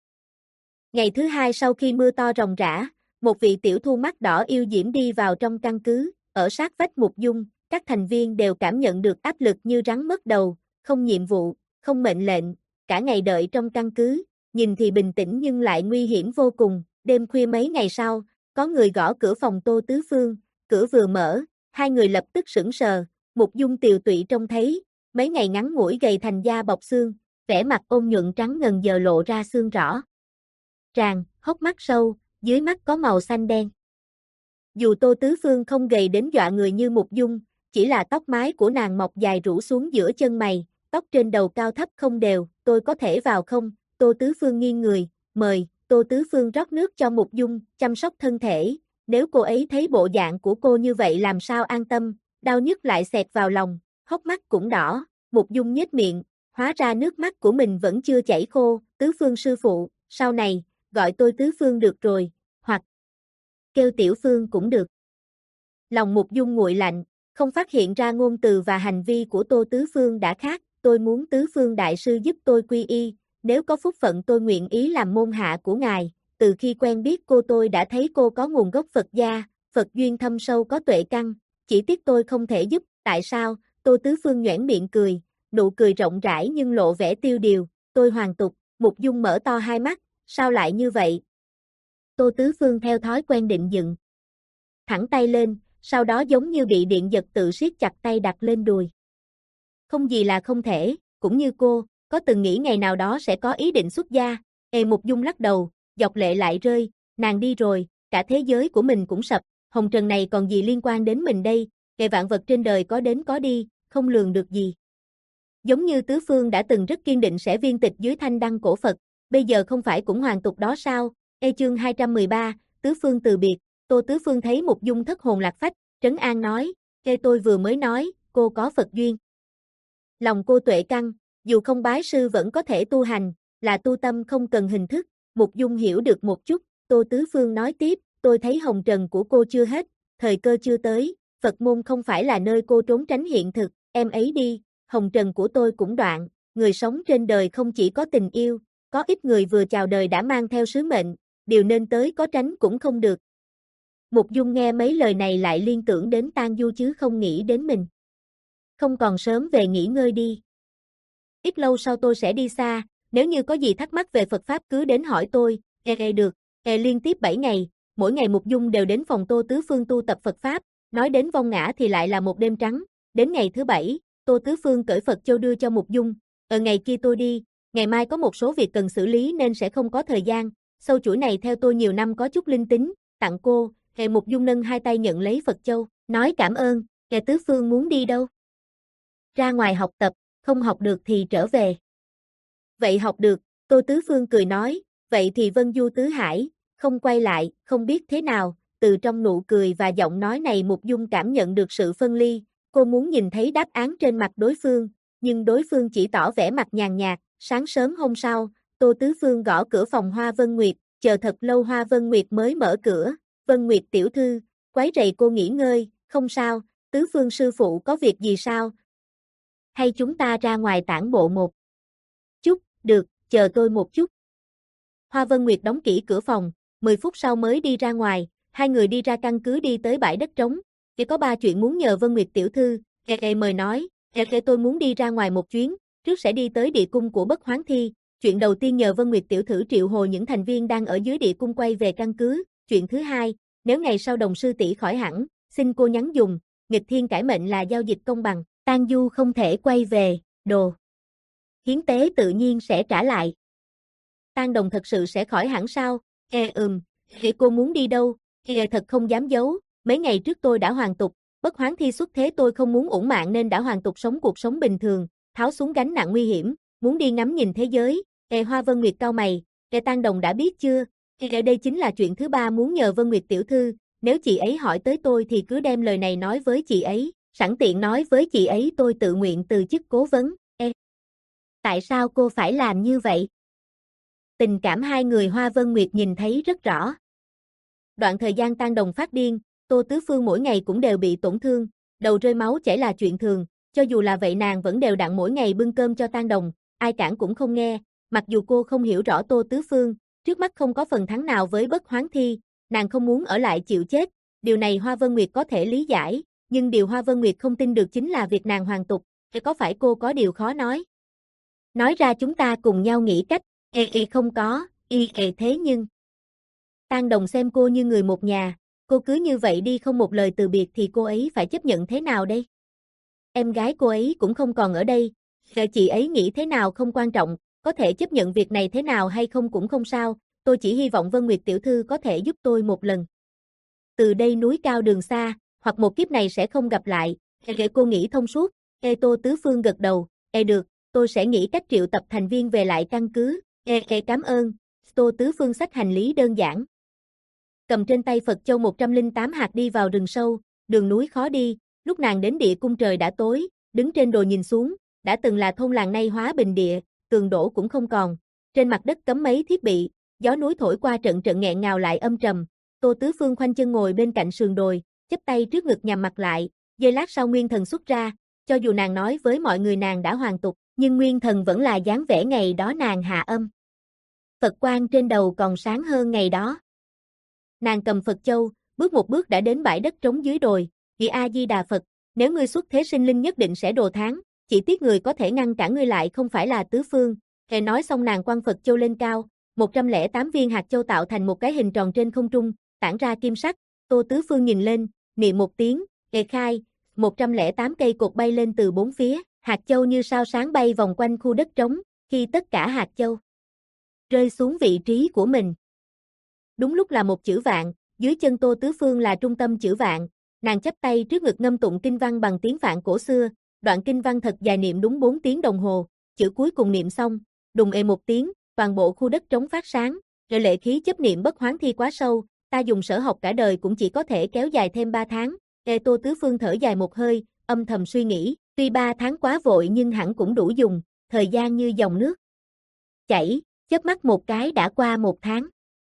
Ngày thứ hai sau khi mưa to ròng rã, một vị tiểu thu mắt đỏ yêu diễm đi vào trong căn cứ, ở sát vách Mục Dung, các thành viên đều cảm nhận được áp lực như rắn mất đầu, không nhiệm vụ, không mệnh lệnh, cả ngày đợi trong căn cứ, nhìn thì bình tĩnh nhưng lại nguy hiểm vô cùng. Đêm khuya mấy ngày sau, có người gõ cửa phòng Tô Tứ Phương, cửa vừa mở, hai người lập tức sững sờ, Mục Dung tiều tụy trông thấy, mấy ngày ngắn ngủi gầy thành da bọc xương, vẻ mặt ôn nhuận trắng ngần giờ lộ ra xương rõ ràng, hốc mắt sâu, dưới mắt có màu xanh đen. Dù Tô Tứ Phương không gầy đến dọa người như Mục Dung, chỉ là tóc mái của nàng mọc dài rủ xuống giữa chân mày, tóc trên đầu cao thấp không đều, "Tôi có thể vào không?" Tô Tứ Phương nghiêng người, "Mời." Tô Tứ Phương rót nước cho Mục Dung, chăm sóc thân thể, nếu cô ấy thấy bộ dạng của cô như vậy làm sao an tâm, đau nhức lại xẹt vào lòng, hốc mắt cũng đỏ, Mục Dung nhếch miệng, hóa ra nước mắt của mình vẫn chưa chảy khô, Tứ Phương sư phụ, sau này, gọi tôi Tứ Phương được rồi, hoặc kêu Tiểu Phương cũng được. Lòng Mục Dung nguội lạnh, không phát hiện ra ngôn từ và hành vi của Tô Tứ Phương đã khác, tôi muốn Tứ Phương đại sư giúp tôi quy y, nếu có phúc phận tôi nguyện ý làm môn hạ của ngài, từ khi quen biết cô tôi đã thấy cô có nguồn gốc Phật gia, Phật duyên thâm sâu có tuệ căn, chỉ tiếc tôi không thể giúp, tại sao? Tô Tứ Phương nhoẻn miệng cười, nụ cười rộng rãi nhưng lộ vẻ tiêu điều, tôi hoàn tục, Mục Dung mở to hai mắt, sao lại như vậy? Tô Tứ Phương theo thói quen định dựng thẳng tay lên, sau đó giống như bị điện giật tự siết chặt tay đặt lên đùi. Không gì là không thể, cũng như cô, có từng nghĩ ngày nào đó sẽ có ý định xuất gia, Ê Mục Dung lắc đầu, giọt lệ lại rơi, nàng đi rồi, cả thế giới của mình cũng sập, hồng trần này còn gì liên quan đến mình đây, kệ vạn vật trên đời có đến có đi, không lường được gì. Giống như Tứ Phương đã từng rất kiên định sẽ viên tịch dưới thanh đăng cổ Phật, bây giờ không phải cũng hoàn tục đó sao, Ê chương hai trăm mười ba, Tứ Phương từ biệt, Tô Tứ Phương thấy Mục Dung thất hồn lạc phách, trấn an nói, Ê tôi vừa mới nói, cô có Phật duyên. Lòng cô tuệ căn, dù không bái sư vẫn có thể tu hành, là tu tâm không cần hình thức, Mục Dung hiểu được một chút, Tô Tứ Phương nói tiếp, tôi thấy hồng trần của cô chưa hết, thời cơ chưa tới, Phật môn không phải là nơi cô trốn tránh hiện thực, em ấy đi, hồng trần của tôi cũng đoạn, người sống trên đời không chỉ có tình yêu, có ít người vừa chào đời đã mang theo sứ mệnh, điều nên tới có tránh cũng không được. Mục Dung nghe mấy lời này lại liên tưởng đến Tang Du chứ không nghĩ đến mình. Không còn sớm về nghỉ ngơi đi. Ít lâu sau tôi sẽ đi xa, nếu như có gì thắc mắc về Phật Pháp cứ đến hỏi tôi, e e được, e liên tiếp bảy ngày, mỗi ngày Mục Dung đều đến phòng Tô Tứ Phương tu tập Phật Pháp, nói đến vong ngã thì lại là một đêm trắng, đến ngày thứ bảy, Tô Tứ Phương cởi Phật Châu đưa cho Mục Dung, ở ngày kia tôi đi, ngày mai có một số việc cần xử lý nên sẽ không có thời gian, sâu chuỗi này theo tôi nhiều năm có chút linh tính, tặng cô, Hệ Mục Dung nâng hai tay nhận lấy Phật Châu, nói cảm ơn, Hệ Tứ Phương muốn đi đâu? Ra ngoài học tập, không học được thì trở về. Vậy học được, Tô Tứ Phương cười nói, vậy thì Vân Du Tứ Hải, không quay lại, không biết thế nào, từ trong nụ cười và giọng nói này Mục Dung cảm nhận được sự phân ly, cô muốn nhìn thấy đáp án trên mặt đối phương, nhưng đối phương chỉ tỏ vẻ mặt nhàn nhạt, sáng sớm hôm sau, Tô Tứ Phương gõ cửa phòng Hoa Vân Nguyệt, chờ thật lâu Hoa Vân Nguyệt mới mở cửa, Vân Nguyệt tiểu thư, quấy rầy cô nghỉ ngơi, không sao, Tứ Phương sư phụ có việc gì sao? Hay chúng ta ra ngoài tản bộ một chút, được, chờ tôi một chút. Hoa Vân Nguyệt đóng kỹ cửa phòng, mười phút sau mới đi ra ngoài, hai người đi ra căn cứ đi tới bãi đất trống, chỉ có ba chuyện muốn nhờ Vân Nguyệt tiểu thư, Ê Ê mời nói, Ê Ê tôi muốn đi ra ngoài một chuyến, trước sẽ đi tới địa cung của Bất Hoán Thi, chuyện đầu tiên nhờ Vân Nguyệt tiểu thư triệu hồi những thành viên đang ở dưới địa cung quay về căn cứ, chuyện thứ hai, nếu ngày sau đồng sư tỷ khỏi hẳn, xin cô nhắn dùng, nghịch thiên cải mệnh là giao dịch công bằng, Tang Du không thể quay về, đồ hiến tế tự nhiên sẽ trả lại. Tang Đồng thật sự sẽ khỏi hẳn sao? Ê ừm, thì cô muốn đi đâu? Ê thật không dám giấu, mấy ngày trước tôi đã hoàn tục, Bất Hoán Thi xuất thế tôi không muốn uổng mạng nên đã hoàn tục sống cuộc sống bình thường, tháo xuống gánh nặng nguy hiểm, muốn đi ngắm nhìn thế giới. Ê Hoa Vân Nguyệt cau mày, Ê Tang Đồng đã biết chưa? Ê đây chính là chuyện thứ ba muốn nhờ Vân Nguyệt tiểu thư, nếu chị ấy hỏi tới tôi thì cứ đem lời này nói với chị ấy, sẵn tiện nói với chị ấy tôi tự nguyện từ chức cố vấn. Ê, tại sao cô phải làm như vậy? Tình cảm hai người Hoa Vân Nguyệt nhìn thấy rất rõ. Đoạn thời gian Tang Đồng phát điên, Tô Tứ Phương mỗi ngày cũng đều bị tổn thương, đầu rơi máu chảy là chuyện thường, cho dù là vậy nàng vẫn đều đặn mỗi ngày bưng cơm cho Tang Đồng, ai cản cũng không nghe, mặc dù cô không hiểu rõ Tô Tứ Phương, trước mắt không có phần thắng nào với Bất Hoán Thi, nàng không muốn ở lại chịu chết, điều này Hoa Vân Nguyệt có thể lý giải, nhưng điều Hoa Vân Nguyệt không tin được chính là việc nàng hoàn tục, có phải cô có điều khó nói? Nói ra chúng ta cùng nhau nghĩ cách, ê ê không có, y ê thế nhưng. Tang Đồng xem cô như người một nhà, cô cứ như vậy đi không một lời từ biệt thì cô ấy phải chấp nhận thế nào đây? Em gái cô ấy cũng không còn ở đây, chị ấy nghĩ thế nào không quan trọng, có thể chấp nhận việc này thế nào hay không cũng không sao, tôi chỉ hy vọng Vân Nguyệt tiểu thư có thể giúp tôi một lần. Từ đây núi cao đường xa, hoặc một kiếp này sẽ không gặp lại, để cô nghĩ thông suốt, Ê Tô Tứ Phương gật đầu, Ê được, tôi sẽ nghĩ cách triệu tập thành viên về lại căn cứ, Ê Ê cảm ơn, Tô Tứ Phương xách hành lý đơn giản. Cầm trên tay Phật Châu một trăm lẻ tám hạt đi vào rừng sâu, đường núi khó đi, Lúc nàng đến địa cung trời đã tối, đứng trên đồi nhìn xuống, đã từng là thôn làng nay hóa bình địa, tường đổ cũng không còn. Trên mặt đất cắm mấy thiết bị, gió núi thổi qua trận trận nghẹn ngào lại âm trầm. Tô Tứ Phương khoanh chân ngồi bên cạnh sườn đồi, chắp tay trước ngực nhắm mặt lại, giây lát sau nguyên thần xuất ra, cho dù nàng nói với mọi người nàng đã hoàn tục, nhưng nguyên thần vẫn là dáng vẻ ngày đó nàng hạ âm. Phật quang trên đầu còn sáng hơn ngày đó. Nàng cầm Phật châu, bước một bước đã đến bãi đất trống dưới đồi, "Nghĩa A Di Đà Phật, nếu ngươi xuất thế sinh linh nhất định sẽ đồ tháng, chỉ tiếc người có thể ngăn cản ngươi lại không phải là Tứ Phương." Hề nói xong nàng quăng Phật châu lên cao, một trăm lẻ tám viên hạt châu tạo thành một cái hình tròn trên không trung, tản ra kim sắc. Tô Tứ Phương nhìn lên, niệm một tiếng, "Hề khai", một trăm lẻ tám cây cột bay lên từ bốn phía, hạt châu như sao sáng bay vòng quanh khu đất trống, khi tất cả hạt châu rơi xuống vị trí của mình. Đúng lúc là một chữ vạn, dưới chân Tô Tứ Phương là trung tâm chữ vạn, nàng chắp tay trước ngực ngâm tụng kinh văn bằng tiếng Phạn cổ xưa, đoạn kinh văn thật dài niệm đúng bốn tiếng đồng hồ, chữ cuối cùng niệm xong, đùng ề một tiếng, toàn bộ khu đất trống phát sáng, rồi lệ khí chấp niệm bất hoán thi quá sâu, ta dùng sở học cả đời cũng chỉ có thể kéo dài thêm ba tháng. Ê Tô Tứ Phương thở dài một hơi, âm thầm suy nghĩ, tuy ba tháng quá vội nhưng hẳn cũng đủ dùng, thời gian như dòng nước chảy, chớp mắt một cái đã qua một tháng.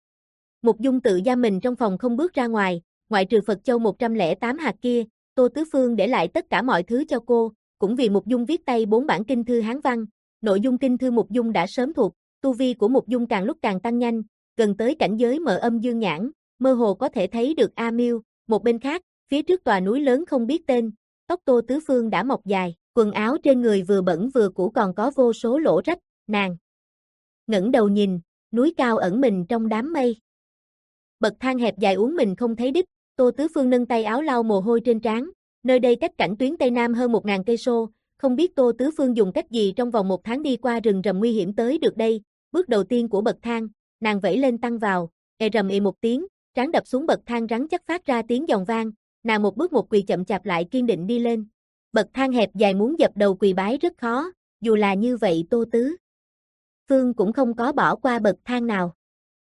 Mục Dung tự giam mình trong phòng không bước ra ngoài, ngoại trừ Phật châu một trăm lẻ tám hạt kia, Tô Tứ Phương để lại tất cả mọi thứ cho cô, cũng vì Mục Dung viết tay bốn bản kinh thư Hán văn, nội dung kinh thư Mục Dung đã sớm thuộc, tu vi của Mục Dung càng lúc càng tăng nhanh, gần tới cảnh giới mở âm dương nhãn, mơ hồ có thể thấy được A Miêu. Một bên khác, phía trước tòa núi lớn không biết tên, tóc Tô Tứ Phương đã mọc dài, quần áo trên người vừa bẩn vừa cũ còn có vô số lỗ rách, nàng ngẩng đầu nhìn, núi cao ẩn mình trong đám mây. Bậc thang hẹp dài uốn mình không thấy đích, Tô Tứ Phương nâng tay áo lau mồ hôi trên trán, nơi đây cách cảnh tuyến Tây Nam hơn một ngàn cây số, không biết Tô Tứ Phương dùng cách gì trong vòng một tháng đi qua rừng rầm nguy hiểm tới được đây. Bước đầu tiên của bậc thang, nàng vẫy lên tăng vào, ề rầm ì một tiếng, trán đập xuống bậc thang rắn chắc phát ra tiếng giòn vang, nàng một bước một quỳ chậm chạp lại kiên định đi lên. Bậc thang hẹp dài muốn dập đầu quỳ bái rất khó, dù là như vậy Tô Tứ Phương cũng không có bỏ qua bậc thang nào.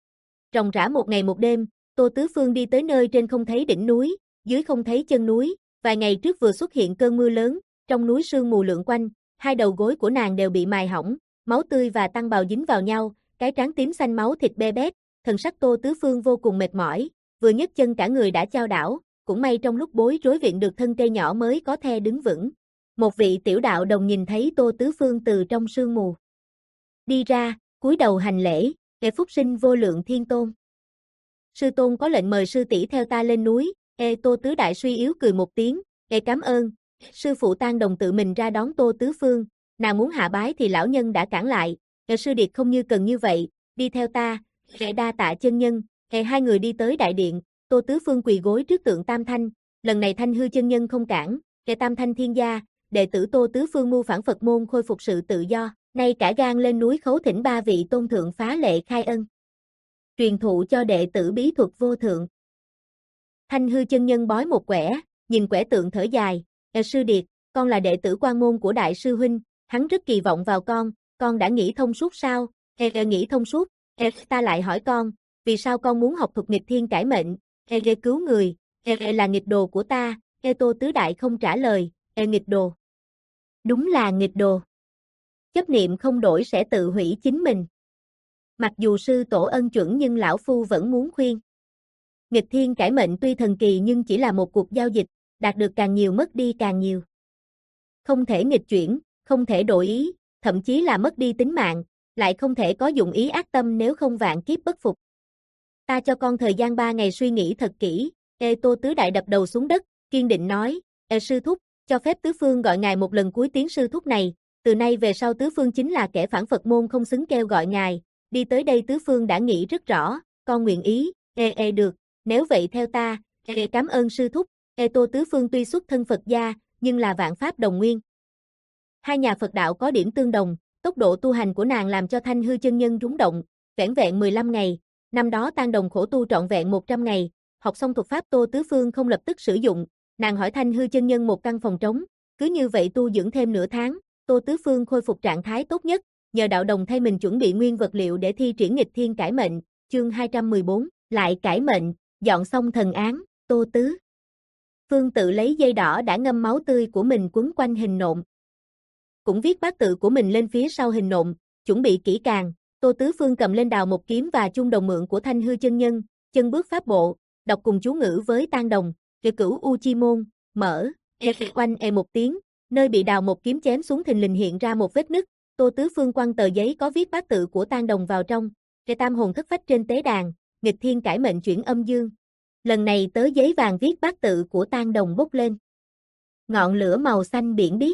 Ròng rã một ngày một đêm, Tô Tứ Phương đi tới nơi trên không thấy đỉnh núi, dưới không thấy chân núi, vài ngày trước vừa xuất hiện cơn mưa lớn, trong núi sương mù lượn quanh, hai đầu gối của nàng đều bị mài hỏng, máu tươi và tăng bào dính vào nhau, cái trán tím xanh máu thịt be bét, thần sắc Tô Tứ Phương vô cùng mệt mỏi, vừa nhấc chân cả người đã chao đảo, cũng may trong lúc bối rối viện được thân cây nhỏ mới có the đứng vững. Một vị tiểu đạo đồng nhìn thấy Tô Tứ Phương từ trong sương mù đi ra, cúi đầu hành lễ, "Ê phúc sinh vô lượng thiên tôn. Sư tôn có lệnh mời sư tỷ theo ta lên núi." Ê Tô Tứ Đại suy yếu cười một tiếng, "Ê cảm ơn." Sư phụ Tang Đồng tự mình ra đón Tô Tứ Phương, nàng muốn hạ bái thì lão nhân đã cản lại, "Ê sư điệt không như cần như vậy, đi theo ta." Ê đa tạ chân nhân. Ê hai người đi tới đại điện, Tô Tứ Phương quỳ gối trước tượng Tam Thanh, lần này Thanh hư chân nhân không cản, "Ê Tam Thanh thiên gia, đệ tử Tô Tứ Phương mưu phản Phật môn khôi phục sự tự do, nay cả gan lên núi khấu thỉnh ba vị tôn thượng phá lệ khai ân, truyền thụ cho đệ tử bí thuật vô thượng." Thanh hư chân nhân bói một quẻ, nhìn quẻ tượng thở dài, "Ê sư điệt, con là đệ tử quan môn của đại sư huynh, hắn rất kỳ vọng vào con, con đã nghĩ thông suốt sao?" Ê, ê nghĩ thông suốt. Ê, ta lại hỏi con, vì sao con muốn học thuật nghịch thiên cải mệnh? Ê, ê cứu người. Ê, ê là nghịch đồ của ta. Ê Tô Tứ Đại không trả lời. Ê nghịch đồ. Đúng là nghịch đồ. Chấp niệm không đổi sẽ tự hủy chính mình. Mặc dù sư tổ ân chuẩn nhưng lão phu vẫn muốn khuyên. Nghịch thiên cải mệnh tuy thần kỳ nhưng chỉ là một cuộc giao dịch, đạt được càng nhiều mất đi càng nhiều. Không thể nghịch chuyển, không thể đổi ý, thậm chí là mất đi tính mạng, lại không thể có dụng ý ác tâm nếu không vạn kiếp bất phục. Ta cho con thời gian ba ngày suy nghĩ thật kỹ. Ê Tô Tứ Đại đập đầu xuống đất, kiên định nói, "Ê sư thúc, cho phép Tứ Phương gọi ngài một lần cuối tiếng sư thúc này, từ nay về sau Tứ Phương chính là kẻ phản Phật môn không xứng kêu gọi ngài, đi tới đây Tứ Phương đã nghĩ rất rõ, con nguyện ý." Ê ê được, nếu vậy theo ta. Ê cảm ơn sư thúc. Ê Tô Tứ Phương tuy xuất thân Phật gia, nhưng là vạn pháp đồng nguyên. Hai nhà Phật đạo có điểm tương đồng, tốc độ tu hành của nàng làm cho Thanh hư chân nhân rúng động, vẻn vẹn mười lăm ngày, năm đó Tang Đồng khổ tu trọn vẹn một trăm ngày, học xong thuật pháp Tô Tứ Phương không lập tức sử dụng, nàng hỏi Thanh hư chân nhân một căn phòng trống, cứ như vậy tu dưỡng thêm nửa tháng, Tô Tứ Phương khôi phục trạng thái tốt nhất, nhờ đạo đồng thay mình chuẩn bị nguyên vật liệu để thi triển nghịch thiên cải mệnh, chương hai trăm mười bốn, lại cải mệnh, dọn xong thần án, Tô Tứ Phương tự lấy dây đỏ đã ngâm máu tươi của mình quấn quanh hình nộm. Cũng viết bát tự của mình lên phía sau hình nộm, chuẩn bị kỹ càng. Tô Tứ Phương cầm lên đào một kiếm và chung đồng mượn của Thanh Hư chân nhân, chân bước pháp bộ, đọc cùng chú ngữ với Tang Đồng, "Kệ cửu u chi môn, mở." E oanh e một tiếng, nơi bị đào một kiếm chém xuống thình lình hiện ra một vết nứt. Tô Tứ Phương quăng tờ giấy có viết bát tự của Tang Đồng vào trong. Kệ tam hồn thất phách trên tế đàn, nghịch thiên cải mệnh chuyển âm dương. Lần này tớ giấy vàng viết bát tự của Tang Đồng bốc lên. Ngọn lửa màu xanh biển biếc.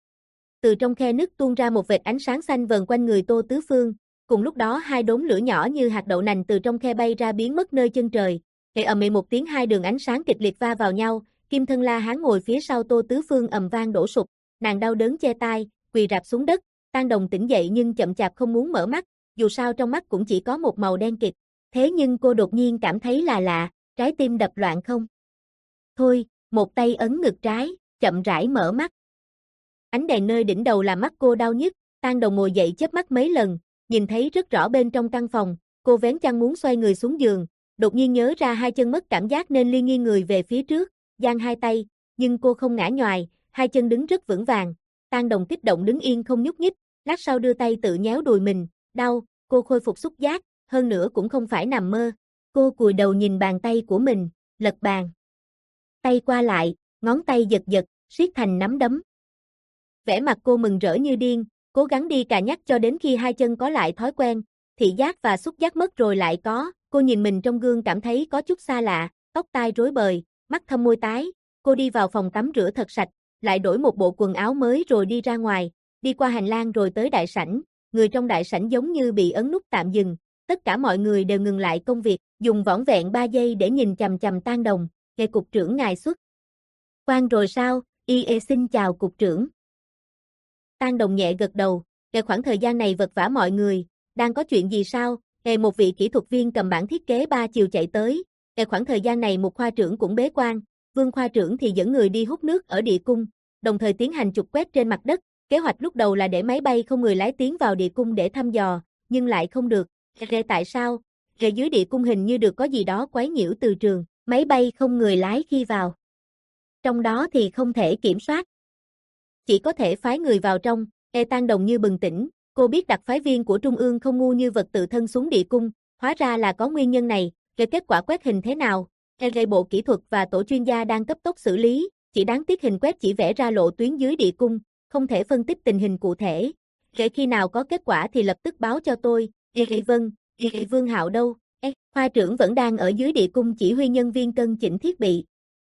Từ trong khe nứt tuôn ra một vệt ánh sáng xanh vờn quanh người Tô Tứ Phương. Cùng lúc đó hai đốm lửa nhỏ như hạt đậu nành từ trong khe bay ra biến mất nơi chân trời. Kệ ầm ĩ một tiếng, hai đường ánh sáng kịch liệt va vào nhau, Kim Thân La Hán ngồi phía sau Tô Tứ Phương ầm vang đổ sụp, nàng đau đớn che tai, quỳ rạp xuống đất. Tang Đồng tỉnh dậy nhưng chậm chạp không muốn mở mắt, dù sao trong mắt cũng chỉ có một màu đen kịt. Thế nhưng cô đột nhiên cảm thấy là lạ, trái tim đập loạn không thôi, một tay ấn ngực trái, chậm rãi mở mắt. Ánh đèn nơi đỉnh đầu làm mắt cô đau nhức. Tang Đồng ngồi dậy chớp mắt mấy lần, nhìn thấy rất rõ bên trong căn phòng. Cô vén chăn muốn xoay người xuống giường, đột nhiên nhớ ra hai chân mất cảm giác nên liên nghiêng người về phía trước, giang hai tay, nhưng cô không ngã nhoài, hai chân đứng rất vững vàng. Tang Đồng kích động đứng yên không nhúc nhích, lát sau đưa tay tự nhéo đùi mình, đau, cô khôi phục xúc giác, hơn nữa cũng không phải nằm mơ. Cô cúi đầu nhìn bàn tay của mình, lật bàn tay qua lại, ngón tay giật giật, siết thành nắm đấm. Vẻ mặt cô mừng rỡ như điên, cố gắng đi cà nhắc cho đến khi hai chân có lại thói quen, thị giác và xúc giác mất rồi lại có. Cô nhìn mình trong gương cảm thấy có chút xa lạ, tóc tai rối bời, mắt thâm môi tái. Cô đi vào phòng tắm rửa thật sạch, lại đổi một bộ quần áo mới rồi đi ra ngoài, đi qua hành lang rồi tới đại sảnh. Người trong đại sảnh giống như bị ấn nút tạm dừng, tất cả mọi người đều ngừng lại công việc, dùng vỏn vẹn ba giây để nhìn chằm chằm Tang Đồng. "Ngài cục trưởng ngài xuất quan rồi sao?" "Y e xin chào cục trưởng." Tang Đồng nhẹ gật đầu. "Kể khoảng thời gian này vật vã mọi người, đang có chuyện gì sao?" "Kể một vị kỹ thuật viên cầm bản thiết kế ba chiều chạy tới. Kể khoảng thời gian này một khoa trưởng cũng bế quan, Vương khoa trưởng thì dẫn người đi hút nước ở địa cung, đồng thời tiến hành trục quét trên mặt đất. Kế hoạch lúc đầu là để máy bay không người lái tiến vào địa cung để thăm dò, nhưng lại không được. Kể tại sao? Kể dưới địa cung hình như được có gì đó quấy nhiễu từ trường, máy bay không người lái khi vào trong đó thì không thể kiểm soát, chỉ có thể phái người vào trong." E Tang Đồng như bừng tỉnh, cô biết đặc phái viên của Trung ương không ngu như vật tự thân xuống địa cung, hóa ra là có nguyên nhân này. Về kết quả quét hình thế nào? E gây bộ kỹ thuật và tổ chuyên gia đang cấp tốc xử lý, chỉ đáng tiếc hình quét chỉ vẽ ra lộ tuyến dưới địa cung, không thể phân tích tình hình cụ thể. Kể khi nào có kết quả thì lập tức báo cho tôi. E vâng. E Vương Hạo đâu? E khoa trưởng vẫn đang ở dưới địa cung chỉ huy nhân viên cân chỉnh thiết bị.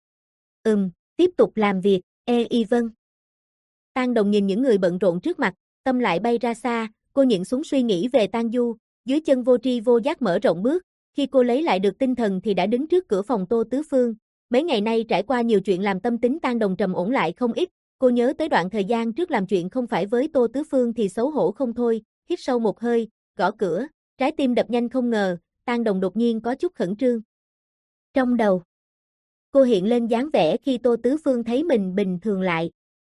Ừm, tiếp tục làm việc. E vâng. Tang Đồng nhìn những người bận rộn trước mặt, tâm lại bay ra xa. Cô nhịn xuống suy nghĩ về Tang Du, dưới chân vô tri vô giác mở rộng bước. Khi cô lấy lại được tinh thần thì đã đứng trước cửa phòng Tô Tứ Phương. Mấy ngày nay trải qua nhiều chuyện làm tâm tính Tang Đồng trầm ổn lại không ít. Cô nhớ tới đoạn thời gian trước làm chuyện không phải với Tô Tứ Phương thì xấu hổ không thôi. Hít sâu một hơi, gõ cửa, trái tim đập nhanh không ngờ. Tang Đồng đột nhiên có chút khẩn trương. Trong đầu cô hiện lên dáng vẻ khi Tô Tứ Phương thấy mình bình thường lại.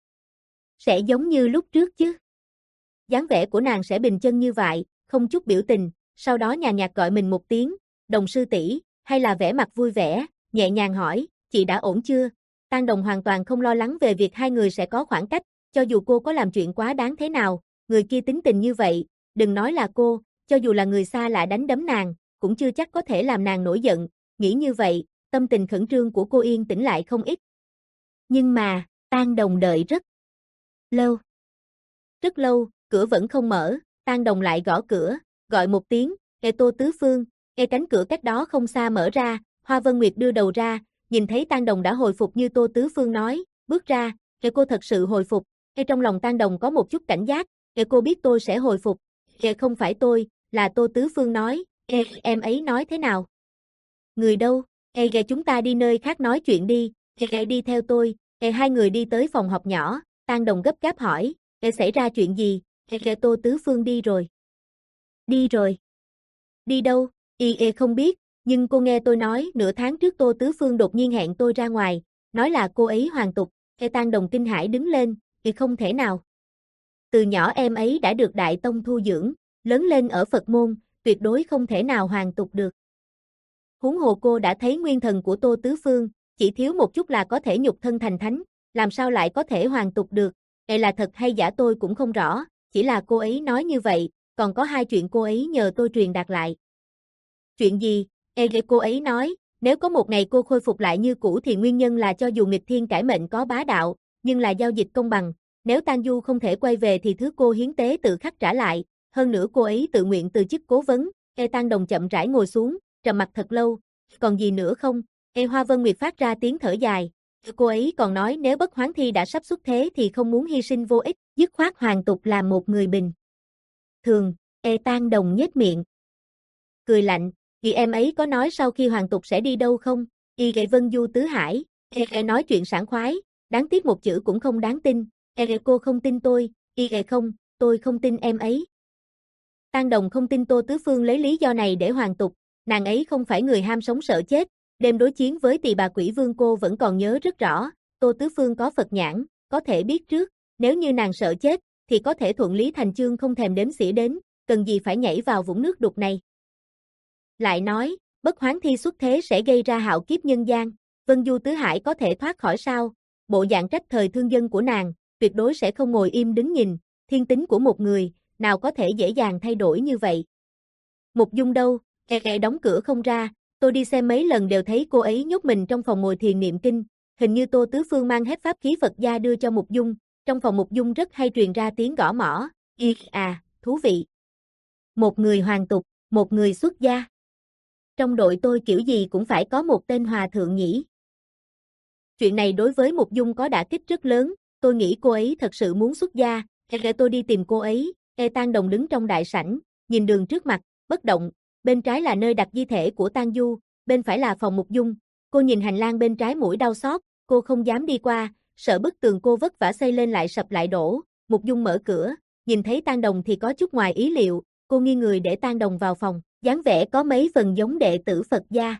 Sẽ giống như lúc trước chứ? Dáng vẻ của nàng sẽ bình chân như vậy, không chút biểu tình, sau đó nhàn nhạt gọi mình một tiếng, "Đồng sư tỷ", hay là vẻ mặt vui vẻ, nhẹ nhàng hỏi, "Chị đã ổn chưa?" Tang Đồng hoàn toàn không lo lắng về việc hai người sẽ có khoảng cách, cho dù cô có làm chuyện quá đáng thế nào, người kia tính tình như vậy, đừng nói là cô, cho dù là người xa lạ đánh đấm nàng, cũng chưa chắc có thể làm nàng nổi giận. Nghĩ như vậy, tâm tình khẩn trương của cô yên tĩnh lại không ít. Nhưng mà, Tang Đồng đợi rất lâu. Rất lâu, cửa vẫn không mở, Tang Đồng lại gõ cửa, gọi một tiếng, "Ê Tô Tứ Phương." Nghe cánh cửa cách đó không xa mở ra, Hoa Vân Nguyệt đưa đầu ra, nhìn thấy Tang Đồng đã hồi phục như Tô Tứ Phương nói, bước ra. "Ê cô thật sự hồi phục." Ê trong lòng Tang Đồng có một chút cảnh giác, "Ê cô biết tôi sẽ hồi phục." "Ê không phải tôi, là Tô Tứ Phương nói." "Ê em ấy nói thế nào?" "Người đâu?" "Ê ghê chúng ta đi nơi khác nói chuyện đi." "Ê ghê đi theo tôi." Ê hai người đi tới phòng họp nhỏ, Tang Đồng gấp gáp hỏi, "Ê xảy ra chuyện gì?" "Ê ghê Tô Tứ Phương đi rồi." "Đi rồi?" "Đi đâu?" "Y ê không biết, nhưng cô nghe tôi nói nửa tháng trước Tô Tứ Phương đột nhiên hẹn tôi ra ngoài, nói là cô ấy hoàn tục." Ê Tang Đồng kinh hãi đứng lên, "Y không thể nào. Từ nhỏ em ấy đã được Đại Tông thu dưỡng, lớn lên ở Phật môn, tuyệt đối không thể nào hoàn tục được. Huống hồ cô đã thấy nguyên thần của Tô Tứ Phương, chỉ thiếu một chút là có thể nhục thân thành thánh, làm sao lại có thể hoàn tục được, đây là thật hay giả tôi cũng không rõ, chỉ là cô ấy nói như vậy, còn có hai chuyện cô ấy nhờ tôi truyền đạt lại. Chuyện gì? Ê, cô ấy nói, nếu có một ngày cô khôi phục lại như cũ thì nguyên nhân là cho dù nghịch thiên cải mệnh có bá đạo, nhưng là giao dịch công bằng, nếu Tang Du không thể quay về thì thứ cô hiến tế tự khắc trả lại, hơn nữa cô ấy tự nguyện từ chức cố vấn. Ê Tang Đồng chậm rãi ngồi xuống, trầm mặt thật lâu, còn gì nữa không? Ê Hoa Vân Nguyệt phát ra tiếng thở dài, cô ấy còn nói nếu Bất Hoán Thi đã sắp xuất thế thì không muốn hy sinh vô ích, dứt khoát hoàn tục làm một người bình thường. Ê Tang Đồng nhếch miệng, cười lạnh, vì em ấy có nói sau khi hoàn tục sẽ đi đâu không? Y gậy Vân Du Tứ Hải, Ê Ê nói chuyện sảng khoái, đáng tiếc một chữ cũng không đáng tin. Ê Ê cô không tin tôi, Y Ê không, tôi không tin em ấy. Tang Đồng không tin Tô Tứ Phương lấy lý do này để hoàn tục, nàng ấy không phải người ham sống sợ chết, đêm đối chiến với Tỳ Bà Quỷ Vương cô vẫn còn nhớ rất rõ, Tô Tứ Phương có Phật nhãn, có thể biết trước, nếu như nàng sợ chết, thì có thể thuận lý thành chương không thèm đếm xỉa đến, cần gì phải nhảy vào vũng nước đục này. Lại nói, Bất Hoán Thi xuất thế sẽ gây ra hạo kiếp nhân gian, Vân Du Tứ Hải có thể thoát khỏi sao? Bộ dạng trách thời thương dân của nàng, tuyệt đối sẽ không ngồi im đứng nhìn, thiên tính của một người, nào có thể dễ dàng thay đổi như vậy. Mục Dung đâu? E e đóng cửa không ra, tôi đi xem mấy lần đều thấy cô ấy nhốt mình trong phòng ngồi thiền niệm kinh, hình như Tô Tứ Phương mang hết pháp khí Phật gia đưa cho Mục Dung, trong phòng Mục Dung rất hay truyền ra tiếng gõ mõ, y à, thú vị. Một người hoàn tục, một người xuất gia. Trong đội tôi kiểu gì cũng phải có một tên hòa thượng nhỉ. Chuyện này đối với Mục Dung có đả kích rất lớn, tôi nghĩ cô ấy thật sự muốn xuất gia, để tôi đi tìm cô ấy. E Tang Đồng đứng trong đại sảnh, nhìn đường trước mặt, bất động, bên trái là nơi đặt di thể của Tang Du, bên phải là phòng Mục Dung. Cô nhìn hành lang bên trái mũi đau xót, cô không dám đi qua, sợ bức tường cô vất vả xây lên lại sập lại đổ. Mục Dung mở cửa, nhìn thấy Tang Đồng thì có chút ngoài ý liệu, cô nghiêng người để Tang Đồng vào phòng, dáng vẻ có mấy phần giống đệ tử Phật gia.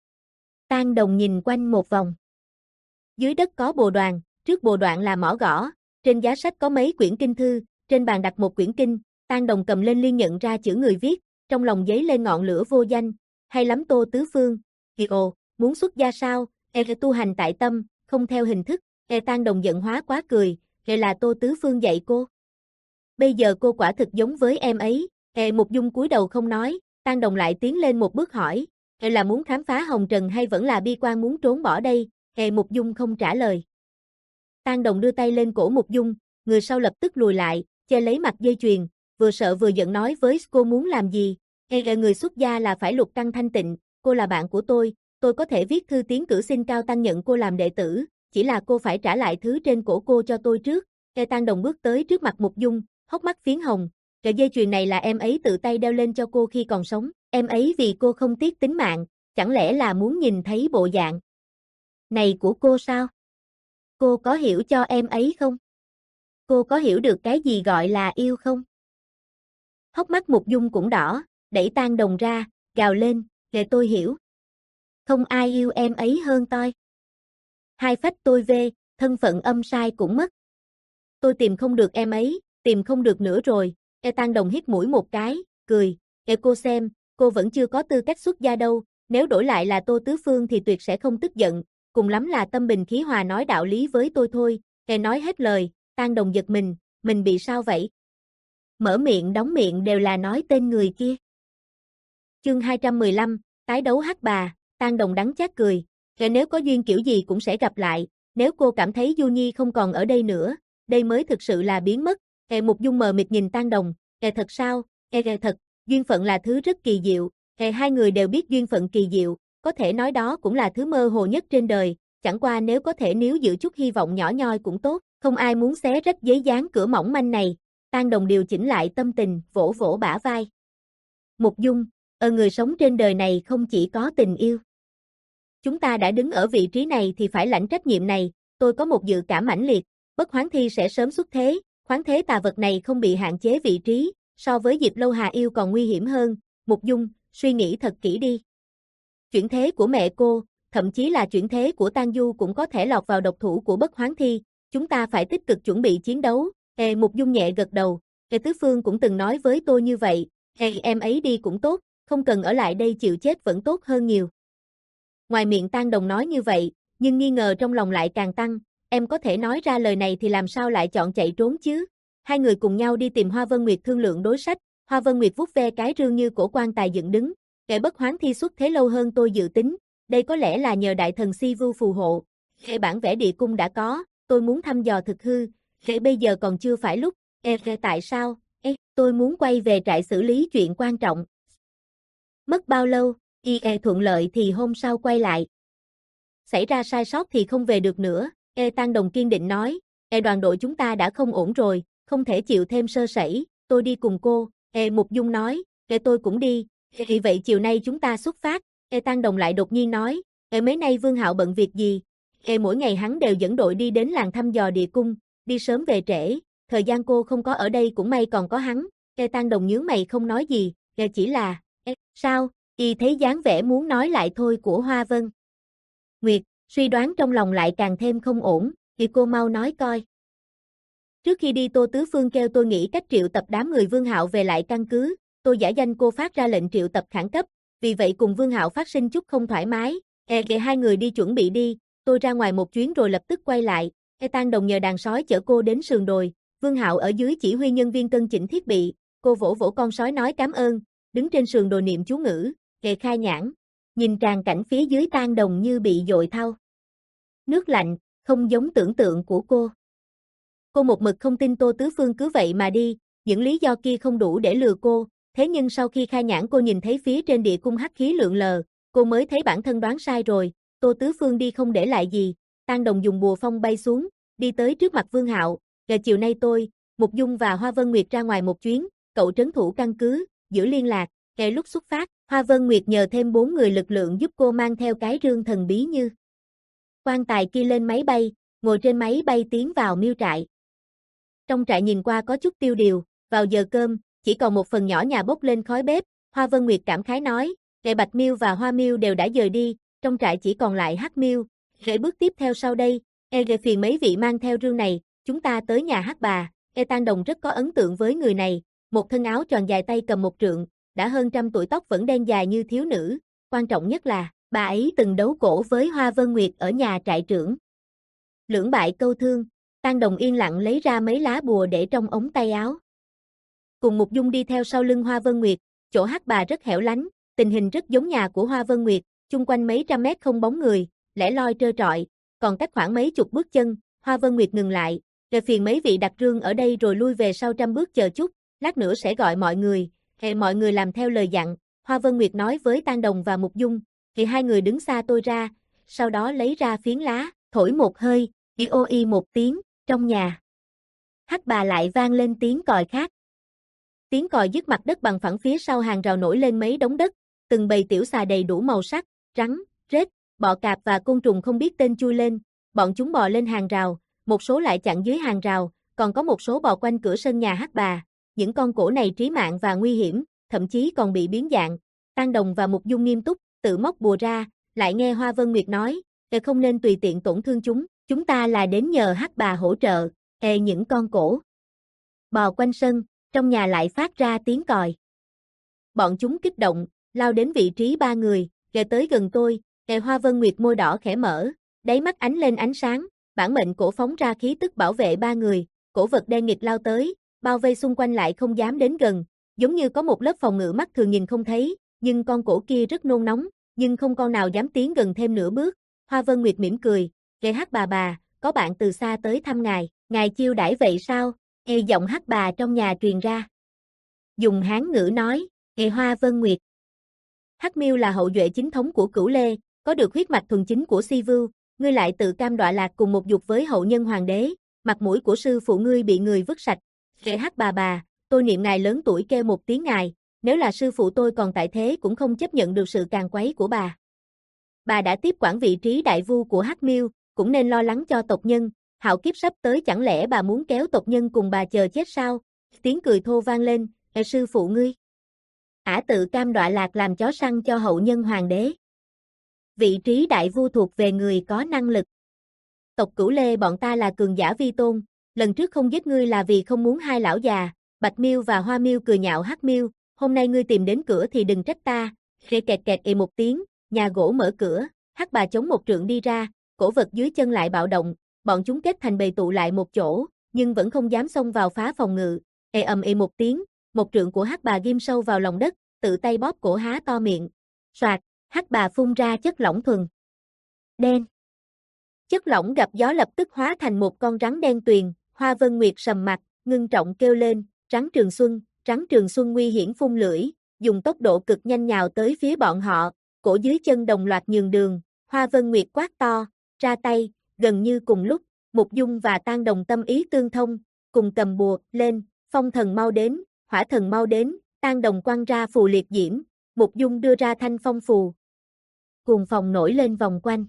Tang Đồng nhìn quanh một vòng. Dưới đất có bồ đoàn, trước bồ đoạn là mỏ gõ, trên giá sách có mấy quyển kinh thư, trên bàn đặt một quyển kinh, Tang Đồng cầm lên liên nhận ra chữ người viết, trong lòng dấy lên ngọn lửa vô danh, hay lắm Tô Tứ Phương, kì ồ, muốn xuất gia sao, e tu hành tại tâm, không theo hình thức, e Tang Đồng giận hóa quá cười, e là Tô Tứ Phương dạy cô. Bây giờ cô quả thực giống với em ấy, e Mục Dung cúi đầu không nói, Tang Đồng lại tiến lên một bước hỏi, e là muốn khám phá hồng trần hay vẫn là bi quan muốn trốn bỏ đây, e Mục Dung không trả lời. Tang Đồng đưa tay lên cổ Mục Dung, người sau lập tức lùi lại, che lấy mặt dây chuyền, vừa sợ vừa giận nói với cô muốn làm gì, e người xuất gia là phải lục căn thanh tịnh, cô là bạn của tôi, tôi có thể viết thư tiến cử xin Cao Tăng nhận cô làm đệ tử, chỉ là cô phải trả lại thứ trên cổ cô cho tôi trước. E Tang Đồng bước tới trước mặt Mục Dung, hốc mắt phiến hồng, cái dây chuyền này là em ấy tự tay đeo lên cho cô khi còn sống, em ấy vì cô không tiếc tính mạng, chẳng lẽ là muốn nhìn thấy bộ dạng này của cô sao? Cô có hiểu cho em ấy không? Cô có hiểu được cái gì gọi là yêu không? Hốc mắt Mục Dung cũng đỏ, đẩy Tang Đồng ra, gào lên, để tôi hiểu. Không ai yêu em ấy hơn tôi. Hai phách tôi về, thân phận âm sai cũng mất. Tôi tìm không được em ấy, tìm không được nữa rồi. E Tang Đồng hít mũi một cái, cười, e cô xem, cô vẫn chưa có tư cách xuất gia đâu, nếu đổi lại là Tô Tứ Phương thì tuyệt sẽ không tức giận, cùng lắm là tâm bình khí hòa nói đạo lý với tôi thôi. E nói hết lời, Tang Đồng giật mình, mình bị sao vậy? Mở miệng đóng miệng đều là nói tên người kia. Chương hai trăm mười lăm, tái đấu hắc bà, Tang Đồng đắng chát cười, e nếu có duyên kiểu gì cũng sẽ gặp lại, nếu cô cảm thấy Du Nhi không còn ở đây nữa, đây mới thực sự là biến mất. E Mục Dung mờ mịt nhìn Tang Đồng, e thật sao, e, e thật, duyên phận là thứ rất kỳ diệu, e hai người đều biết duyên phận kỳ diệu, có thể nói đó cũng là thứ mơ hồ nhất trên đời, chẳng qua nếu có thể níu giữ chút hy vọng nhỏ nhoi cũng tốt, không ai muốn xé rách giấy dán cửa mỏng manh này. Tang Đồng điều chỉnh lại tâm tình, vỗ vỗ bả vai. Mục Dung, ở người sống trên đời này không chỉ có tình yêu. Chúng ta đã đứng ở vị trí này thì phải lãnh trách nhiệm này, tôi có một dự cảm mãnh liệt, Bất Hoán Thi sẽ sớm xuất thế, khoáng thế tà vật này không bị hạn chế vị trí, so với Diệp Lâu Hà yêu còn nguy hiểm hơn. Mục Dung, suy nghĩ thật kỹ đi. Chuyển thế của mẹ cô, thậm chí là chuyển thế của Tang Du cũng có thể lọt vào độc thủ của Bất Hoán Thi, chúng ta phải tích cực chuẩn bị chiến đấu. Ê Mục Dung nhẹ gật đầu, Ê Tứ Phương cũng từng nói với tôi như vậy, Ê em ấy đi cũng tốt, không cần ở lại đây chịu chết vẫn tốt hơn nhiều. Ngoài miệng Tang Đồng nói như vậy, nhưng nghi ngờ trong lòng lại càng tăng, em có thể nói ra lời này thì làm sao lại chọn chạy trốn chứ? Hai người cùng nhau đi tìm Hoa Vân Nguyệt thương lượng đối sách, Hoa Vân Nguyệt vuốt ve cái rương như cổ quan tài dựng đứng, kẻ bất hoán thi xuất thế lâu hơn tôi dự tính, đây có lẽ là nhờ đại thần Si Vu phù hộ. Kẻ bản vẽ địa cung đã có, tôi muốn thăm dò thực hư, kẻ bây giờ còn chưa phải lúc, e tại sao, e, tôi muốn quay về trại xử lý chuyện quan trọng. Mất bao lâu, y e thuận lợi thì hôm sau quay lại. Xảy ra sai sót thì không về được nữa, e Tăng Đồng kiên định nói, e đoàn đội chúng ta đã không ổn rồi, không thể chịu thêm sơ sẩy, tôi đi cùng cô, e Mục Dung nói, e tôi cũng đi, vì vậy chiều nay chúng ta xuất phát, e Tăng Đồng lại đột nhiên nói, e mấy nay Vương Hạo bận việc gì, e mỗi ngày hắn đều dẫn đội đi đến làng thăm dò địa cung, đi sớm về trễ, thời gian cô không có ở đây cũng may còn có hắn, e Tăng Đồng nhướng mày không nói gì, e chỉ là, e, sao, y thấy dáng vẻ muốn nói lại thôi của Hoa Vân Nguyệt, suy đoán trong lòng lại càng thêm không ổn, thì cô mau nói coi. Trước khi đi Tô Tứ Phương kêu tôi nghĩ cách triệu tập đám người Vương Hạo về lại căn cứ, tôi giả danh cô phát ra lệnh triệu tập khẩn cấp, vì vậy cùng Vương Hạo phát sinh chút không thoải mái, e để hai người đi chuẩn bị đi, tôi ra ngoài một chuyến rồi lập tức quay lại, e Tăng Đồng nhờ đàn sói chở cô đến sườn đồi, Vương Hạo ở dưới chỉ huy nhân viên cân chỉnh thiết bị, cô vỗ vỗ con sói nói cảm ơn, đứng trên sườn đồi niệm chú ngữ, kề khai nhãn, nhìn tràn cảnh phía dưới Tăng Đồng như bị dội thau. Nước lạnh, không giống tưởng tượng của cô. Cô một mực không tin Tô Tứ Phương cứ vậy mà đi, những lý do kia không đủ để lừa cô, thế nhưng sau khi khai nhãn cô nhìn thấy phía trên địa cung hắc khí lượn lờ, cô mới thấy bản thân đoán sai rồi, Tô Tứ Phương đi không để lại gì, Tăng Đồng dùng bùa phong bay xuống, đi tới trước mặt Vương Hạo, "Ngày chiều nay tôi, Mục Dung và Hoa Vân Nguyệt ra ngoài một chuyến, cậu trấn thủ căn cứ, giữ liên lạc." Ngay lúc xuất phát, Hoa Vân Nguyệt nhờ thêm bốn người lực lượng giúp cô mang theo cái rương thần bí như quan tài kia lên máy bay, ngồi trên máy bay tiến vào miêu trại. Trong trại nhìn qua có chút tiêu điều, vào giờ cơm, chỉ còn một phần nhỏ nhà bốc lên khói bếp, Hoa Vân Nguyệt cảm khái nói, Nghệ Bạch Miêu và Hoa Miêu đều đã dời đi, trong trại chỉ còn lại Hắc Miêu, rễ bước tiếp theo sau đây, e ghê phiền mấy vị mang theo rương này, chúng ta tới nhà Hắc bà, e Tăng Đồng rất có ấn tượng với người này, một thân áo tròn dài tay cầm một trượng, đã hơn trăm tuổi tóc vẫn đen dài như thiếu nữ, quan trọng nhất là, bà ấy từng đấu cổ với Hoa Vân Nguyệt ở nhà trại trưởng. Lưỡng bại câu thương, Tăng Đồng yên lặng lấy ra mấy lá bùa để trong ống tay áo. Cùng Mục Dung đi theo sau lưng Hoa Vân Nguyệt, chỗ Hắc bà rất hẻo lánh, tình hình rất giống nhà của Hoa Vân Nguyệt, chung quanh mấy trăm mét không bóng người, lẻ loi trơ trọi, còn cách khoảng mấy chục bước chân, Hoa Vân Nguyệt ngừng lại, "Về phiền mấy vị đặt rương ở đây rồi lui về sau trăm bước chờ chút, lát nữa sẽ gọi mọi người." Hệ mọi người làm theo lời dặn, Hoa Vân Nguyệt nói với Tăng Đồng và Mục Dung, thì hai người đứng xa tôi ra, sau đó lấy ra phiến lá, thổi một hơi, y ô y một tiếng, trong nhà. Hắc bà lại vang lên tiếng còi khác. Tiếng còi dứt mặt đất bằng phẳng phía sau hàng rào nổi lên mấy đống đất, từng bầy tiểu xà đầy đủ màu sắc, rắn, rết, bọ cạp và côn trùng không biết tên chui lên, bọn chúng bò lên hàng rào, một số lại chặn dưới hàng rào, còn có một số bò quanh cửa sân nhà Hắc bà. Những con cổ này trí mạng và nguy hiểm, thậm chí còn bị biến dạng. Tăng Đồng và Mục Dung nghiêm túc, tự móc bùa ra, lại nghe Hoa Vân Nguyệt nói, "Ê không nên tùy tiện tổn thương chúng, chúng ta là đến nhờ Hắc bà hỗ trợ." Ê những con cổ bò quanh sân, trong nhà lại phát ra tiếng còi. Bọn chúng kích động, lao đến vị trí ba người, ghé tới gần tôi, Ê Hoa Vân Nguyệt môi đỏ khẽ mở, đáy mắt ánh lên ánh sáng, bản mệnh cổ phóng ra khí tức bảo vệ ba người, cổ vật đen nghịch lao tới, bao vây xung quanh lại không dám đến gần, giống như có một lớp phòng ngự mắt thường nhìn không thấy, nhưng con cổ kia rất nôn nóng, nhưng không con nào dám tiến gần thêm nửa bước. Hoa Vân Nguyệt mỉm cười, "Ghê Hắc bà bà, có bạn từ xa tới thăm ngài, ngài chiêu đãi vậy sao?" Ê giọng Hắc bà trong nhà truyền ra. Dùng Hán ngữ nói, "Ê Hoa Vân Nguyệt." Hắc Miêu là hậu duệ chính thống của Cửu Lê, có được huyết mạch thuần chính của Si Vu, ngươi lại tự cam đọa lạc cùng một dục với hậu nhân hoàng đế, mặt mũi của sư phụ ngươi bị người vứt sạch. Ghê Hắc bà bà, tôi niệm ngài lớn tuổi kêu một tiếng ngài, nếu là sư phụ tôi còn tại thế cũng không chấp nhận được sự càn quấy của bà. Bà đã tiếp quản vị trí đại vu của Hắc Miêu, cũng nên lo lắng cho tộc nhân, hạo kiếp sắp tới chẳng lẽ bà muốn kéo tộc nhân cùng bà chờ chết sao? Tiếng cười thô vang lên, "Ê sư phụ ngươi." Ả tự cam đọa lạc làm chó săn cho hậu nhân hoàng đế. Vị trí đại vu thuộc về người có năng lực. Tộc Cửu Lê bọn ta là cường giả vi tôn, lần trước không giết ngươi là vì không muốn hai lão già. Bạch Miêu và Hoa Miêu cười nhạo Hắc Miêu, "Hôm nay ngươi tìm đến cửa thì đừng trách ta." Rê kẹt kẹt ì một tiếng, nhà gỗ mở cửa, Hắc bà chống một trượng đi ra, cổ vật dưới chân lại bạo động, bọn chúng kết thành bầy tụ lại một chỗ, nhưng vẫn không dám xông vào phá phòng ngự. Ê ầm ĩ một tiếng, một trượng của hắc bà ghim sâu vào lòng đất, tự tay bóp cổ há to miệng. Soạt, hắc bà phun ra chất lỏng thuần đen. Chất lỏng gặp gió lập tức hóa thành một con rắn đen tuyền. Hoa Vân Nguyệt sầm mặt, ngưng trọng kêu lên, rắn Trường Xuân, rắn Trường Xuân nguy hiểm phun lưỡi, dùng tốc độ cực nhanh nhào tới phía bọn họ, cổ dưới chân đồng loạt nhường đường. Hoa Vân Nguyệt quát to, ra tay, gần như cùng lúc, Mục Dung và Tang Đồng tâm ý tương thông, cùng cầm bùa lên, phong thần mau đến, hỏa thần mau đến, Tang Đồng quăng ra phù liệt diễm, Mục Dung đưa ra thanh phong phù. Cuồng phòng nổi lên vòng quanh.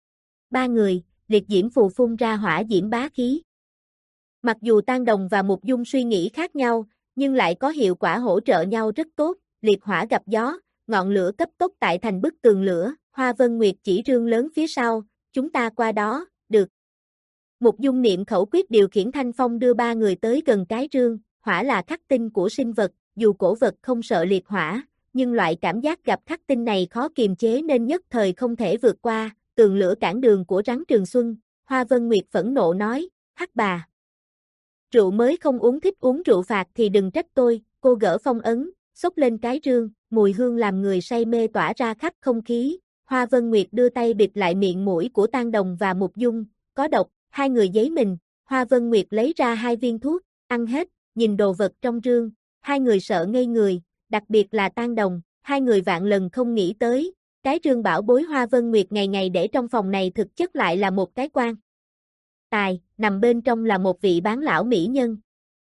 Ba người, liệt diễm phù phun ra hỏa diễm bá khí. Mặc dù Tang Đồng và Mục Dung suy nghĩ khác nhau, nhưng lại có hiệu quả hỗ trợ nhau rất tốt, liệt hỏa gặp gió, ngọn lửa cấp tốc tại thành bức tường lửa. Hoa Vân Nguyệt chỉ rương lớn phía sau, chúng ta qua đó, được. Mục Dung niệm khẩu quyết điều khiển thanh phong đưa ba người tới gần cái rương. Hỏa là khắc tinh của sinh vật, dù cổ vật không sợ liệt hỏa, nhưng loại cảm giác gặp khắc tinh này khó kiềm chế nên nhất thời không thể vượt qua. Tường lửa cản đường của rắn Trường Xuân. Hoa Vân Nguyệt phẫn nộ nói, hắc bà. Rượu mới không uống, thích uống rượu phạt thì đừng trách tôi. Cô gỡ phong ấn, xốc lên cái rương, mùi hương làm người say mê tỏa ra khắp không khí. Hoa Vân Nguyệt đưa tay bịt lại miệng mũi của Tang Đồng và Mục Dung, có độc, hai người giấy mình. Hoa Vân Nguyệt lấy ra hai viên thuốc, ăn hết, nhìn đồ vật trong rương, hai người sợ ngây người, đặc biệt là Tang Đồng, hai người vạn lần không nghĩ tới, cái rương bảo bối Hoa Vân Nguyệt ngày ngày để trong phòng này thực chất lại là một cái quan tài, nằm bên trong là một vị bán lão mỹ nhân.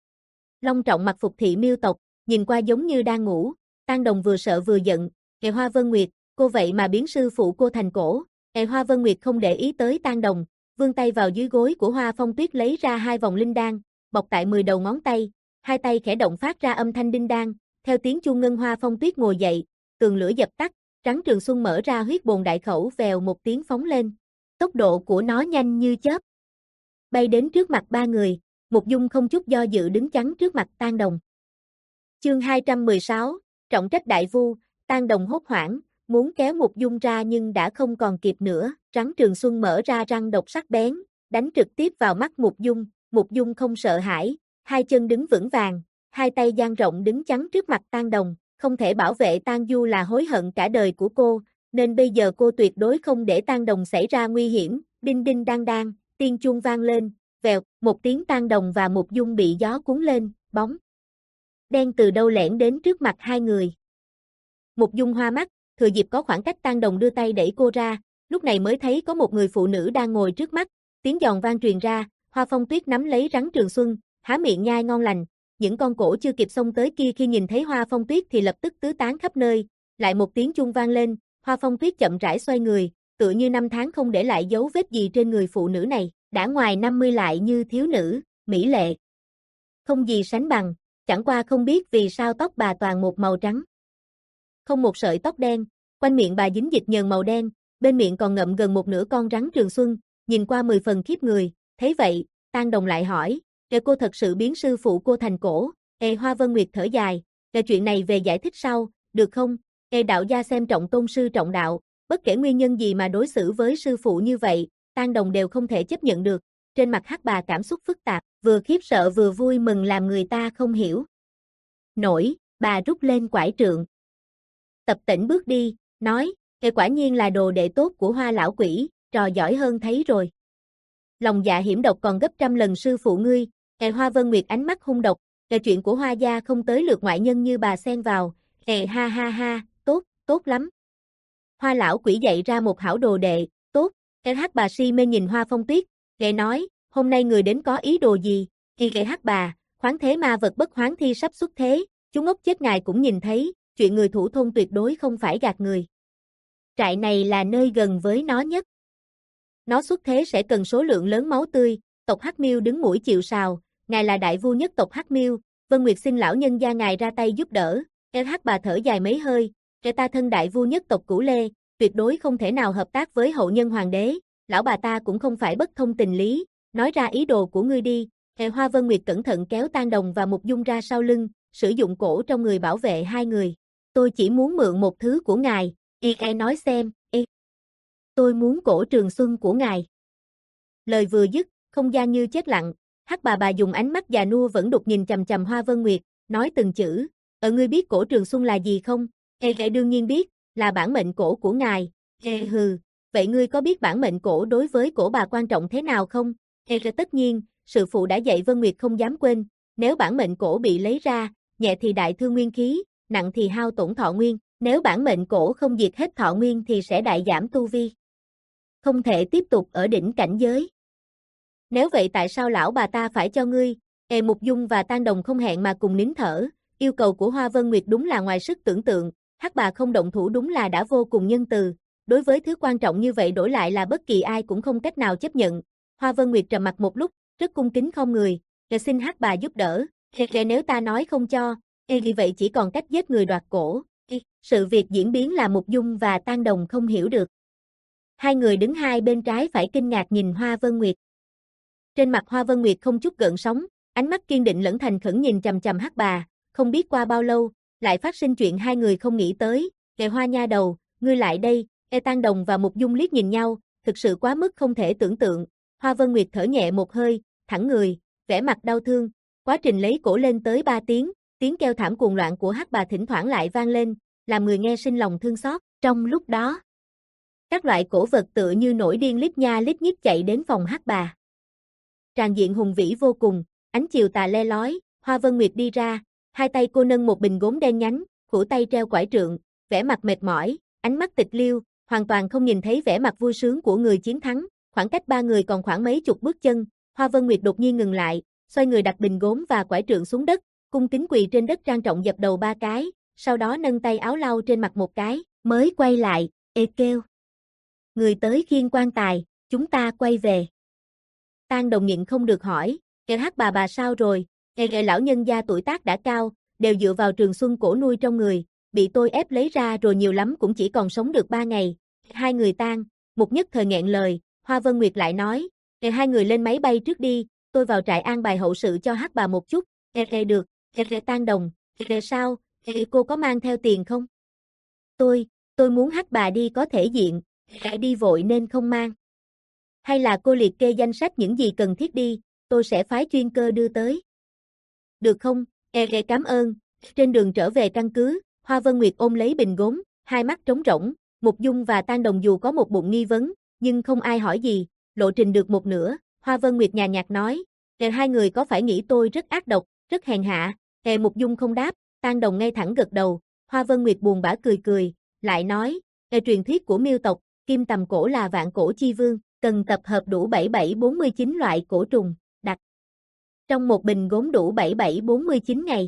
Long Trọng mặc phục thị miêu tộc, nhìn qua giống như đang ngủ. Tang Đồng vừa sợ vừa giận, "Ê Hoa Vân Nguyệt, cô vậy mà biến sư phụ cô thành cổ." Ê Hoa Vân Nguyệt không để ý tới Tang Đồng, vươn tay vào dưới gối của Hoa Phong Tuyết lấy ra hai vòng linh đan, bọc tại mười đầu ngón tay, hai tay khẽ động phát ra âm thanh đinh đan, theo tiếng chuông ngân Hoa Phong Tuyết ngồi dậy, tường lửa dập tắt, rắn Trường Xuân mở ra huyết bồn đại khẩu vèo một tiếng phóng lên. Tốc độ của nó nhanh như chớp, bay đến trước mặt ba người. Mục Dung không chút do dự đứng chắn trước mặt Tang Đồng. Chương hai trăm mười sáu, trọng trách đại vu. Tang Đồng hốt hoảng, muốn kéo Mục Dung ra nhưng đã không còn kịp nữa. Rắn Trường Xuân mở ra răng độc sắc bén, đánh trực tiếp vào mắt Mục Dung. Mục Dung không sợ hãi, hai chân đứng vững vàng, hai tay dang rộng đứng chắn trước mặt Tang Đồng. Không thể bảo vệ Tang Du là hối hận cả đời của cô, nên bây giờ cô tuyệt đối không để Tang Đồng xảy ra nguy hiểm. Đinh đinh đang đang, tiên chuông vang lên, vèo, một tiếng. Tang Đồng và Mục Dung bị gió cuốn lên, bóng đen từ đâu lẻn đến trước mặt hai người. Mục Dung hoa mắt, thừa dịp có khoảng cách Tang Đồng đưa tay đẩy cô ra, lúc này mới thấy có một người phụ nữ đang ngồi trước mắt, tiếng giòn vang truyền ra. Hoa Phong Tuyết nắm lấy rắn Trường Xuân, há miệng nhai ngon lành, những con cổ chưa kịp xông tới kia khi nhìn thấy Hoa Phong Tuyết thì lập tức tứ tán khắp nơi. Lại một tiếng chuông vang lên, Hoa Phong Tuyết chậm rãi xoay người, tựa như năm tháng không để lại dấu vết gì trên người phụ nữ này, đã ngoài năm mươi lại như thiếu nữ, mỹ lệ không gì sánh bằng, chẳng qua không biết vì sao tóc bà toàn một màu trắng, không một sợi tóc đen, quanh miệng bà dính dịch nhờn màu đen, bên miệng còn ngậm gần một nửa con rắn Trường Xuân, nhìn qua mười phần khiếp người. Thấy vậy, Tang Đồng lại hỏi, "Ê cô thật sự biến sư phụ cô thành cổ?" Ê Hoa Vân Nguyệt thở dài, "Ê chuyện này về giải thích sau, được không? Ê đạo gia xem trọng tôn sư trọng đạo, bất kể nguyên nhân gì mà đối xử với sư phụ như vậy, Tang Đồng đều không thể chấp nhận được." Trên mặt hắc bà cảm xúc phức tạp, vừa khiếp sợ vừa vui mừng làm người ta không hiểu nổi. Bà rút lên quải trượng, tập tễnh bước đi, nói, "Ê quả nhiên là đồ đệ tốt của Hoa lão quỷ, trò giỏi hơn thấy rồi. Lòng dạ hiểm độc còn gấp trăm lần sư phụ ngươi." Ê Hoa Vân Nguyệt ánh mắt hung độc, "Ê chuyện của Hoa gia không tới lượt ngoại nhân như bà xen vào." Ê ha ha ha, tốt, tốt lắm. Hoa lão quỷ dạy ra một hảo đồ đệ, tốt. Ê hắc bà si mê nhìn Hoa Phong Tuyết, Ê nói, "Hôm nay người đến có ý đồ gì?" Ê ghệ hắc bà, "Khoáng thế ma vật bất hoán thi sắp xuất thế, chú ngốc chết ngài cũng nhìn thấy, chuyện người thủ thôn tuyệt đối không phải gạt người. Trại này là nơi gần với nó nhất. Nó xuất thế sẽ cần số lượng lớn máu tươi." Tộc Hắc Miêu đứng mũi chịu sào, "Ngài là đại vu nhất tộc Hắc Miêu, Vân Nguyệt xin lão nhân gia ngài ra tay giúp đỡ." Ê hắc bà thở dài mấy hơi, "Kẻ ta thân đại vu nhất tộc Cửu Lê, tuyệt đối không thể nào hợp tác với hậu nhân hoàng đế, lão bà ta cũng không phải bất thông tình lý, nói ra ý đồ của ngươi đi." Ê Hoa Vân Nguyệt cẩn thận kéo Tang Đồng và Mục Dung ra sau lưng, sử dụng cổ trong người bảo vệ hai người. "Tôi chỉ muốn mượn một thứ của ngài." Y e nói xem, y. "Tôi muốn cổ Trường Xuân của ngài." Lời vừa dứt, không gian như chết lặng, Hắc bà bà dùng ánh mắt già nua vẫn đục nhìn chằm chằm Hoa Vân Nguyệt, nói từng chữ, "Ở ngươi biết cổ Trường Xuân là gì không?" "Ê ê đương nhiên biết, là bản mệnh cổ của ngài." "Ê hừ, vậy ngươi có biết bản mệnh cổ đối với cổ bà quan trọng thế nào không?" "Ê tất nhiên, sư phụ đã dạy Vân Nguyệt không dám quên, nếu bản mệnh cổ bị lấy ra, nhẹ thì đại thương nguyên khí, nặng thì hao tổn thọ nguyên, nếu bản mệnh cổ không diệt hết thọ nguyên thì sẽ đại giảm tu vi. Không thể tiếp tục ở đỉnh cảnh giới." "Nếu vậy tại sao lão bà ta phải cho ngươi?" Ê Mục Dung và Tang Đồng không hẹn mà cùng nín thở, yêu cầu của Hoa Vân Nguyệt đúng là ngoài sức tưởng tượng, Hắc bà không động thủ đúng là đã vô cùng nhân từ, đối với thứ quan trọng như vậy đổi lại là bất kỳ ai cũng không cách nào chấp nhận. Hoa Vân Nguyệt trầm mặt một lúc, rất cung kính không người, "Để xin Hắc bà giúp đỡ, để nếu ta nói không cho, ê vì vậy chỉ còn cách giết người đoạt cổ." Ê, sự việc diễn biến là Mục Dung và Tang Đồng không hiểu được. Hai người đứng hai bên trái phải kinh ngạc nhìn Hoa Vân Nguyệt. Trên mặt Hoa Vân Nguyệt không chút gợn sóng, ánh mắt kiên định lẫn thành khẩn nhìn chằm chằm Hắc bà, không biết qua bao lâu, lại phát sinh chuyện hai người không nghĩ tới, "Kệ Hoa nha đầu, ngươi lại đây." Ê Tang Đồng và Mục Dung liếc nhìn nhau, thực sự quá mức không thể tưởng tượng. Hoa Vân Nguyệt thở nhẹ một hơi, thẳng người, vẻ mặt đau thương, quá trình lấy cổ lên tới ba tiếng, tiếng kêu thảm cuồng loạn của Hắc bà thỉnh thoảng lại vang lên, làm người nghe sinh lòng thương xót. Trong lúc đó, các loại cổ vật tựa như nổi điên lít nha lít nhít chạy đến phòng Hắc bà. Tràn diện hùng vĩ vô cùng, ánh chiều tà le lói, Hoa Vân Nguyệt đi ra, hai tay cô nâng một bình gốm đen nhánh, khuỷu tay treo quải trượng, vẻ mặt mệt mỏi, ánh mắt tịch liêu, hoàn toàn không nhìn thấy vẻ mặt vui sướng của người chiến thắng. Khoảng cách ba người còn khoảng mấy chục bước chân, Hoa Vân Nguyệt đột nhiên ngừng lại, xoay người đặt bình gốm và quải trượng xuống đất, cung kính quỳ trên đất trang trọng dập đầu ba cái, sau đó nâng tay áo lau trên mặt một cái, mới quay lại, "Ê kêu, người tới khiêng quan tài, chúng ta quay về." Tang Đồng nhịn không được hỏi, "Kẻ Hắc bà bà sao rồi?" "Ê ê lão nhân gia tuổi tác đã cao, đều dựa vào Trường Xuân cổ nuôi trong người, bị tôi ép lấy ra rồi nhiều lắm cũng chỉ còn sống được ba ngày." Hai người Tang, Mục nhất thời nghẹn lời, Hoa Vân Nguyệt lại nói, "Ê hai người lên máy bay trước đi, tôi vào trại an bài hậu sự cho Hắc bà một chút." "Ê ê được." "Ê ê Tang Đồng, ê sao, ê cô có mang theo tiền không?" Tôi, tôi muốn Hắc bà đi có thể diện, phải đi vội nên không mang." "Hay là cô liệt kê danh sách những gì cần thiết đi, tôi sẽ phái chuyên cơ đưa tới." "Được không?" "Ê ê cảm ơn." Trên đường trở về căn cứ, Hoa Vân Nguyệt ôm lấy bình gốm, hai mắt trống rỗng, Mục Dung và Tang Đồng dù có một bụng nghi vấn, nhưng không ai hỏi gì, lộ trình được một nửa, Hoa Vân Nguyệt nhàn nhạt nói, "Ê hai người có phải nghĩ tôi rất ác độc, rất hèn hạ?" Ê Mục Dung không đáp, Tang Đồng ngay thẳng gật đầu, Hoa Vân Nguyệt buồn bã cười cười, lại nói, "Ê truyền thuyết của Miêu tộc, Kim Tầm cổ là vạn cổ chi vương, cần tập hợp đủ bảy bảy bốn mươi chín loại cổ trùng, đặt trong một bình gốm đủ bảy bảy bốn mươi chín ngày.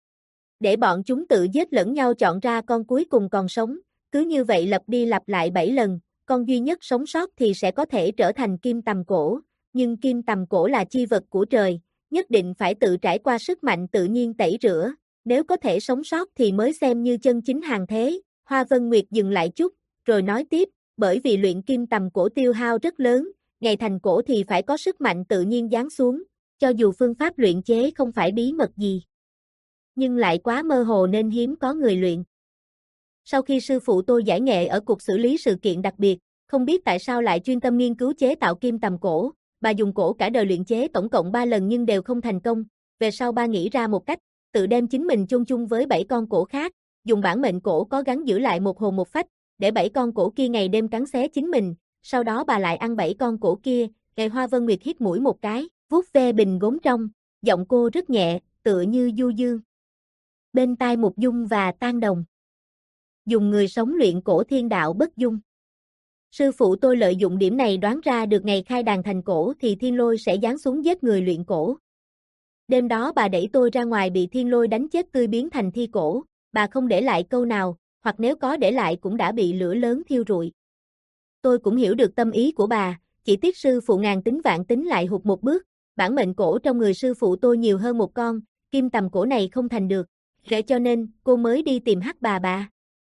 Để bọn chúng tự giết lẫn nhau chọn ra con cuối cùng còn sống, cứ như vậy lặp đi lặp lại bảy lần, con duy nhất sống sót thì sẽ có thể trở thành Kim Tầm cổ, nhưng Kim Tầm cổ là chi vật của trời, nhất định phải tự trải qua sức mạnh tự nhiên tẩy rửa, nếu có thể sống sót thì mới xem như chân chính hàng thế." Hoa Vân Nguyệt dừng lại chút, rồi nói tiếp, "Bởi vì luyện Kim Tầm cổ tiêu hao rất lớn, ngày thành cổ thì phải có sức mạnh tự nhiên giáng xuống, cho dù phương pháp luyện chế không phải bí mật gì, nhưng lại quá mơ hồ nên hiếm có người luyện. Sau khi sư phụ tôi giải nghệ ở cuộc xử lý sự kiện đặc biệt, không biết tại sao lại chuyên tâm nghiên cứu chế tạo Kim Tầm cổ, bà dùng cổ cả đời luyện chế tổng cộng ba lần nhưng đều không thành công, về sau ba nghĩ ra một cách, tự đem chính mình chôn chung với bảy con cổ khác, dùng bản mệnh cổ có gắn giữ lại một hồn một phách, để bảy con cổ kia ngày đêm cắn xé chính mình, sau đó bà lại ăn bảy con cổ kia." Ngày Hoa Vân Nguyệt hít mũi một cái, vuốt ve bình gốm trong, giọng cô rất nhẹ, tựa như du dương. Bên tai Mục Dung và Tang Đồng, "Dùng người sống luyện cổ thiên đạo bất dung. Sư phụ tôi lợi dụng điểm này đoán ra được ngày khai đàn thành cổ thì thiên lôi sẽ giáng xuống giết người luyện cổ. Đêm đó bà đẩy tôi ra ngoài bị thiên lôi đánh chết tươi biến thành thi cổ, bà không để lại câu nào, hoặc nếu có để lại cũng đã bị lửa lớn thiêu rụi. Tôi cũng hiểu được tâm ý của bà, chỉ tiếc sư phụ ngàn tính vạn tính lại hụt một bước, bản mệnh cổ trong người sư phụ tôi nhiều hơn một con, Kim Tầm cổ này không thành được, vậy cho nên cô mới đi tìm Hắc bà bà."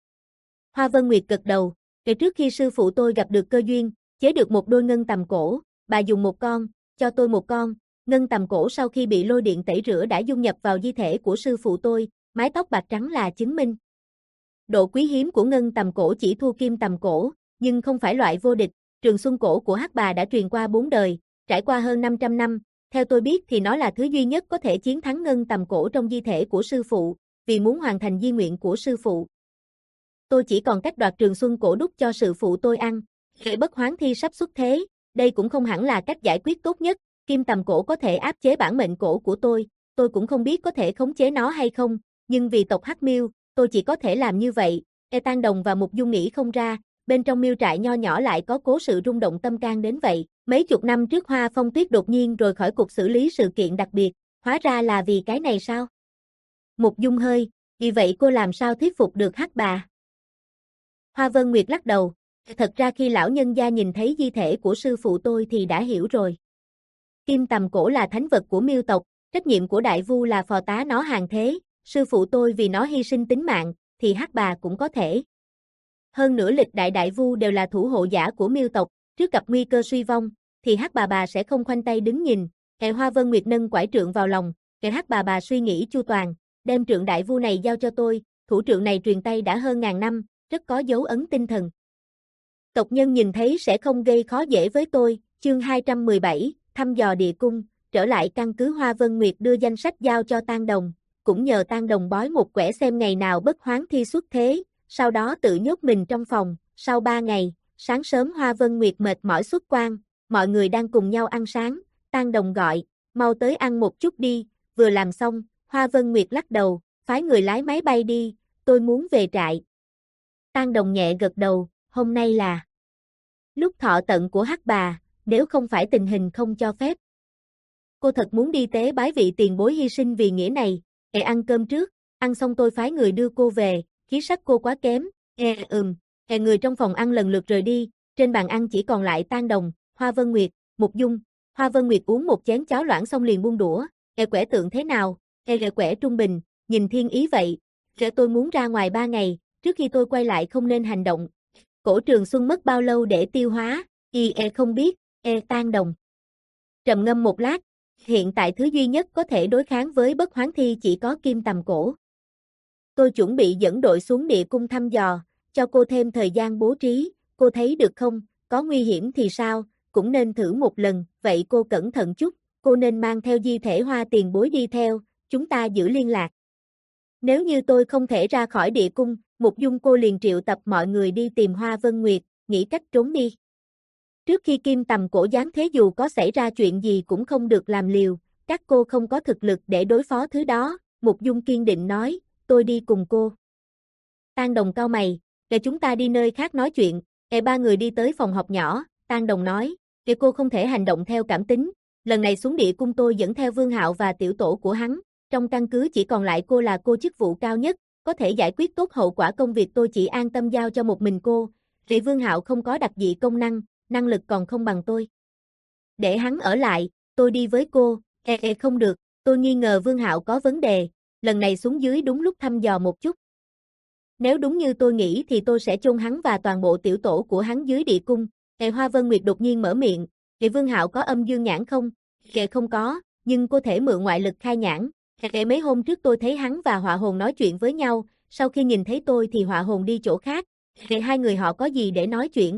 Hoa Vân Nguyệt gật đầu, "Kể trước khi sư phụ tôi gặp được cơ duyên, chế được một đôi ngân tầm cổ, bà dùng một con, cho tôi một con, ngân tầm cổ sau khi bị lôi điện tẩy rửa đã dung nhập vào di thể của sư phụ tôi, mái tóc bạc trắng là chứng minh. Độ quý hiếm của ngân tầm cổ chỉ thua Kim Tầm cổ, nhưng không phải loại vô địch, Trường xuân cổ của Hắc Bà đã truyền qua bốn đời, trải qua hơn năm trăm năm, theo tôi biết thì nó là thứ duy nhất có thể chiến thắng ngân tầm cổ trong di thể của sư phụ, vì muốn hoàn thành di nguyện của sư phụ. Tôi chỉ còn cách đoạt trường xuân cổ đúc cho sư phụ tôi ăn, để bất hoán thi sắp xuất thế, đây cũng không hẳn là cách giải quyết tốt nhất, kim tầm cổ có thể áp chế bản mệnh cổ của tôi, tôi cũng không biết có thể khống chế nó hay không, nhưng vì tộc Hắc Miêu, tôi chỉ có thể làm như vậy. E Tan Đồng và Mục Dung nghĩ không ra, bên trong miêu trại nho nhỏ lại có cố sự rung động tâm can đến vậy. Mấy chục năm trước Hoa Phong Tuyết đột nhiên rời khỏi cuộc xử lý sự kiện đặc biệt, hóa ra là vì cái này sao? Mục Dung hơi, vì vậy cô làm sao thuyết phục được Hắc Bà? Hoa Vân Nguyệt lắc đầu, thật ra khi lão nhân gia nhìn thấy di thể của sư phụ tôi thì đã hiểu rồi. Kim tầm cổ là thánh vật của miêu tộc, trách nhiệm của đại vu là phò tá nó hàng thế, sư phụ tôi vì nó hy sinh tính mạng, thì Hắc Bà cũng có thể. Hơn nữa lịch đại đại vu đều là thủ hộ giả của miêu tộc, trước gặp nguy cơ suy vong, thì Hắc Bà bà sẽ không khoanh tay đứng nhìn. Hệ Hoa Vân Nguyệt nâng quải trượng vào lòng, kẻ Hắc Bà bà suy nghĩ chu toàn, đem trượng đại vu này giao cho tôi, thủ trượng này truyền tay đã hơn ngàn năm, rất có dấu ấn tinh thần. Tộc nhân nhìn thấy sẽ không gây khó dễ với tôi. Chương hai trăm mười bảy, thăm dò địa cung, trở lại căn cứ. Hoa Vân Nguyệt đưa danh sách giao cho Tan Đồng, cũng nhờ Tan Đồng bói một quẻ xem ngày nào bất hoán thi xuất thế, sau đó tự nhốt mình trong phòng. Sau ba ngày, sáng sớm Hoa Vân Nguyệt mệt mỏi xuất quan, mọi người đang cùng nhau ăn sáng, Tan Đồng gọi, mau tới ăn một chút đi, vừa làm xong, Hoa Vân Nguyệt lắc đầu, phái người lái máy bay đi, tôi muốn về trại. Tan Đồng nhẹ gật đầu, hôm nay là lúc thọ tận của Hắc Bà, nếu không phải tình hình không cho phép. Cô thật muốn đi tế bái vị tiền bối hy sinh vì nghĩa này. Ê, ăn cơm trước, ăn xong tôi phái người đưa cô về, khí sắc cô quá kém. Ê, ừm, Ê, người trong phòng ăn lần lượt rời đi, trên bàn ăn chỉ còn lại Tan Đồng, Hoa Vân Nguyệt, Mục Dung. Hoa Vân Nguyệt uống một chén cháo loãng xong liền buông đũa. Ê, quẻ tượng thế nào? Ê, quẻ trung bình, nhìn thiên ý vậy. Ê, tôi muốn ra ngoài ba ngày, trước khi tôi quay lại không nên hành động. Cổ Trường Xuân mất bao lâu để tiêu hóa? Y e không biết. E Tan Đồng trầm ngâm một lát, hiện tại thứ duy nhất có thể đối kháng với bất hoán thi chỉ có kim tầm cổ. Tôi chuẩn bị dẫn đội xuống địa cung thăm dò, cho cô thêm thời gian bố trí, cô thấy được không? Có nguy hiểm thì sao? Cũng nên thử một lần, vậy cô cẩn thận chút, cô nên mang theo di thể Hoa tiền bối đi theo, chúng ta giữ liên lạc. Nếu như tôi không thể ra khỏi địa cung, Mục Dung cô liền triệu tập mọi người đi tìm Hoa Vân Nguyệt, nghĩ cách trốn đi. Trước khi kim tầm cổ giáng thế dù có xảy ra chuyện gì cũng không được làm liều, các cô không có thực lực để đối phó thứ đó, Mục Dung kiên định nói, tôi đi cùng cô. Tan Đồng cau mày, để chúng ta đi nơi khác nói chuyện, để ba người đi tới phòng họp nhỏ, Tan Đồng nói, để cô không thể hành động theo cảm tính, lần này xuống địa cung tôi dẫn theo Vương Hạo và tiểu tổ của hắn, trong căn cứ chỉ còn lại cô là cô chức vụ cao nhất, có thể giải quyết tốt hậu quả công việc tôi chỉ an tâm giao cho một mình cô, vì Vương Hạo không có đặc dị công năng, năng lực còn không bằng tôi. Để hắn ở lại, tôi đi với cô, e e không được, tôi nghi ngờ Vương Hạo có vấn đề, lần này xuống dưới đúng lúc thăm dò một chút. Nếu đúng như tôi nghĩ thì tôi sẽ chôn hắn và toàn bộ tiểu tổ của hắn dưới địa cung. E Hoa Vân Nguyệt đột nhiên mở miệng, e Vương Hạo có âm dương nhãn không? E không có, nhưng cô thể mượn ngoại lực khai nhãn. E mấy hôm trước tôi thấy hắn và Họa Hồn nói chuyện với nhau, sau khi nhìn thấy tôi thì Họa Hồn đi chỗ khác. E hai người họ có gì để nói chuyện?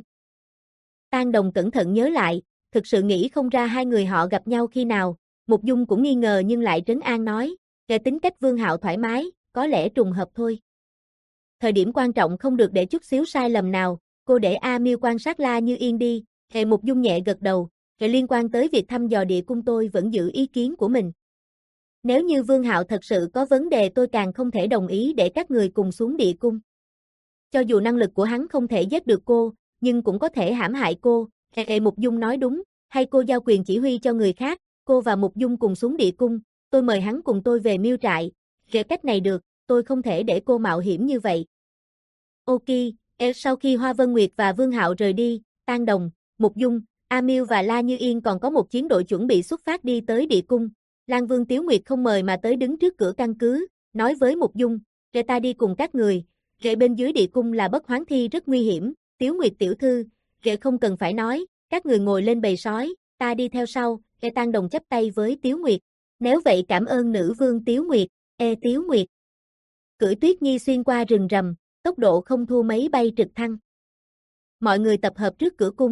Tan Đồng cẩn thận nhớ lại, thực sự nghĩ không ra hai người họ gặp nhau khi nào, Mục Dung cũng nghi ngờ nhưng lại trấn an nói, về tính cách Vương Hạo thoải mái, có lẽ trùng hợp thôi. Thời điểm quan trọng không được để chút xíu sai lầm nào, cô để A Miêu quan sát La Như Yên đi, Hệ Mục Dung nhẹ gật đầu, về liên quan tới việc thăm dò địa cung tôi vẫn giữ ý kiến của mình. Nếu như Vương Hạo thật sự có vấn đề tôi càng không thể đồng ý để các người cùng xuống địa cung. Cho dù năng lực của hắn không thể giết được cô, nhưng cũng có thể hãm hại cô. Hệ Mục Dung nói đúng, hay cô giao quyền chỉ huy cho người khác, cô và Mục Dung cùng xuống địa cung, tôi mời hắn cùng tôi về miêu trại. Về cách này được, tôi không thể để cô mạo hiểm như vậy. Ok, sau khi Hoa Vân Nguyệt và Vương Hạo rời đi, Tan Đồng, Mục Dung, A Miêu và La Như Yên còn có một chiến đội chuẩn bị xuất phát đi tới địa cung. Lan Vương Tiếu Nguyệt không mời mà tới đứng trước cửa căn cứ, nói với Mục Dung, để ta đi cùng các người, để bên dưới địa cung là bất hoán thi rất nguy hiểm. Tiếu Nguyệt tiểu thư, để không cần phải nói, các người ngồi lên bầy sói, ta đi theo sau. E Tan Đồng chắp tay với Tiếu Nguyệt, nếu vậy cảm ơn nữ vương Tiếu Nguyệt. E Tiếu Nguyệt cưỡi Tuyết Nhi xuyên qua rừng rầm, tốc độ không thua mấy bay trực thăng. Mọi người tập hợp trước cửa cung,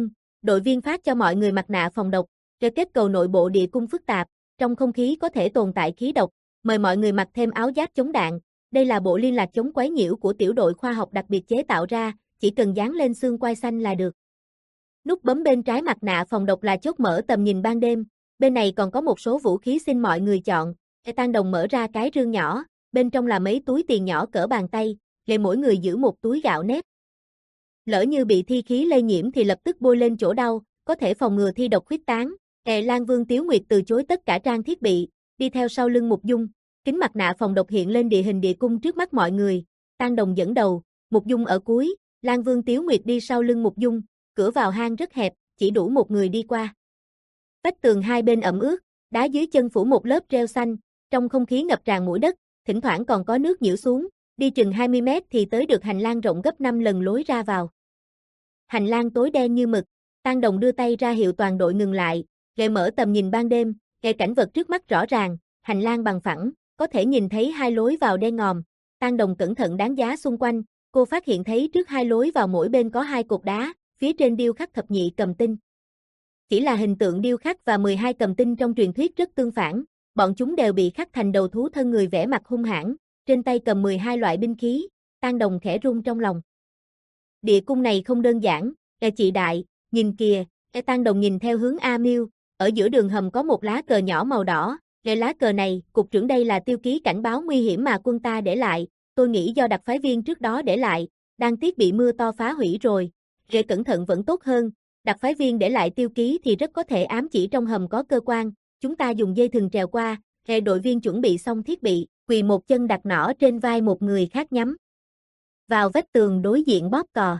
đội viên phát cho mọi người mặt nạ phòng độc, rồi kết cầu nội bộ địa cung phức tạp, trong không khí có thể tồn tại khí độc, mời mọi người mặc thêm áo giáp chống đạn. Đây là bộ liên lạc chống quấy nhiễu của tiểu đội khoa học đặc biệt chế tạo ra, chỉ cần dán lên xương quai xanh là được. Nút bấm bên trái mặt nạ phòng độc là chốt mở tầm nhìn ban đêm, bên này còn có một số vũ khí xin mọi người chọn. Tang Đồng mở ra cái rương nhỏ, bên trong là mấy túi tiền nhỏ cỡ bàn tay, để mỗi người giữ một túi gạo nếp. Lỡ như bị thi khí lây nhiễm thì lập tức bôi lên chỗ đau, có thể phòng ngừa thi độc khuếch tán. Ê Lan Vương Tiếu Nguyệt từ chối tất cả trang thiết bị, đi theo sau lưng Mục Dung, kính mặt nạ phòng độc hiện lên địa hình địa cung trước mắt mọi người. Tang Đồng dẫn đầu, Mục Dung ở cuối, Lan Vương Tiếu Nguyệt đi sau lưng Mục Dung, cửa vào hang rất hẹp, chỉ đủ một người đi qua. Vách tường hai bên ẩm ướt, đá dưới chân phủ một lớp rêu xanh, trong không khí ngập tràn mũi đất, thỉnh thoảng còn có nước nhiễu xuống, đi chừng hai mươi mét thì tới được hành lang rộng gấp năm lần lối ra vào. Hành lang tối đen như mực, Tang Đồng đưa tay ra hiệu toàn đội ngừng lại, gợi mở tầm nhìn ban đêm, gợi cảnh vật trước mắt rõ ràng, hành lang bằng phẳng, có thể nhìn thấy hai lối vào đen ngòm. Tang Đồng cẩn thận đánh giá xung quanh, cô phát hiện thấy trước hai lối vào mỗi bên có hai cột đá, phía trên điêu khắc thập nhị cầm tinh. Chỉ là hình tượng điêu khắc và mười hai cầm tinh trong truyền thuyết rất tương phản, bọn chúng đều bị khắc thành đầu thú thân người vẽ mặt hung hãn, trên tay cầm mười hai loại binh khí. Tang Đồng khẽ run trong lòng. Địa cung này không đơn giản, e chị đại, nhìn kìa, e Tang Đồng nhìn theo hướng A Miêu, ở giữa đường hầm có một lá cờ nhỏ màu đỏ, e lá cờ này, cục trưởng đây là tiêu ký cảnh báo nguy hiểm mà quân ta để lại, tôi nghĩ do đặc phái viên trước đó để lại, đang tiếc bị mưa to phá hủy rồi, e cẩn thận vẫn tốt hơn, đặc phái viên để lại tiêu ký thì rất có thể ám chỉ trong hầm có cơ quan, chúng ta dùng dây thừng trèo qua, e đội viên chuẩn bị xong thiết bị, quỳ một chân đặt nỏ trên vai một người khác nhắm vào vách tường đối diện bóp cò.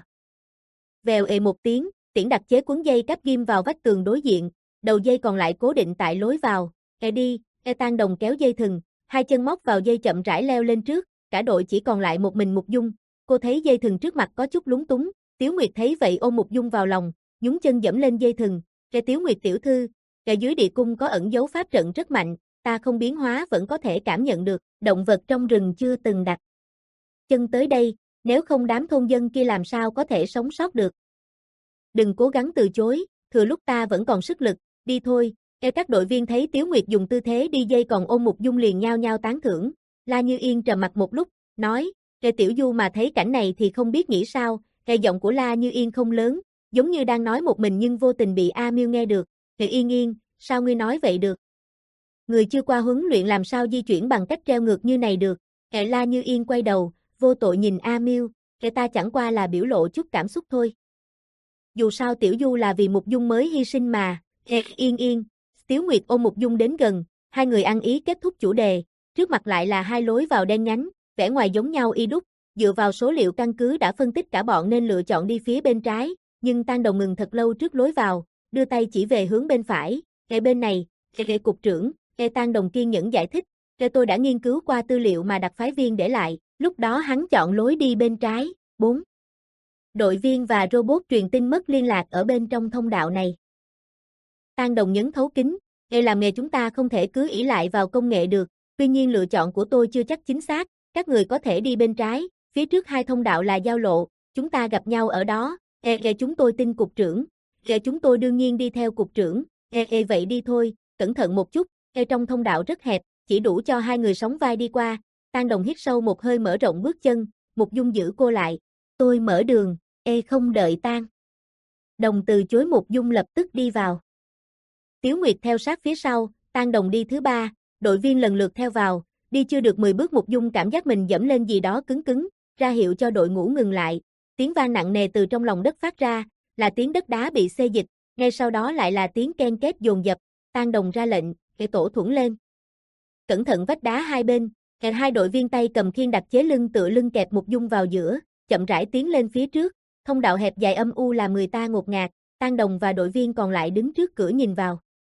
Vèo ệ một tiếng, tiễn đặc chế cuốn dây cáp ghim vào vách tường đối diện, đầu dây còn lại cố định tại lối vào. E đi, e Tang Đồng kéo dây thừng, hai chân móc vào dây chậm rãi leo lên trước, cả đội chỉ còn lại một mình Mục Dung. Cô thấy dây thừng trước mặt có chút lúng túng, Tiếu Nguyệt thấy vậy ôm Mục Dung vào lòng, nhúng chân dẫm lên dây thừng. Re Tiếu Nguyệt tiểu thư, ở dưới địa cung có ẩn dấu pháp trận rất mạnh, ta không biến hóa vẫn có thể cảm nhận được, động vật trong rừng chưa từng đặt chân tới đây, nếu không đám thôn dân kia làm sao có thể sống sót được. Đừng cố gắng từ chối, thừa lúc ta vẫn còn sức lực, đi thôi. E các đội viên thấy Tiếu Nguyệt dùng tư thế đi dây còn ôm Mục Dung liền nhao nhao tán thưởng. La Như Yên trầm mặt một lúc, nói, Re Tiểu Du mà thấy cảnh này thì không biết nghĩ sao. E giọng của La Như Yên không lớn, giống như đang nói một mình nhưng vô tình bị A Miêu nghe được. Re Yên Yên, sao ngươi nói vậy được? Người chưa qua huấn luyện làm sao di chuyển bằng cách treo ngược như này được? E La Như Yên quay đầu, vô tội nhìn A Miêu, E ta chẳng qua là biểu lộ chút cảm xúc thôi. Dù sao Tiểu Du là vì Mục Dung mới hy sinh mà. E Yên Yên. Tiếu Nguyệt ôm Mục Dung đến gần, hai người ăn ý kết thúc chủ đề, trước mặt lại là hai lối vào đen nhánh, vẻ ngoài giống nhau y đúc, dựa vào số liệu căn cứ đã phân tích cả bọn nên lựa chọn đi phía bên trái, nhưng Tang Đồng ngừng thật lâu trước lối vào, đưa tay chỉ về hướng bên phải, "Ngay bên này, Re cục trưởng." E Tang Đồng kiên nhẫn giải thích, "Re tôi đã nghiên cứu qua tư liệu mà đặc phái viên để lại, lúc đó hắn chọn lối đi bên trái." bốn. Đội viên và robot truyền tin mất liên lạc ở bên trong thông đạo này. Tang Đồng nhấn thấu kính, "Đây làm nghề chúng ta không thể cứ ỷ lại vào công nghệ được, tuy nhiên lựa chọn của tôi chưa chắc chính xác, các người có thể đi bên trái, phía trước hai thông đạo là giao lộ, chúng ta gặp nhau ở đó, e e chúng tôi tin cục trưởng, e chúng tôi đương nhiên đi theo cục trưởng, e e vậy đi thôi, cẩn thận một chút, e trong thông đạo rất hẹp, chỉ đủ cho hai người sóng vai đi qua." Tang Đồng hít sâu một hơi mở rộng bước chân, Mục Dung giữ cô lại, "Tôi mở đường." E không đợi Tang Đồng từ chối, Mục Dung lập tức đi vào. Tiếu Nguyệt theo sát phía sau, Tang Đồng đi thứ ba, đội viên lần lượt theo vào, đi chưa được mười bước Mục Dung cảm giác mình dẫm lên gì đó cứng cứng, ra hiệu cho đội ngũ ngừng lại, tiếng vang nặng nề từ trong lòng đất phát ra, là tiếng đất đá bị xê dịch, ngay sau đó lại là tiếng ken két dồn dập, Tang Đồng ra lệnh, "Kẻ tổ thuẫn lên." Cẩn thận vách đá hai bên, kẻ hai đội viên tay cầm khiên đặt chế lưng tựa lưng kẹp Mục Dung vào giữa, chậm rãi tiến lên phía trước, thông đạo hẹp dài âm u làm người ta ngột ngạt, Tang Đồng và đội viên còn lại đứng trước cửa nhìn vào.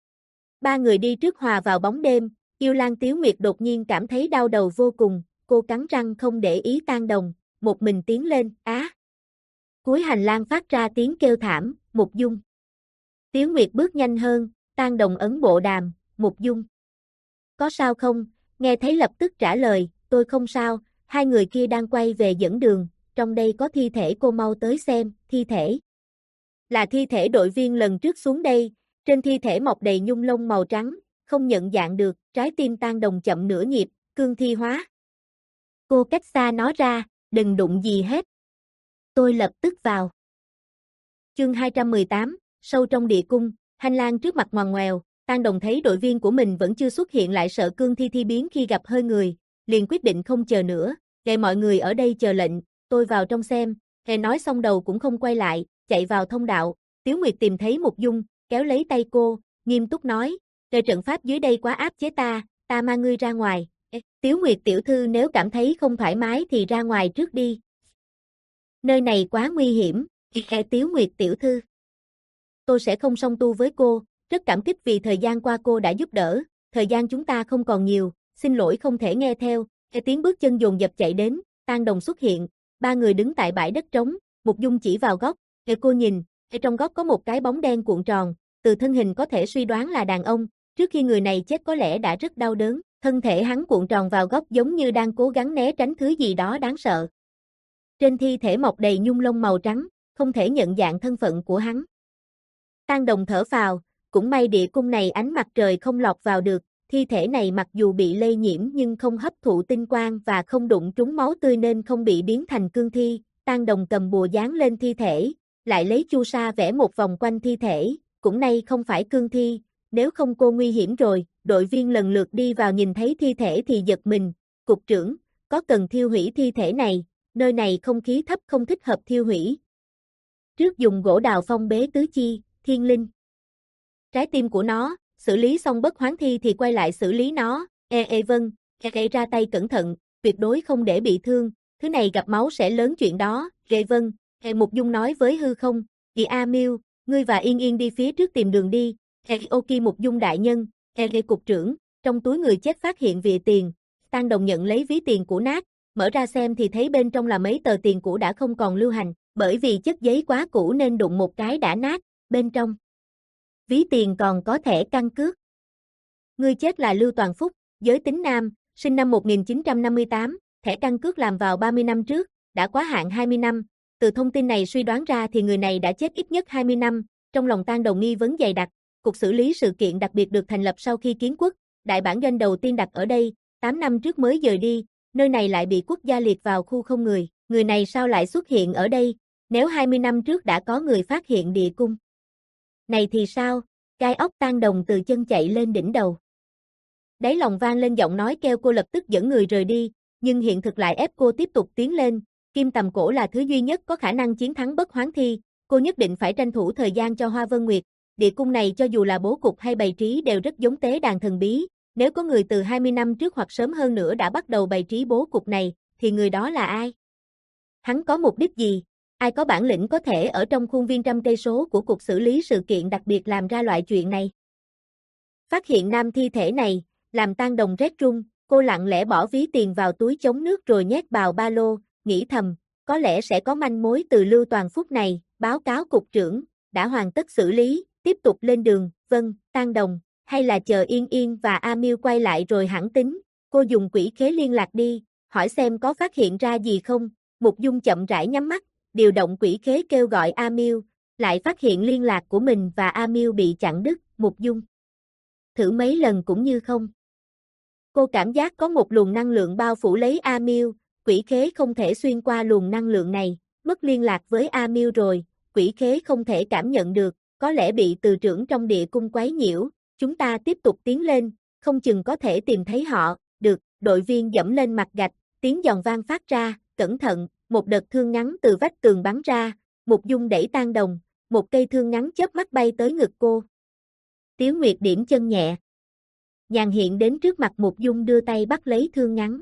Ba người đi trước hòa vào bóng đêm, Yêu Lan Tiếu Nguyệt đột nhiên cảm thấy đau đầu vô cùng, cô cắn răng không để ý Tang Đồng, một mình tiến lên, á. Cuối hành lang phát ra tiếng kêu thảm, Mục Dung. Tiếu Nguyệt bước nhanh hơn, Tang Đồng ấn bộ đàm, Mục Dung. "Có sao không?" Nghe thấy lập tức trả lời, "Tôi không sao, hai người kia đang quay về dẫn đường, trong đây có thi thể, cô mau tới xem." Thi thể. Là thi thể đội viên lần trước xuống đây, trên thi thể mọc đầy nhung lông màu trắng, không nhận dạng được, trái tim Tang Đồng chậm nửa nhịp, cương thi hóa. Cô cách xa nó ra, đừng đụng gì hết. Tôi lập tức vào. Chương hai trăm mười tám, sâu trong địa cung, hành lang trước mặt ngoằn ngoèo, Tang Đồng thấy đội viên của mình vẫn chưa xuất hiện lại sợ cương thi thi biến khi gặp hơi người, liền quyết định không chờ nữa, để mọi người ở đây chờ lệnh, tôi vào trong xem, hề nói xong đầu cũng không quay lại, chạy vào thông đạo, Tiếu Nguyệt tìm thấy Mục Dung, kéo lấy tay cô, nghiêm túc nói, "Trời trận pháp dưới đây quá áp chế ta, ta mang ngươi ra ngoài." Ê, Tiếu Nguyệt tiểu thư nếu cảm thấy không thoải mái thì ra ngoài trước đi. Nơi này quá nguy hiểm, Ê, Tiếu Nguyệt tiểu thư. Tôi sẽ không song tu với cô, rất cảm kích vì thời gian qua cô đã giúp đỡ, thời gian chúng ta không còn nhiều, xin lỗi không thể nghe theo. Nghe tiếng bước chân dồn dập chạy đến, Tang Đồng xuất hiện, ba người đứng tại bãi đất trống, Mục Dung chỉ vào góc, để cô nhìn, ở trong góc có một cái bóng đen cuộn tròn, từ thân hình có thể suy đoán là đàn ông, trước khi người này chết có lẽ đã rất đau đớn, thân thể hắn cuộn tròn vào góc giống như đang cố gắng né tránh thứ gì đó đáng sợ. Trên thi thể mọc đầy nhung lông màu trắng, không thể nhận dạng thân phận của hắn. Tang Đồng thở phào, cũng may địa cung này ánh mặt trời không lọt vào được, thi thể này mặc dù bị lây nhiễm nhưng không hấp thụ tinh quang và không đụng trúng máu tươi nên không bị biến thành cương thi. Tang Đồng cầm bùa dán lên thi thể, lại lấy chu sa vẽ một vòng quanh thi thể, cũng nay không phải cương thi, nếu không cô nguy hiểm rồi. Đội viên lần lượt đi vào nhìn thấy thi thể thì giật mình, cục trưởng, có cần thiêu hủy thi thể này, nơi này không khí thấp không thích hợp thiêu hủy. Trước dùng gỗ đào phong bế tứ chi, thiên linh. Trái tim của nó, xử lý xong bất hoán thi thì quay lại xử lý nó, ê ê vâng, ê ê ra tay cẩn thận, tuyệt đối không để bị thương, thứ này gặp máu sẽ lớn chuyện đó, ê vâng, ê Mục Dung nói với hư không, Kỳ A Miêu, ngươi và Yên Yên đi phía trước tìm đường đi, ê ok Mục Dung đại nhân, ê ê cục trưởng, trong túi người chết phát hiện vịa tiền, Tang Đồng nhận lấy ví tiền cũ nát, mở ra xem thì thấy bên trong là mấy tờ tiền cũ đã không còn lưu hành, bởi vì chất giấy quá cũ nên đụng một cái đã nát, bên trong ví tiền còn có thẻ căn cước. Người chết là Lưu Toàn Phúc, giới tính nam, sinh năm một nghìn chín trăm năm mươi tám, thẻ căn cước làm vào ba mươi năm trước, đã quá hạn hai mươi năm. Từ thông tin này suy đoán ra thì người này đã chết ít nhất hai mươi năm, trong lòng Tang Đồng nghi vấn dày đặc. Cục xử lý sự kiện đặc biệt được thành lập sau khi kiến quốc, đại bản doanh đầu tiên đặt ở đây, tám năm trước mới dời đi, nơi này lại bị quốc gia liệt vào khu không người, người này sao lại xuất hiện ở đây, nếu hai mươi năm trước đã có người phát hiện địa cung. Này thì sao, gai ốc Tang Đồng từ chân chạy lên đỉnh đầu. Đáy lòng vang lên giọng nói kêu cô lập tức dẫn người rời đi, nhưng hiện thực lại ép cô tiếp tục tiến lên, kim tầm cổ là thứ duy nhất có khả năng chiến thắng bất hoán thi, cô nhất định phải tranh thủ thời gian cho Hoa Vân Nguyệt, địa cung này cho dù là bố cục hay bày trí đều rất giống tế đàn thần bí, nếu có người từ hai mươi năm trước hoặc sớm hơn nữa đã bắt đầu bày trí bố cục này, thì người đó là ai? Hắn có mục đích gì? Ai có bản lĩnh có thể ở trong khuôn viên trăm cây số của cục xử lý sự kiện đặc biệt làm ra loại chuyện này? Phát hiện nam thi thể này, làm Tang Đồng rét run, cô lặng lẽ bỏ ví tiền vào túi chống nước rồi nhét vào ba lô, nghĩ thầm, có lẽ sẽ có manh mối từ Lưu Toàn Phúc này, báo cáo cục trưởng, đã hoàn tất xử lý, tiếp tục lên đường, vâng, Tang Đồng, hay là chờ Yên Yên và A Miêu quay lại rồi hẳn tính, cô dùng quỷ khế liên lạc đi, hỏi xem có phát hiện ra gì không. Mục Dung chậm rãi nhắm mắt, điều động quỷ khế kêu gọi A Miêu, lại phát hiện liên lạc của mình và A Miêu bị chặn đứt. Mục Dung thử mấy lần cũng như không. Cô cảm giác có một luồng năng lượng bao phủ lấy A Miêu, quỷ khế không thể xuyên qua luồng năng lượng này, mất liên lạc với A Miêu rồi, quỷ khế không thể cảm nhận được, có lẽ bị từ trưởng trong địa cung quấy nhiễu, chúng ta tiếp tục tiến lên, không chừng có thể tìm thấy họ, được, đội viên dẫm lên mặt gạch, tiếng giòn vang phát ra, cẩn thận, một đợt thương ngắn từ vách tường bắn ra, Mục Dung đẩy Tang Đồng, một cây thương ngắn chớp mắt bay tới ngực cô. Tiếu Nguyệt điểm chân nhẹ. Nhàn hiện đến trước mặt Mục Dung đưa tay bắt lấy thương ngắn.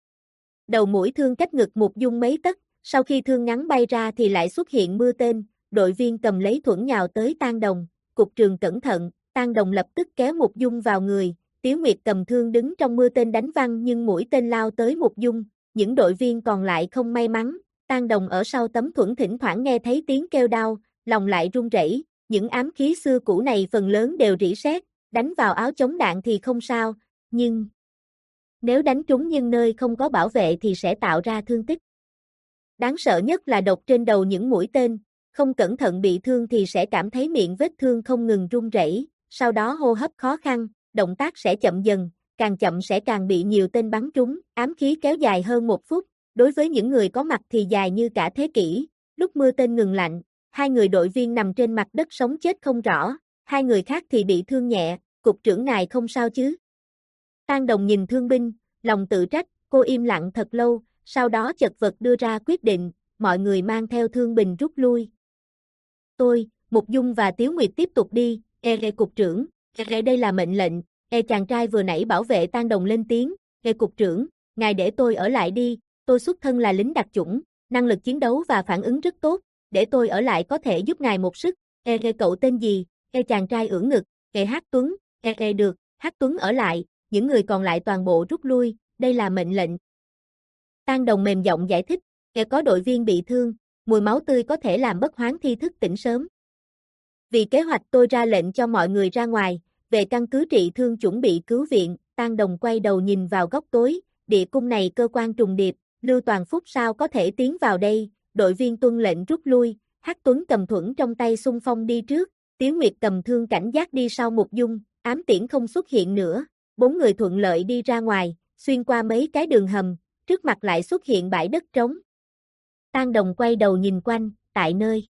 Đầu mũi thương cách ngực Mục Dung mấy tấc, sau khi thương ngắn bay ra thì lại xuất hiện mưa tên, đội viên cầm lấy thuẫn nhào tới Tang Đồng, cục trường cẩn thận, Tang Đồng lập tức kéo Mục Dung vào người, Tiếu Nguyệt cầm thương đứng trong mưa tên đánh văng nhưng mũi tên lao tới Mục Dung, những đội viên còn lại không may mắn, Tang Đồng ở sau tấm thuẫn thỉnh thoảng nghe thấy tiếng kêu đau, lòng lại run rẩy, những ám khí xưa cũ này phần lớn đều rỉ sét, đánh vào áo chống đạn thì không sao, nhưng nếu đánh trúng nhưng nơi không có bảo vệ thì sẽ tạo ra thương tích. Đáng sợ nhất là độc trên đầu những mũi tên, không cẩn thận bị thương thì sẽ cảm thấy miệng vết thương không ngừng run rẩy, sau đó hô hấp khó khăn, động tác sẽ chậm dần, càng chậm sẽ càng bị nhiều tên bắn trúng, ám khí kéo dài hơn một phút, đối với những người có mặt thì dài như cả thế kỷ. Lúc mưa tên ngừng lạnh, hai người đội viên nằm trên mặt đất sống chết không rõ, hai người khác thì bị thương nhẹ, cục trưởng ngài không sao chứ? Tang Đồng nhìn thương binh, lòng tự trách, cô im lặng thật lâu, sau đó chật vật đưa ra quyết định, mọi người mang theo thương binh rút lui. Tôi, Mục Dung và Tiếu Nguyệt tiếp tục đi, e e cục trưởng, e e đây là mệnh lệnh, e chàng trai vừa nãy bảo vệ Tang Đồng lên tiếng, e cục trưởng, ngài để tôi ở lại đi, tôi xuất thân là lính đặc chủng, năng lực chiến đấu và phản ứng rất tốt, để tôi ở lại có thể giúp ngài một sức, e e cậu tên gì, e chàng trai ưỡn ngực, e Hát Tuấn, e e được, Hát Tuấn ở lại, những người còn lại toàn bộ rút lui, đây là mệnh lệnh. Tang Đồng mềm giọng giải thích, e có đội viên bị thương, mùi máu tươi có thể làm bất hoán thi thức tỉnh sớm. Vì kế hoạch tôi ra lệnh cho mọi người ra ngoài, về căn cứ trị thương chuẩn bị cứu viện, Tang Đồng quay đầu nhìn vào góc tối, địa cung này cơ quan trùng điệp, Lưu Toàn Phúc sao có thể tiến vào đây, đội viên tuân lệnh rút lui, Hắc Tuấn cầm thuẫn trong tay xung phong đi trước, Tiếu Nguyệt cầm thương cảnh giác đi sau Mục Dung, ám tiễn không xuất hiện nữa, bốn người thuận lợi đi ra ngoài, xuyên qua mấy cái đường hầm, trước mặt lại xuất hiện bãi đất trống. Tang Đồng quay đầu nhìn quanh, tại nơi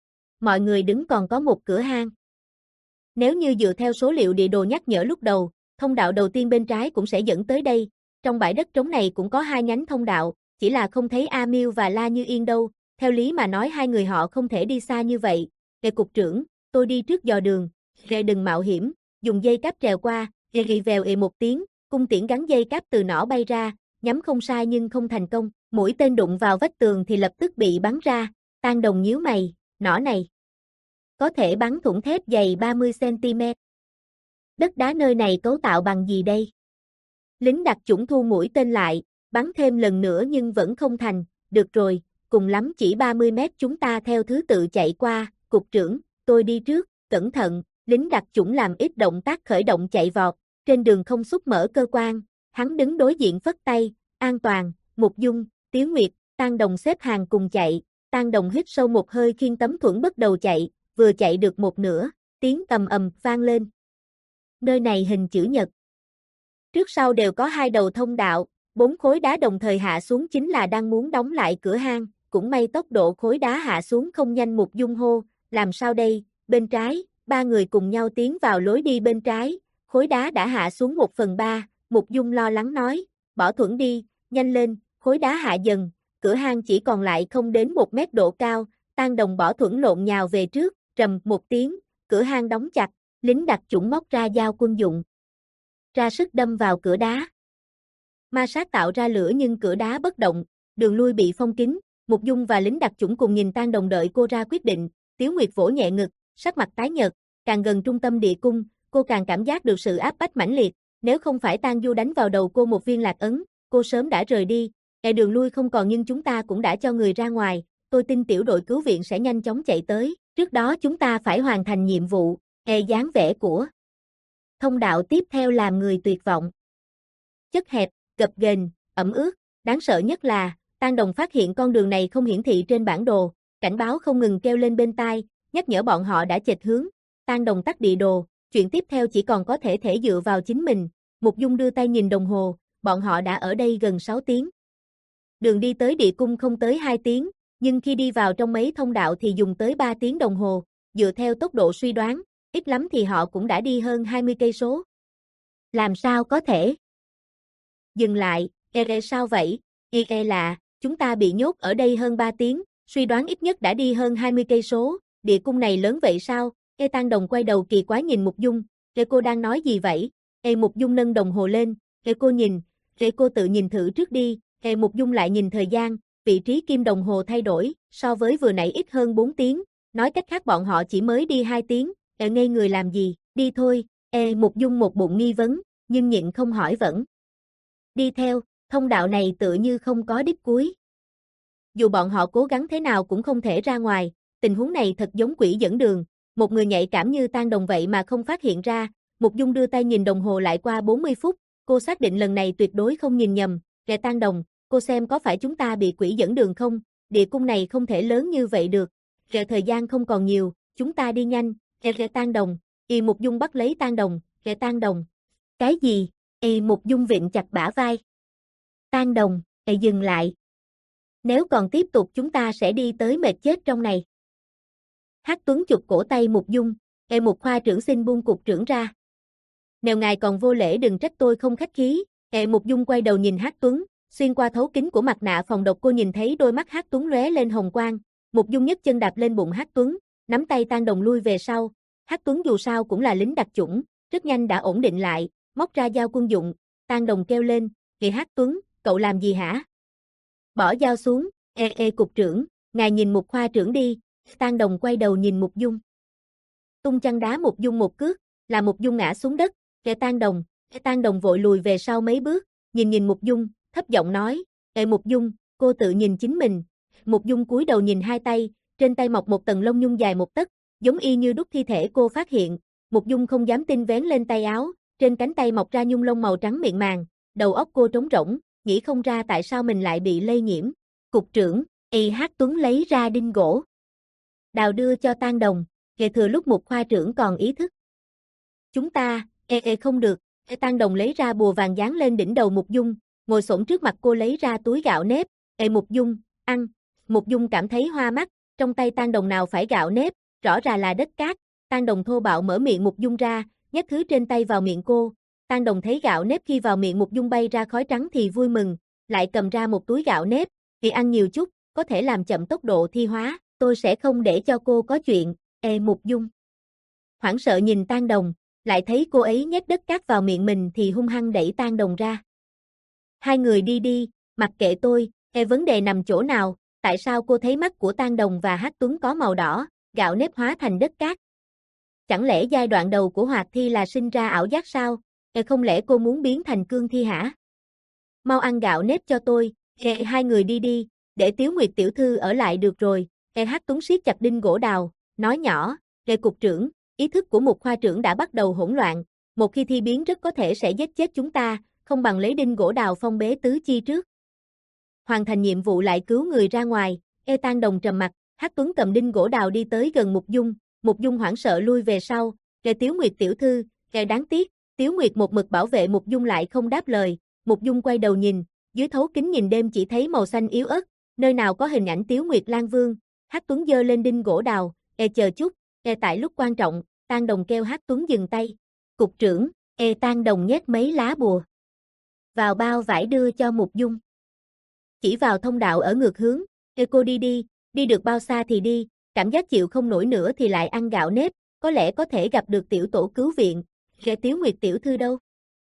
mọi người đứng còn có một cửa hang. Nếu như dựa theo số liệu địa đồ nhắc nhở lúc đầu, thông đạo đầu tiên bên trái cũng sẽ dẫn tới đây, trong bãi đất trống này cũng có hai nhánh thông đạo, chỉ là không thấy A Miêu và La Như Yên đâu, theo lý mà nói hai người họ không thể đi xa như vậy. Về cục trưởng, tôi đi trước dò đường, Rê đừng mạo hiểm, dùng dây cáp trèo qua, Rê ghi vèo ề một tiếng, cung tiễn gắn dây cáp từ nỏ bay ra, nhắm không sai nhưng không thành công, mũi tên đụng vào vách tường thì lập tức bị bắn ra, Tang Đồng nhíu mày, nỏ này có thể bắn thủng thép dày ba mươi xăng ti mét. Đất đá nơi này cấu tạo bằng gì đây? Lính đặc chủng thu mũi tên lại, bắn thêm lần nữa nhưng vẫn không thành, được rồi, cùng lắm chỉ ba mươi mét chúng ta theo thứ tự chạy qua, cục trưởng, tôi đi trước, cẩn thận, lính đặc chủng làm ít động tác khởi động chạy vọt, trên đường không xúc mở cơ quan, hắn đứng đối diện phất tay, an toàn, Mục Dung, Tiếu Nguyệt, Tang Đồng xếp hàng cùng chạy, Tang Đồng hít sâu một hơi khiêng tấm thuẫn bắt đầu chạy, vừa chạy được một nửa, tiếng ầm ầm vang lên. Nơi này hình chữ nhật. Trước sau đều có hai đầu thông đạo, bốn khối đá đồng thời hạ xuống chính là đang muốn đóng lại cửa hang, cũng may tốc độ khối đá hạ xuống không nhanh. Mục Dung hô, làm sao đây, bên trái, ba người cùng nhau tiến vào lối đi bên trái, khối đá đã hạ xuống một phần ba, Mục Dung lo lắng nói, bỏ thuẫn đi, nhanh lên, khối đá hạ dần, cửa hang chỉ còn lại không đến một mét độ cao, Tang Đồng bỏ thuẫn lộn nhào về trước, trầm một tiếng, cửa hang đóng chặt, lính đặc chủng móc ra dao quân dụng, ra sức đâm vào cửa đá. Ma sát tạo ra lửa nhưng cửa đá bất động, đường lui bị phong kín, Mục Dung và lính đặc chủng cùng nhìn Tang Đồng đợi cô ra quyết định, Tiếu Nguyệt vỗ nhẹ ngực, sắc mặt tái nhợt, càng gần trung tâm địa cung, cô càng cảm giác được sự áp bách mãnh liệt, nếu không phải Tang Du đánh vào đầu cô một viên lạc ấn, cô sớm đã rời đi, e đường lui không còn nhưng chúng ta cũng đã cho người ra ngoài, tôi tin tiểu đội cứu viện sẽ nhanh chóng chạy tới, trước đó chúng ta phải hoàn thành nhiệm vụ, e dáng vẻ của thông đạo tiếp theo làm người tuyệt vọng. Chất hẹp, gập ghềnh, ẩm ướt, đáng sợ nhất là, Tang Đồng phát hiện con đường này không hiển thị trên bản đồ, cảnh báo không ngừng kêu lên bên tai, nhắc nhở bọn họ đã chệch hướng. Tang Đồng tắt địa đồ, chuyện tiếp theo chỉ còn có thể thể dựa vào chính mình. Mục Dung đưa tay nhìn đồng hồ, bọn họ đã ở đây gần sáu tiếng. Đường đi tới địa cung không tới hai tiếng, nhưng khi đi vào trong mấy thông đạo thì dùng tới ba tiếng đồng hồ, dựa theo tốc độ suy đoán, ít lắm thì họ cũng đã đi hơn hai mươi cây số. Làm sao có thể? Dừng lại, e e sao vậy? E e là, chúng ta bị nhốt ở đây hơn ba tiếng, suy đoán ít nhất đã đi hơn hai mươi cây số, địa cung này lớn vậy sao? E Tang Đồng quay đầu kỳ quái nhìn Mục Dung, e cô đang nói gì vậy? E Mục Dung nâng đồng hồ lên, e cô nhìn, e cô tự nhìn thử trước đi, e Mục Dung lại nhìn thời gian, vị trí kim đồng hồ thay đổi, so với vừa nãy ít hơn bốn tiếng, nói cách khác bọn họ chỉ mới đi hai tiếng, e ngây người làm gì, đi thôi, e Mục Dung một bụng nghi vấn, nhưng nhịn không hỏi vẫn. Đi theo, thông đạo này tựa như không có đích cuối. Dù bọn họ cố gắng thế nào cũng không thể ra ngoài, tình huống này thật giống quỷ dẫn đường, một người nhạy cảm như Tang Đồng vậy mà không phát hiện ra. Mục Dung đưa tay nhìn đồng hồ lại qua bốn mươi phút, cô xác định lần này tuyệt đối không nhìn nhầm, kẻ Tang Đồng, cô xem có phải chúng ta bị quỷ dẫn đường không, địa cung này không thể lớn như vậy được, Rệ thời gian không còn nhiều, chúng ta đi nhanh, rệ rệ Tang Đồng, y Mục Dung bắt lấy Tang Đồng, rệ Tang Đồng. Cái gì? Y Mục Dung vịn chặt bả vai. Tang Đồng, y dừng lại. Nếu còn tiếp tục chúng ta sẽ đi tới mệt chết trong này. Hắc Tuấn chụp cổ tay Mục Dung, y Mục khoa trưởng xin buông cục trưởng ra. Nếu ngài còn vô lễ đừng trách tôi không khách khí. Y Mục Dung quay đầu nhìn Hắc Tuấn, xuyên qua thấu kính của mặt nạ phòng độc cô nhìn thấy đôi mắt Hắc Tuấn lóe lên hồng quang. Mục Dung nhấc chân đạp lên bụng Hắc Tuấn, nắm tay Tang Đồng lui về sau. Hắc Tuấn dù sao cũng là lính đặc chủng, rất nhanh đã ổn định lại, móc ra dao quân dụng. Tang Đồng kêu lên, "Kìa Hắc Tuấn, cậu làm gì hả?" Bỏ dao xuống, "Ê ê cục trưởng, ngài nhìn Mục khoa trưởng đi." Tang Đồng quay đầu nhìn Mục Dung. Tung chân đá Mục Dung một cước, là Mục Dung ngã xuống đất. "Kìa Tang Đồng." Tang Đồng vội lùi về sau mấy bước, nhìn nhìn Mục Dung, thấp giọng nói, "Ê Mục Dung, cô tự nhìn chính mình." Mục Dung cúi đầu nhìn hai tay, trên tay mọc một tầng lông nhung dài một tấc, giống y như đúc thi thể cô phát hiện. Mục Dung không dám tin vén lên tay áo, trên cánh tay mọc ra nhung lông màu trắng mịn màng, đầu óc cô trống rỗng, nghĩ không ra tại sao mình lại bị lây nhiễm. "Cục trưởng." Y Hắc Tuấn lấy ra đinh gỗ, đào đưa cho Tang Đồng, kể thừa lúc Mục khoa trưởng còn ý thức. "Chúng ta." "Ê ê không được." Tang Đồng lấy ra bùa vàng dán lên đỉnh đầu Mục Dung, ngồi xổm trước mặt cô lấy ra túi gạo nếp. "Ê Mục Dung, ăn." Mục Dung cảm thấy hoa mắt, trong tay Tang Đồng nào phải gạo nếp, rõ ràng là đất cát. Tang Đồng thô bạo mở miệng Mục Dung ra, nhét thứ trên tay vào miệng cô. Tang Đồng thấy gạo nếp khi vào miệng Mục Dung bay ra khói trắng thì vui mừng, lại cầm ra một túi gạo nếp, "Thì ăn nhiều chút, có thể làm chậm tốc độ thi hóa, tôi sẽ không để cho cô có chuyện." Ê Mục Dung hoảng sợ nhìn Tang Đồng, lại thấy cô ấy nhét đất cát vào miệng mình thì hung hăng đẩy Tang Đồng ra. "Hai người đi đi, mặc kệ tôi." Ê vấn đề nằm chỗ nào? Tại sao cô thấy mắt của Tang Đồng và Hắc Tuấn có màu đỏ, gạo nếp hóa thành đất cát? Chẳng lẽ giai đoạn đầu của hoạt thi là sinh ra ảo giác sao? Ê không lẽ cô muốn biến thành cương thi hả? "Mau ăn gạo nếp cho tôi." Ê hai người đi đi, để Tiếu Nguyệt tiểu thư ở lại được rồi. Ê Hắc Tuấn siết chặt đinh gỗ đào, nói nhỏ, "Ê cục trưởng, ý thức của Mục khoa trưởng đã bắt đầu hỗn loạn, một khi thi biến rất có thể sẽ giết chết chúng ta, không bằng lấy đinh gỗ đào phong bế tứ chi trước. Hoàn thành nhiệm vụ lại cứu người ra ngoài." Ê Tang Đồng trầm mặt, Hắc Tuấn cầm đinh gỗ đào đi tới gần Mục Dung, Mục Dung hoảng sợ lui về sau, "Kệ Tiếu Nguyệt tiểu thư." Kệ đáng tiếc, Tiếu Nguyệt một mực bảo vệ Mục Dung lại không đáp lời. Mục Dung quay đầu nhìn, dưới thấu kính nhìn đêm chỉ thấy màu xanh yếu ớt, nơi nào có hình ảnh Tiếu Nguyệt Lang Vương. Hắc Tuấn giơ lên đinh gỗ đào, "Ê chờ chút." Ê tại lúc quan trọng, Tang Đồng kêu Hắc Tuấn dừng tay. "Cục trưởng." Ê Tang Đồng nhét mấy lá bùa vào bao vải đưa cho Mục Dung, chỉ vào thông đạo ở ngược hướng. "Ê cô đi đi, đi được bao xa thì đi, cảm giác chịu không nổi nữa thì lại ăn gạo nếp, có lẽ có thể gặp được tiểu tổ cứu viện." "Ê Tiếu Nguyệt tiểu thư đâu?"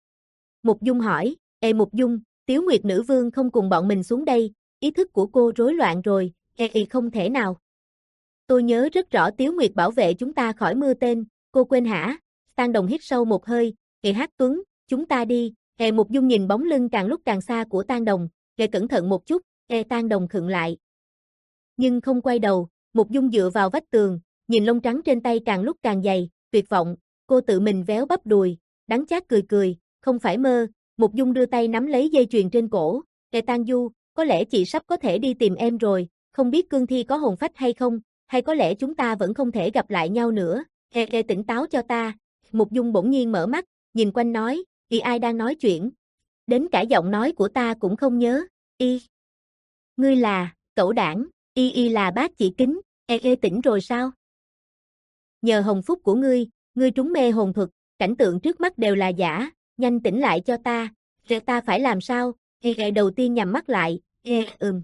Mục Dung hỏi. "Ê Mục Dung, Tiếu Nguyệt nữ vương không cùng bọn mình xuống đây, ý thức của cô rối loạn rồi." "Ê ê không thể nào. Tôi nhớ rất rõ Tiếu Nguyệt bảo vệ chúng ta khỏi mưa tên, cô quên hả?" Tang Đồng hít sâu một hơi, "Ê Hắc Tuấn, chúng ta đi." Ê Mục Dung nhìn bóng lưng càng lúc càng xa của Tang Đồng, "Ê cẩn thận một chút." Ê Tang Đồng khựng lại, nhưng không quay đầu. Mục Dung dựa vào vách tường, nhìn lông trắng trên tay càng lúc càng dày, tuyệt vọng. Cô tự mình véo bắp đùi, đắng chát cười cười, "Không phải mơ." Mục Dung đưa tay nắm lấy dây chuyền trên cổ, "Ê Tang Du, có lẽ chị sắp có thể đi tìm em rồi, không biết cương thi có hồn phách hay không, hay có lẽ chúng ta vẫn không thể gặp lại nhau nữa. Ê ê tỉnh táo cho ta." Mục Dung bỗng nhiên mở mắt, nhìn quanh nói, "Y ai đang nói chuyện? Đến cả giọng nói của ta cũng không nhớ." "Y, ngươi là, cẩu đảng." "Y y là bác chỉ kính." "Ê ê tỉnh rồi sao?" "Nhờ hồng phúc của ngươi, ngươi trúng mê hồn thuật, cảnh tượng trước mắt đều là giả, nhanh tỉnh lại cho ta." "Rồi ta phải làm sao?" Ê ê đầu tiên nhắm mắt lại, "Ê ừm."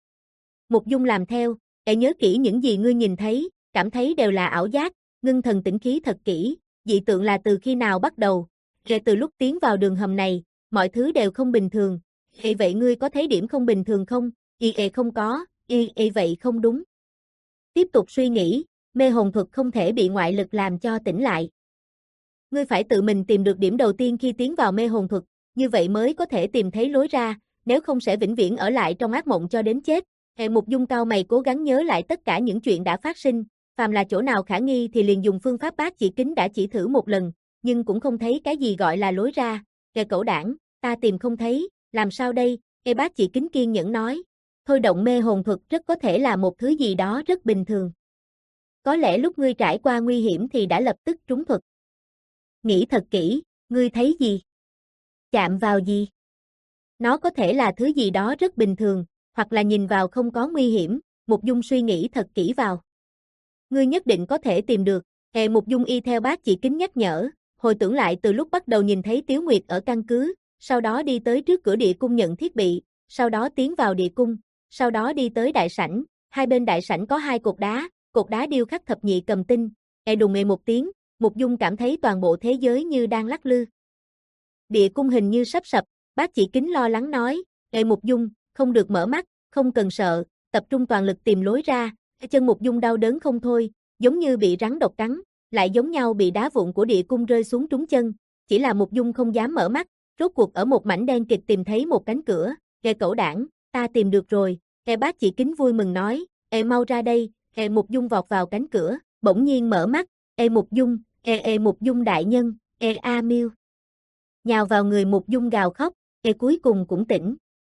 Mục Dung làm theo, "Ê nhớ kỹ những gì ngươi nhìn thấy, cảm thấy đều là ảo giác, ngưng thần tĩnh khí thật kỹ, dị tượng là từ khi nào bắt đầu?" "Ê từ lúc tiến vào đường hầm này, mọi thứ đều không bình thường." "Ê vậy ngươi có thấy điểm không bình thường không?" "Y ê không có." "Y ê vậy không đúng." Tiếp tục suy nghĩ, mê hồn thuật không thể bị ngoại lực làm cho tỉnh lại. Ngươi phải tự mình tìm được điểm đầu tiên khi tiến vào mê hồn thuật, như vậy mới có thể tìm thấy lối ra, nếu không sẽ vĩnh viễn ở lại trong ác mộng cho đến chết. Hệ Mục Dung cao mày cố gắng nhớ lại tất cả những chuyện đã phát sinh, phàm là chỗ nào khả nghi thì liền dùng phương pháp bát chỉ kính đã chỉ thử một lần, nhưng cũng không thấy cái gì gọi là lối ra. "Kẻ cẩu đảng, ta tìm không thấy, làm sao đây?" Ê bát chỉ kính kiên nhẫn nói, "Thôi động mê hồn thuật rất có thể là một thứ gì đó rất bình thường. Có lẽ lúc ngươi trải qua nguy hiểm thì đã lập tức trúng thuật. Nghĩ thật kỹ, ngươi thấy gì? Chạm vào gì? Nó có thể là thứ gì đó rất bình thường, hoặc là nhìn vào không có nguy hiểm, Mục Dung suy nghĩ thật kỹ vào. Ngươi nhất định có thể tìm được, Hệ Mục Dung y theo bác chỉ kính nhắc nhở, hồi tưởng lại từ lúc bắt đầu nhìn thấy Tiếu Nguyệt ở căn cứ, sau đó đi tới trước cửa địa cung nhận thiết bị, sau đó tiến vào địa cung, sau đó đi tới đại sảnh, hai bên đại sảnh có hai cột đá, cột đá điêu khắc thập nhị cầm tinh, e đùng ê một tiếng, Mục Dung cảm thấy toàn bộ thế giới như đang lắc lư. Địa cung hình như sắp sập, bác chỉ kính lo lắng nói, Ê Mục Dung, không được mở mắt, không cần sợ, tập trung toàn lực tìm lối ra, chân Mục Dung đau đớn không thôi, giống như bị rắn độc cắn, lại giống nhau bị đá vụn của địa cung rơi xuống trúng chân, chỉ là Mục Dung không dám mở mắt, rốt cuộc ở một mảnh đen kịt tìm thấy một cánh cửa, Ê cẩu đảng, ta tìm được rồi, Ê bác chỉ kính vui mừng nói, Ê mau ra đây, Ê Mục Dung vọt vào cánh cửa, bỗng nhiên mở mắt, Ê Mục Dung, Ê Ê Mục Dung đại nhân, Ê A Miêu. Nhào vào người Mục Dung gào khóc, Ê cuối cùng cũng tỉnh.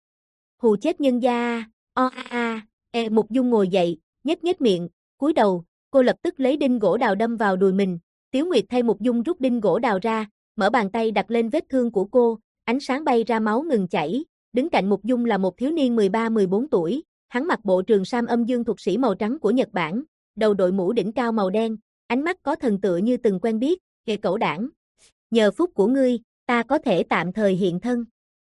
Hù chết nhân gia, o a a, Ê Mục Dung ngồi dậy, nhếch nhếch miệng, cúi đầu, cô lập tức lấy đinh gỗ đào đâm vào đùi mình, Tiếu Nguyệt thay Mục Dung rút đinh gỗ đào ra, mở bàn tay đặt lên vết thương của cô, ánh sáng bay ra máu ngừng chảy, đứng cạnh Mục Dung là một thiếu niên mười ba mười bốn tuổi, hắn mặc bộ trường sam âm dương thuật sĩ màu trắng của Nhật Bản, đầu đội mũ đỉnh cao màu đen, ánh mắt có thần tựa như từng quen biết, Ê cẩu đảng. Nhờ phúc của ngươi, ta có thể tạm thời hiện thân.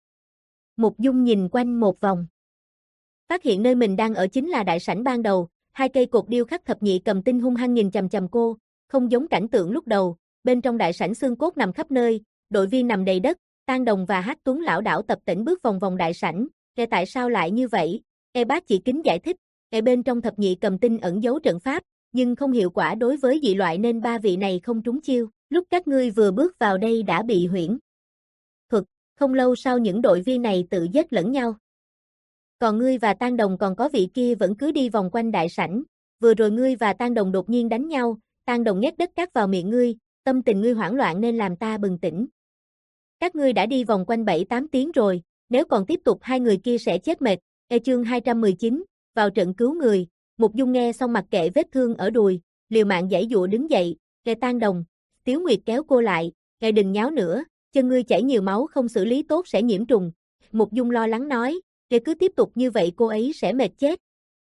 Mục Dung nhìn quanh một vòng. Phát hiện nơi mình đang ở chính là đại sảnh ban đầu, hai cây cột điêu khắc thập nhị cầm tinh hung hăng nhìn chằm chằm cô, không giống cảnh tượng lúc đầu, bên trong đại sảnh xương cốt nằm khắp nơi, đội viên nằm đầy đất, Tang Đồng và Hắc Tuấn lảo đảo tập tễnh bước vòng vòng đại sảnh, "Ê tại sao lại như vậy?" E bác chỉ kính giải thích, "Ê bên trong thập nhị cầm tinh ẩn giấu trận pháp, nhưng không hiệu quả đối với dị loại nên ba vị này không trúng chiêu, lúc các ngươi vừa bước vào đây đã bị huyễn thuật, không lâu sau những đội viên này tự giết lẫn nhau. Còn ngươi và Tang Đồng còn có vị kia vẫn cứ đi vòng quanh đại sảnh, vừa rồi ngươi và Tang Đồng đột nhiên đánh nhau, Tang Đồng nhét đất cát vào miệng ngươi, tâm tình ngươi hoảng loạn nên làm ta bừng tỉnh. Các ngươi đã đi vòng quanh bảy tám tiếng rồi, nếu còn tiếp tục hai người kia sẽ chết mệt." E chương hai trăm mười chín, vào trận cứu người, Mục Dung nghe xong mặc kệ vết thương ở đùi, liều mạng giãy giụa đứng dậy, "Kẻ Tang Đồng." Tiếu Nguyệt kéo cô lại, "Kẻ đừng nháo nữa, chân ngươi chảy nhiều máu không xử lý tốt sẽ nhiễm trùng." Mục Dung lo lắng nói, "Kẻ cứ tiếp tục như vậy cô ấy sẽ mệt chết."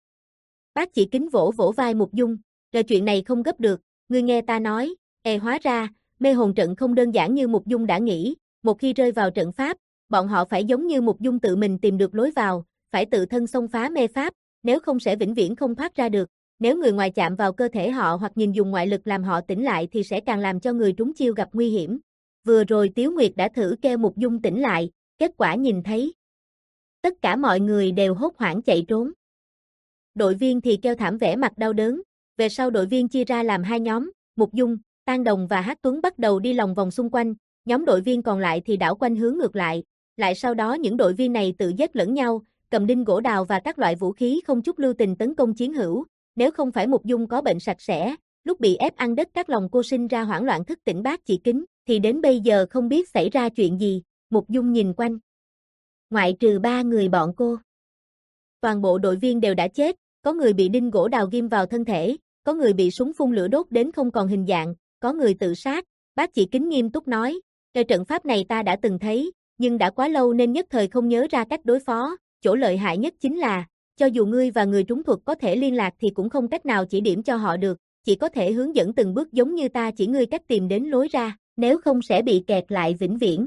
Bác chỉ kính vỗ vỗ vai Mục Dung, "Rồi chuyện này không gấp được, ngươi nghe ta nói." E hóa ra, mê hồn trận không đơn giản như Mục Dung đã nghĩ, một khi rơi vào trận pháp, bọn họ phải giống như Mục Dung tự mình tìm được lối vào, phải tự thân xông phá mê pháp, nếu không sẽ vĩnh viễn không thoát ra được. Nếu người ngoài chạm vào cơ thể họ hoặc nhìn dùng ngoại lực làm họ tỉnh lại thì sẽ càng làm cho người trúng chiêu gặp nguy hiểm. Vừa rồi Tiếu Nguyệt đã thử kêu Mục Dung tỉnh lại, kết quả nhìn thấy. Tất cả mọi người đều hốt hoảng chạy trốn. Đội viên thì kêu thảm vẻ mặt đau đớn, về sau đội viên chia ra làm hai nhóm, Mục Dung, Tang Đồng và Hắc Tuấn bắt đầu đi lòng vòng xung quanh, nhóm đội viên còn lại thì đảo quanh hướng ngược lại, lại sau đó những đội viên này tự giết lẫn nhau, cầm đinh gỗ đào và các loại vũ khí không chút lưu tình tấn công chiến hữu, nếu không phải Mục Dung có bệnh sạch sẽ, lúc bị ép ăn đất các lòng cô sinh ra hoảng loạn thức tỉnh bác chỉ kính, thì đến bây giờ không biết xảy ra chuyện gì. Mục Dung nhìn quanh. Ngoại trừ ba người bọn cô. Toàn bộ đội viên đều đã chết, có người bị đinh gỗ đào ghim vào thân thể, có người bị súng phun lửa đốt đến không còn hình dạng, có người tự sát. Bác chỉ kính nghiêm túc nói, "Cái trận pháp này ta đã từng thấy, nhưng đã quá lâu nên nhất thời không nhớ ra cách đối phó, chỗ lợi hại nhất chính là, cho dù ngươi và người trúng thuật có thể liên lạc thì cũng không cách nào chỉ điểm cho họ được, chỉ có thể hướng dẫn từng bước giống như ta chỉ ngươi cách tìm đến lối ra, nếu không sẽ bị kẹt lại vĩnh viễn."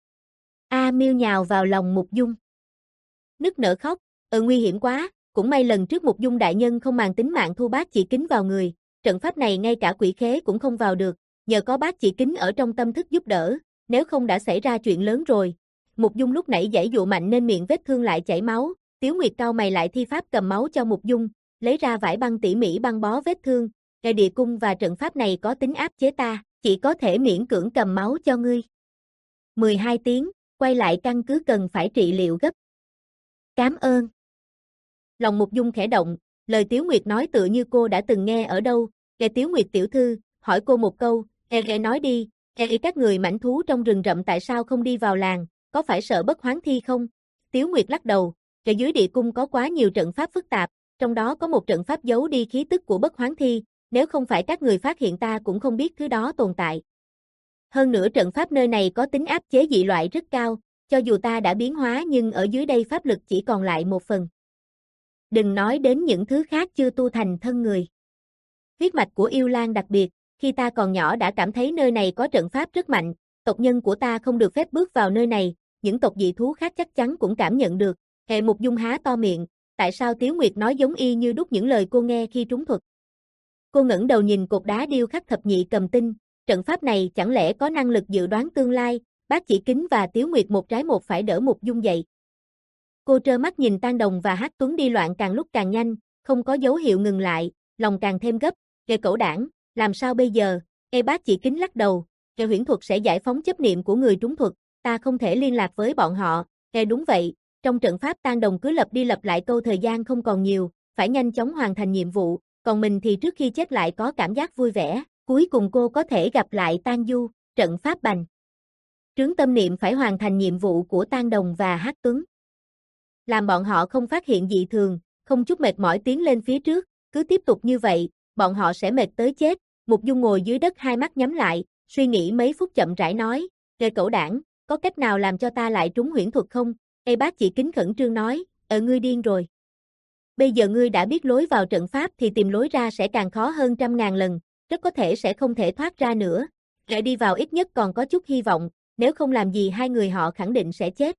A Miêu nhào vào lòng Mục Dung. Nức nở khóc, "Ừ nguy hiểm quá, cũng may lần trước Mục Dung đại nhân không màng tính mạng thu bác chỉ kính vào người, trận pháp này ngay cả quỷ khế cũng không vào được, nhờ có bác chỉ kính ở trong tâm thức giúp đỡ, nếu không đã xảy ra chuyện lớn rồi." Mục Dung lúc nãy giãy dụa mạnh nên miệng vết thương lại chảy máu, Tiếu Nguyệt cau mày lại thi pháp cầm máu cho Mục Dung, lấy ra vải băng tỉ mỉ băng bó vết thương, "Cái địa cung và trận pháp này có tính áp chế ta, chỉ có thể miễn cưỡng cầm máu cho ngươi. mười hai tiếng, quay lại căn cứ cần phải trị liệu gấp." "Cảm ơn." Lòng Mục Dung khẽ động, lời Tiếu Nguyệt nói tựa như cô đã từng nghe ở đâu, "Nghe Tiếu Nguyệt tiểu thư, hỏi cô một câu, e e nói đi, e e các người mãnh thú trong rừng rậm tại sao không đi vào làng, có phải sợ bất hoán thi không?" Tiếu Nguyệt lắc đầu, "Ở dưới địa cung có quá nhiều trận pháp phức tạp, trong đó có một trận pháp giấu đi khí tức của bất hoán thi, nếu không phải các người phát hiện ta cũng không biết thứ đó tồn tại. Hơn nữa trận pháp nơi này có tính áp chế dị loại rất cao, cho dù ta đã biến hóa nhưng ở dưới đây pháp lực chỉ còn lại một phần. Đừng nói đến những thứ khác chưa tu thành thân người. Huyết mạch của yêu lang đặc biệt, khi ta còn nhỏ đã cảm thấy nơi này có trận pháp rất mạnh, tộc nhân của ta không được phép bước vào nơi này, những tộc dị thú khác chắc chắn cũng cảm nhận được. Hệ Mục Dung há to miệng, tại sao Tiếu Nguyệt nói giống y như đúc những lời cô nghe khi trúng thuật. Cô ngẩng đầu nhìn cột đá điêu khắc thập nhị cầm tinh, trận pháp này chẳng lẽ có năng lực dự đoán tương lai, Bác Chỉ Kính và Tiếu Nguyệt một trái một phải đỡ Mục Dung dậy. Cô trơ mắt nhìn Tang Đồng và Hắc Tuấn đi loạn càng lúc càng nhanh, không có dấu hiệu ngừng lại, lòng càng thêm gấp, kẻ cẩu đảng, làm sao bây giờ, e Bác Chỉ Kính lắc đầu, kẻ huyễn thuật sẽ giải phóng chấp niệm của người trúng thuật, ta không thể liên lạc với bọn họ, e đúng vậy, trong trận pháp Tang Đồng cứ lặp đi lặp lại câu thời gian không còn nhiều, phải nhanh chóng hoàn thành nhiệm vụ, còn mình thì trước khi chết lại có cảm giác vui vẻ, cuối cùng cô có thể gặp lại Tang Du, trận pháp bành. Trướng tâm niệm phải hoàn thành nhiệm vụ của Tang Đồng và Hắc Tuấn. Làm bọn họ không phát hiện dị thường, không chút mệt mỏi tiến lên phía trước, cứ tiếp tục như vậy, bọn họ sẽ mệt tới chết. Mục Dung ngồi dưới đất hai mắt nhắm lại, suy nghĩ mấy phút chậm rãi nói, "Kẻ cẩu đảng, có cách nào làm cho ta lại trúng huyễn thuật không?" Ê Bác Chỉ Kính khẩn trương nói, "Ờ ngươi điên rồi. Bây giờ ngươi đã biết lối vào trận pháp thì tìm lối ra sẽ càng khó hơn trăm ngàn lần, rất có thể sẽ không thể thoát ra nữa. Để đi vào ít nhất còn có chút hy vọng, nếu không làm gì hai người họ khẳng định sẽ chết.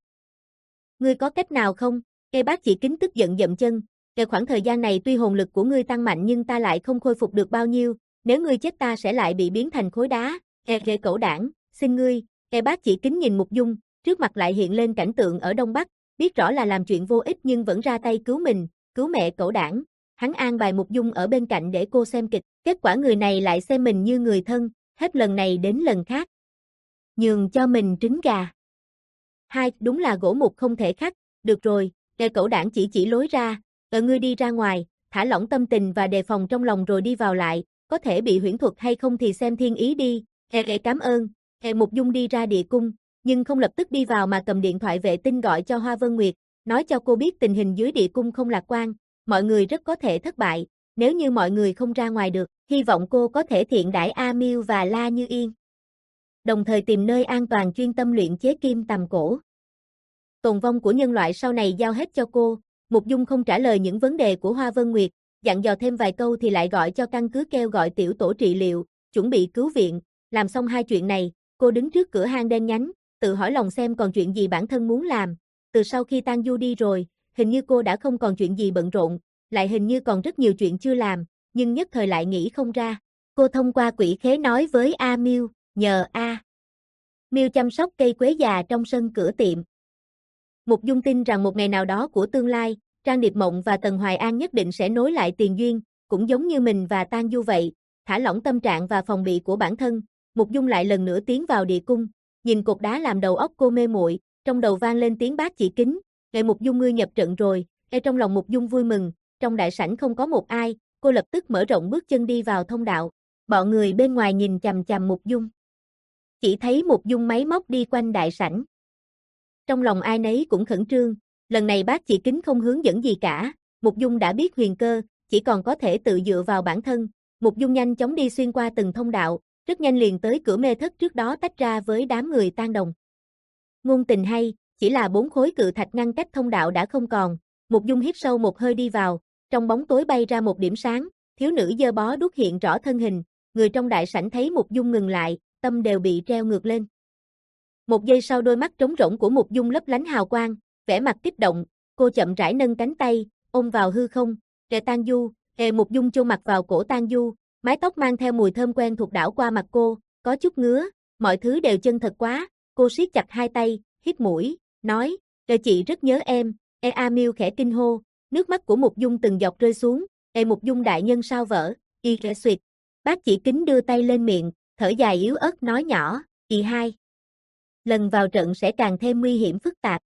Ngươi có cách nào không?" Ê Bác Chỉ Kính tức giận dậm chân, "Kể khoảng thời gian này tuy hồn lực của ngươi tăng mạnh nhưng ta lại không khôi phục được bao nhiêu, nếu ngươi chết ta sẽ lại bị biến thành khối đá. Ê ghê cẩu đảng, xin ngươi." Ê Bác Chỉ Kính nhìn Mục Dung, trước mặt lại hiện lên cảnh tượng ở Đông Bắc, biết rõ là làm chuyện vô ích nhưng vẫn ra tay cứu mình, cứu mẹ cẩu đảng. Hắn an bài Mục Dung ở bên cạnh để cô xem kịch, kết quả người này lại xem mình như người thân, hết lần này đến lần khác. Nhường cho mình trứng gà. Hai, đúng là gỗ mục không thể khắc, được rồi, kẻ cẩu đảng chỉ chỉ lối ra, ở ngươi đi ra ngoài, thả lỏng tâm tình và đề phòng trong lòng rồi đi vào lại, có thể bị huyễn thuật hay không thì xem thiên ý đi. Ê ê cảm ơn. Ê Mục Dung đi ra địa cung, nhưng không lập tức đi vào mà cầm điện thoại vệ tinh gọi cho Hoa Vân Nguyệt, nói cho cô biết tình hình dưới địa cung không lạc quan, mọi người rất có thể thất bại, nếu như mọi người không ra ngoài được, hy vọng cô có thể thiện đãi A Miêu và La Như Yên. Đồng thời tìm nơi an toàn chuyên tâm luyện chế kim tầm cổ. Tồn vong của nhân loại sau này giao hết cho cô. Mục Dung không trả lời những vấn đề của Hoa Vân Nguyệt, dặn dò thêm vài câu thì lại gọi cho căn cứ kêu gọi tiểu tổ trị liệu, chuẩn bị cứu viện. Làm xong hai chuyện này, cô đứng trước cửa hang đen nhánh, tự hỏi lòng xem còn chuyện gì bản thân muốn làm. Từ sau khi Tang Du đi rồi, hình như cô đã không còn chuyện gì bận rộn, lại hình như còn rất nhiều chuyện chưa làm, nhưng nhất thời lại nghĩ không ra. Cô thông qua quỷ khế nói với A Miêu, nhờ A Miêu chăm sóc cây quế già trong sân cửa tiệm. Mục Dung tin rằng một ngày nào đó của tương lai, Trang Điệp Mộng và Tần Hoài An nhất định sẽ nối lại tiền duyên, cũng giống như mình và Tang Du vậy, thả lỏng tâm trạng và phòng bị của bản thân. Mục Dung lại lần nữa tiến vào địa cung, nhìn cột đá làm đầu óc cô mê muội, trong đầu vang lên tiếng Bác Chỉ Kính, "Nghệ Mục Dung ngươi nhập trận rồi." Ngay trong lòng Mục Dung vui mừng, trong đại sảnh không có một ai, cô lập tức mở rộng bước chân đi vào thông đạo. Bọn người bên ngoài nhìn chằm chằm Mục Dung. Chỉ thấy Mục Dung máy móc đi quanh đại sảnh. Trong lòng ai nấy cũng khẩn trương, lần này Bác Chỉ Kính không hướng dẫn gì cả, Mục Dung đã biết huyền cơ, chỉ còn có thể tự dựa vào bản thân. Mục Dung nhanh chóng đi xuyên qua từng thông đạo, rất nhanh liền tới cửa mê thất trước đó tách ra với đám người Tang Đồng. Ngôn tình hay, chỉ là bốn khối cự thạch ngăn cách thông đạo đã không còn. Mục Dung hít sâu một hơi đi vào, trong bóng tối bay ra một điểm sáng, thiếu nữ dơ bó đuốc hiện rõ thân hình, người trong đại sảnh thấy Mục Dung ngừng lại, tâm đều bị treo ngược lên. Một giây sau đôi mắt trống rỗng của Mục Dung lấp lánh hào quang, vẻ mặt kích động, cô chậm rãi nâng cánh tay, ôm vào hư không, "Kẻ Tang Du." Kẻ Mục Dung chôn mặt vào cổ Tang Du, mái tóc mang theo mùi thơm quen thuộc đảo qua mặt cô, có chút ngứa, mọi thứ đều chân thật quá, cô siết chặt hai tay, hít mũi, nói, "Kẻ chị rất nhớ em." E A Miêu khẽ kinh hô, nước mắt của Mục Dung từng giọt rơi xuống, "E Mục Dung đại nhân sao vỡ?" Y khẽ suyệt. Bác Chỉ Kính đưa tay lên miệng, thở dài yếu ớt nói nhỏ, "Y hai. Lần vào trận sẽ càng thêm nguy hiểm phức tạp."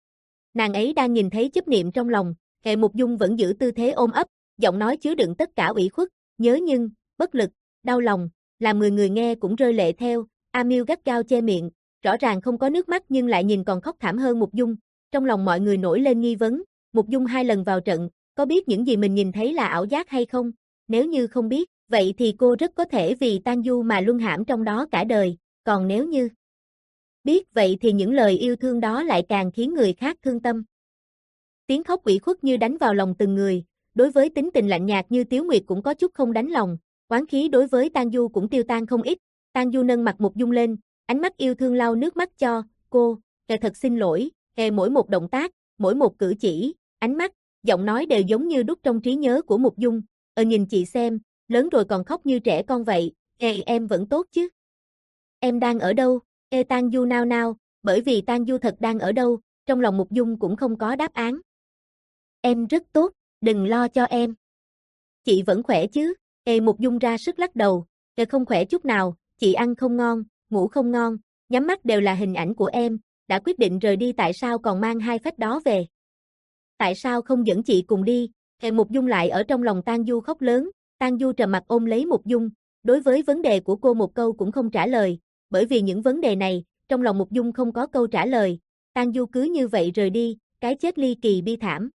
Nàng ấy đang nhìn thấy chấp niệm trong lòng, Hệ Mục Dung vẫn giữ tư thế ôm ấp, giọng nói chứa đựng tất cả ủy khuất, nhớ nhưng, bất lực, đau lòng, làm người người nghe cũng rơi lệ theo. A Miêu gắt gao che miệng, rõ ràng không có nước mắt nhưng lại nhìn còn khóc thảm hơn Mục Dung. Trong lòng mọi người nổi lên nghi vấn, Mục Dung hai lần vào trận, có biết những gì mình nhìn thấy là ảo giác hay không? Nếu như không biết, Vậy thì cô rất có thể vì Tang Du mà luân hãm trong đó cả đời, còn nếu như biết vậy thì những lời yêu thương đó lại càng khiến người khác thương tâm. Tiếng khóc ủy khuất như đánh vào lòng từng người, đối với tính tình lạnh nhạt như Tiếu Nguyệt cũng có chút không đánh lòng, oán khí đối với Tang Du cũng tiêu tan không ít. Tang Du nâng mặt Mục Dung lên, ánh mắt yêu thương lau nước mắt cho cô, "Kẻ thật xin lỗi." Kẻ mỗi một động tác, mỗi một cử chỉ, ánh mắt, giọng nói đều giống như đúc trong trí nhớ của Mục Dung. "Ờ nhìn chị xem, lớn rồi còn khóc như trẻ con vậy, Ê em vẫn tốt chứ? Em đang ở đâu?" Ê Tang Du nao nao, bởi vì Tang Du thật đang ở đâu, trong lòng Mục Dung cũng không có đáp án. "Em rất tốt, đừng lo cho em." "Chị vẫn khỏe chứ?" Ê Mục Dung ra sức lắc đầu, "Ê không khỏe chút nào, chị ăn không ngon, ngủ không ngon, nhắm mắt đều là hình ảnh của em, đã quyết định rời đi tại sao còn mang hai phách đó về? Tại sao không dẫn chị cùng đi?" Ê Mục Dung lại ở trong lòng Tang Du khóc lớn, Tang Du trầm mặt ôm lấy Mục Dung, đối với vấn đề của cô một câu cũng không trả lời, bởi vì những vấn đề này, trong lòng Mục Dung không có câu trả lời. Tang Du cứ như vậy rời đi, cái chết ly kỳ bi thảm.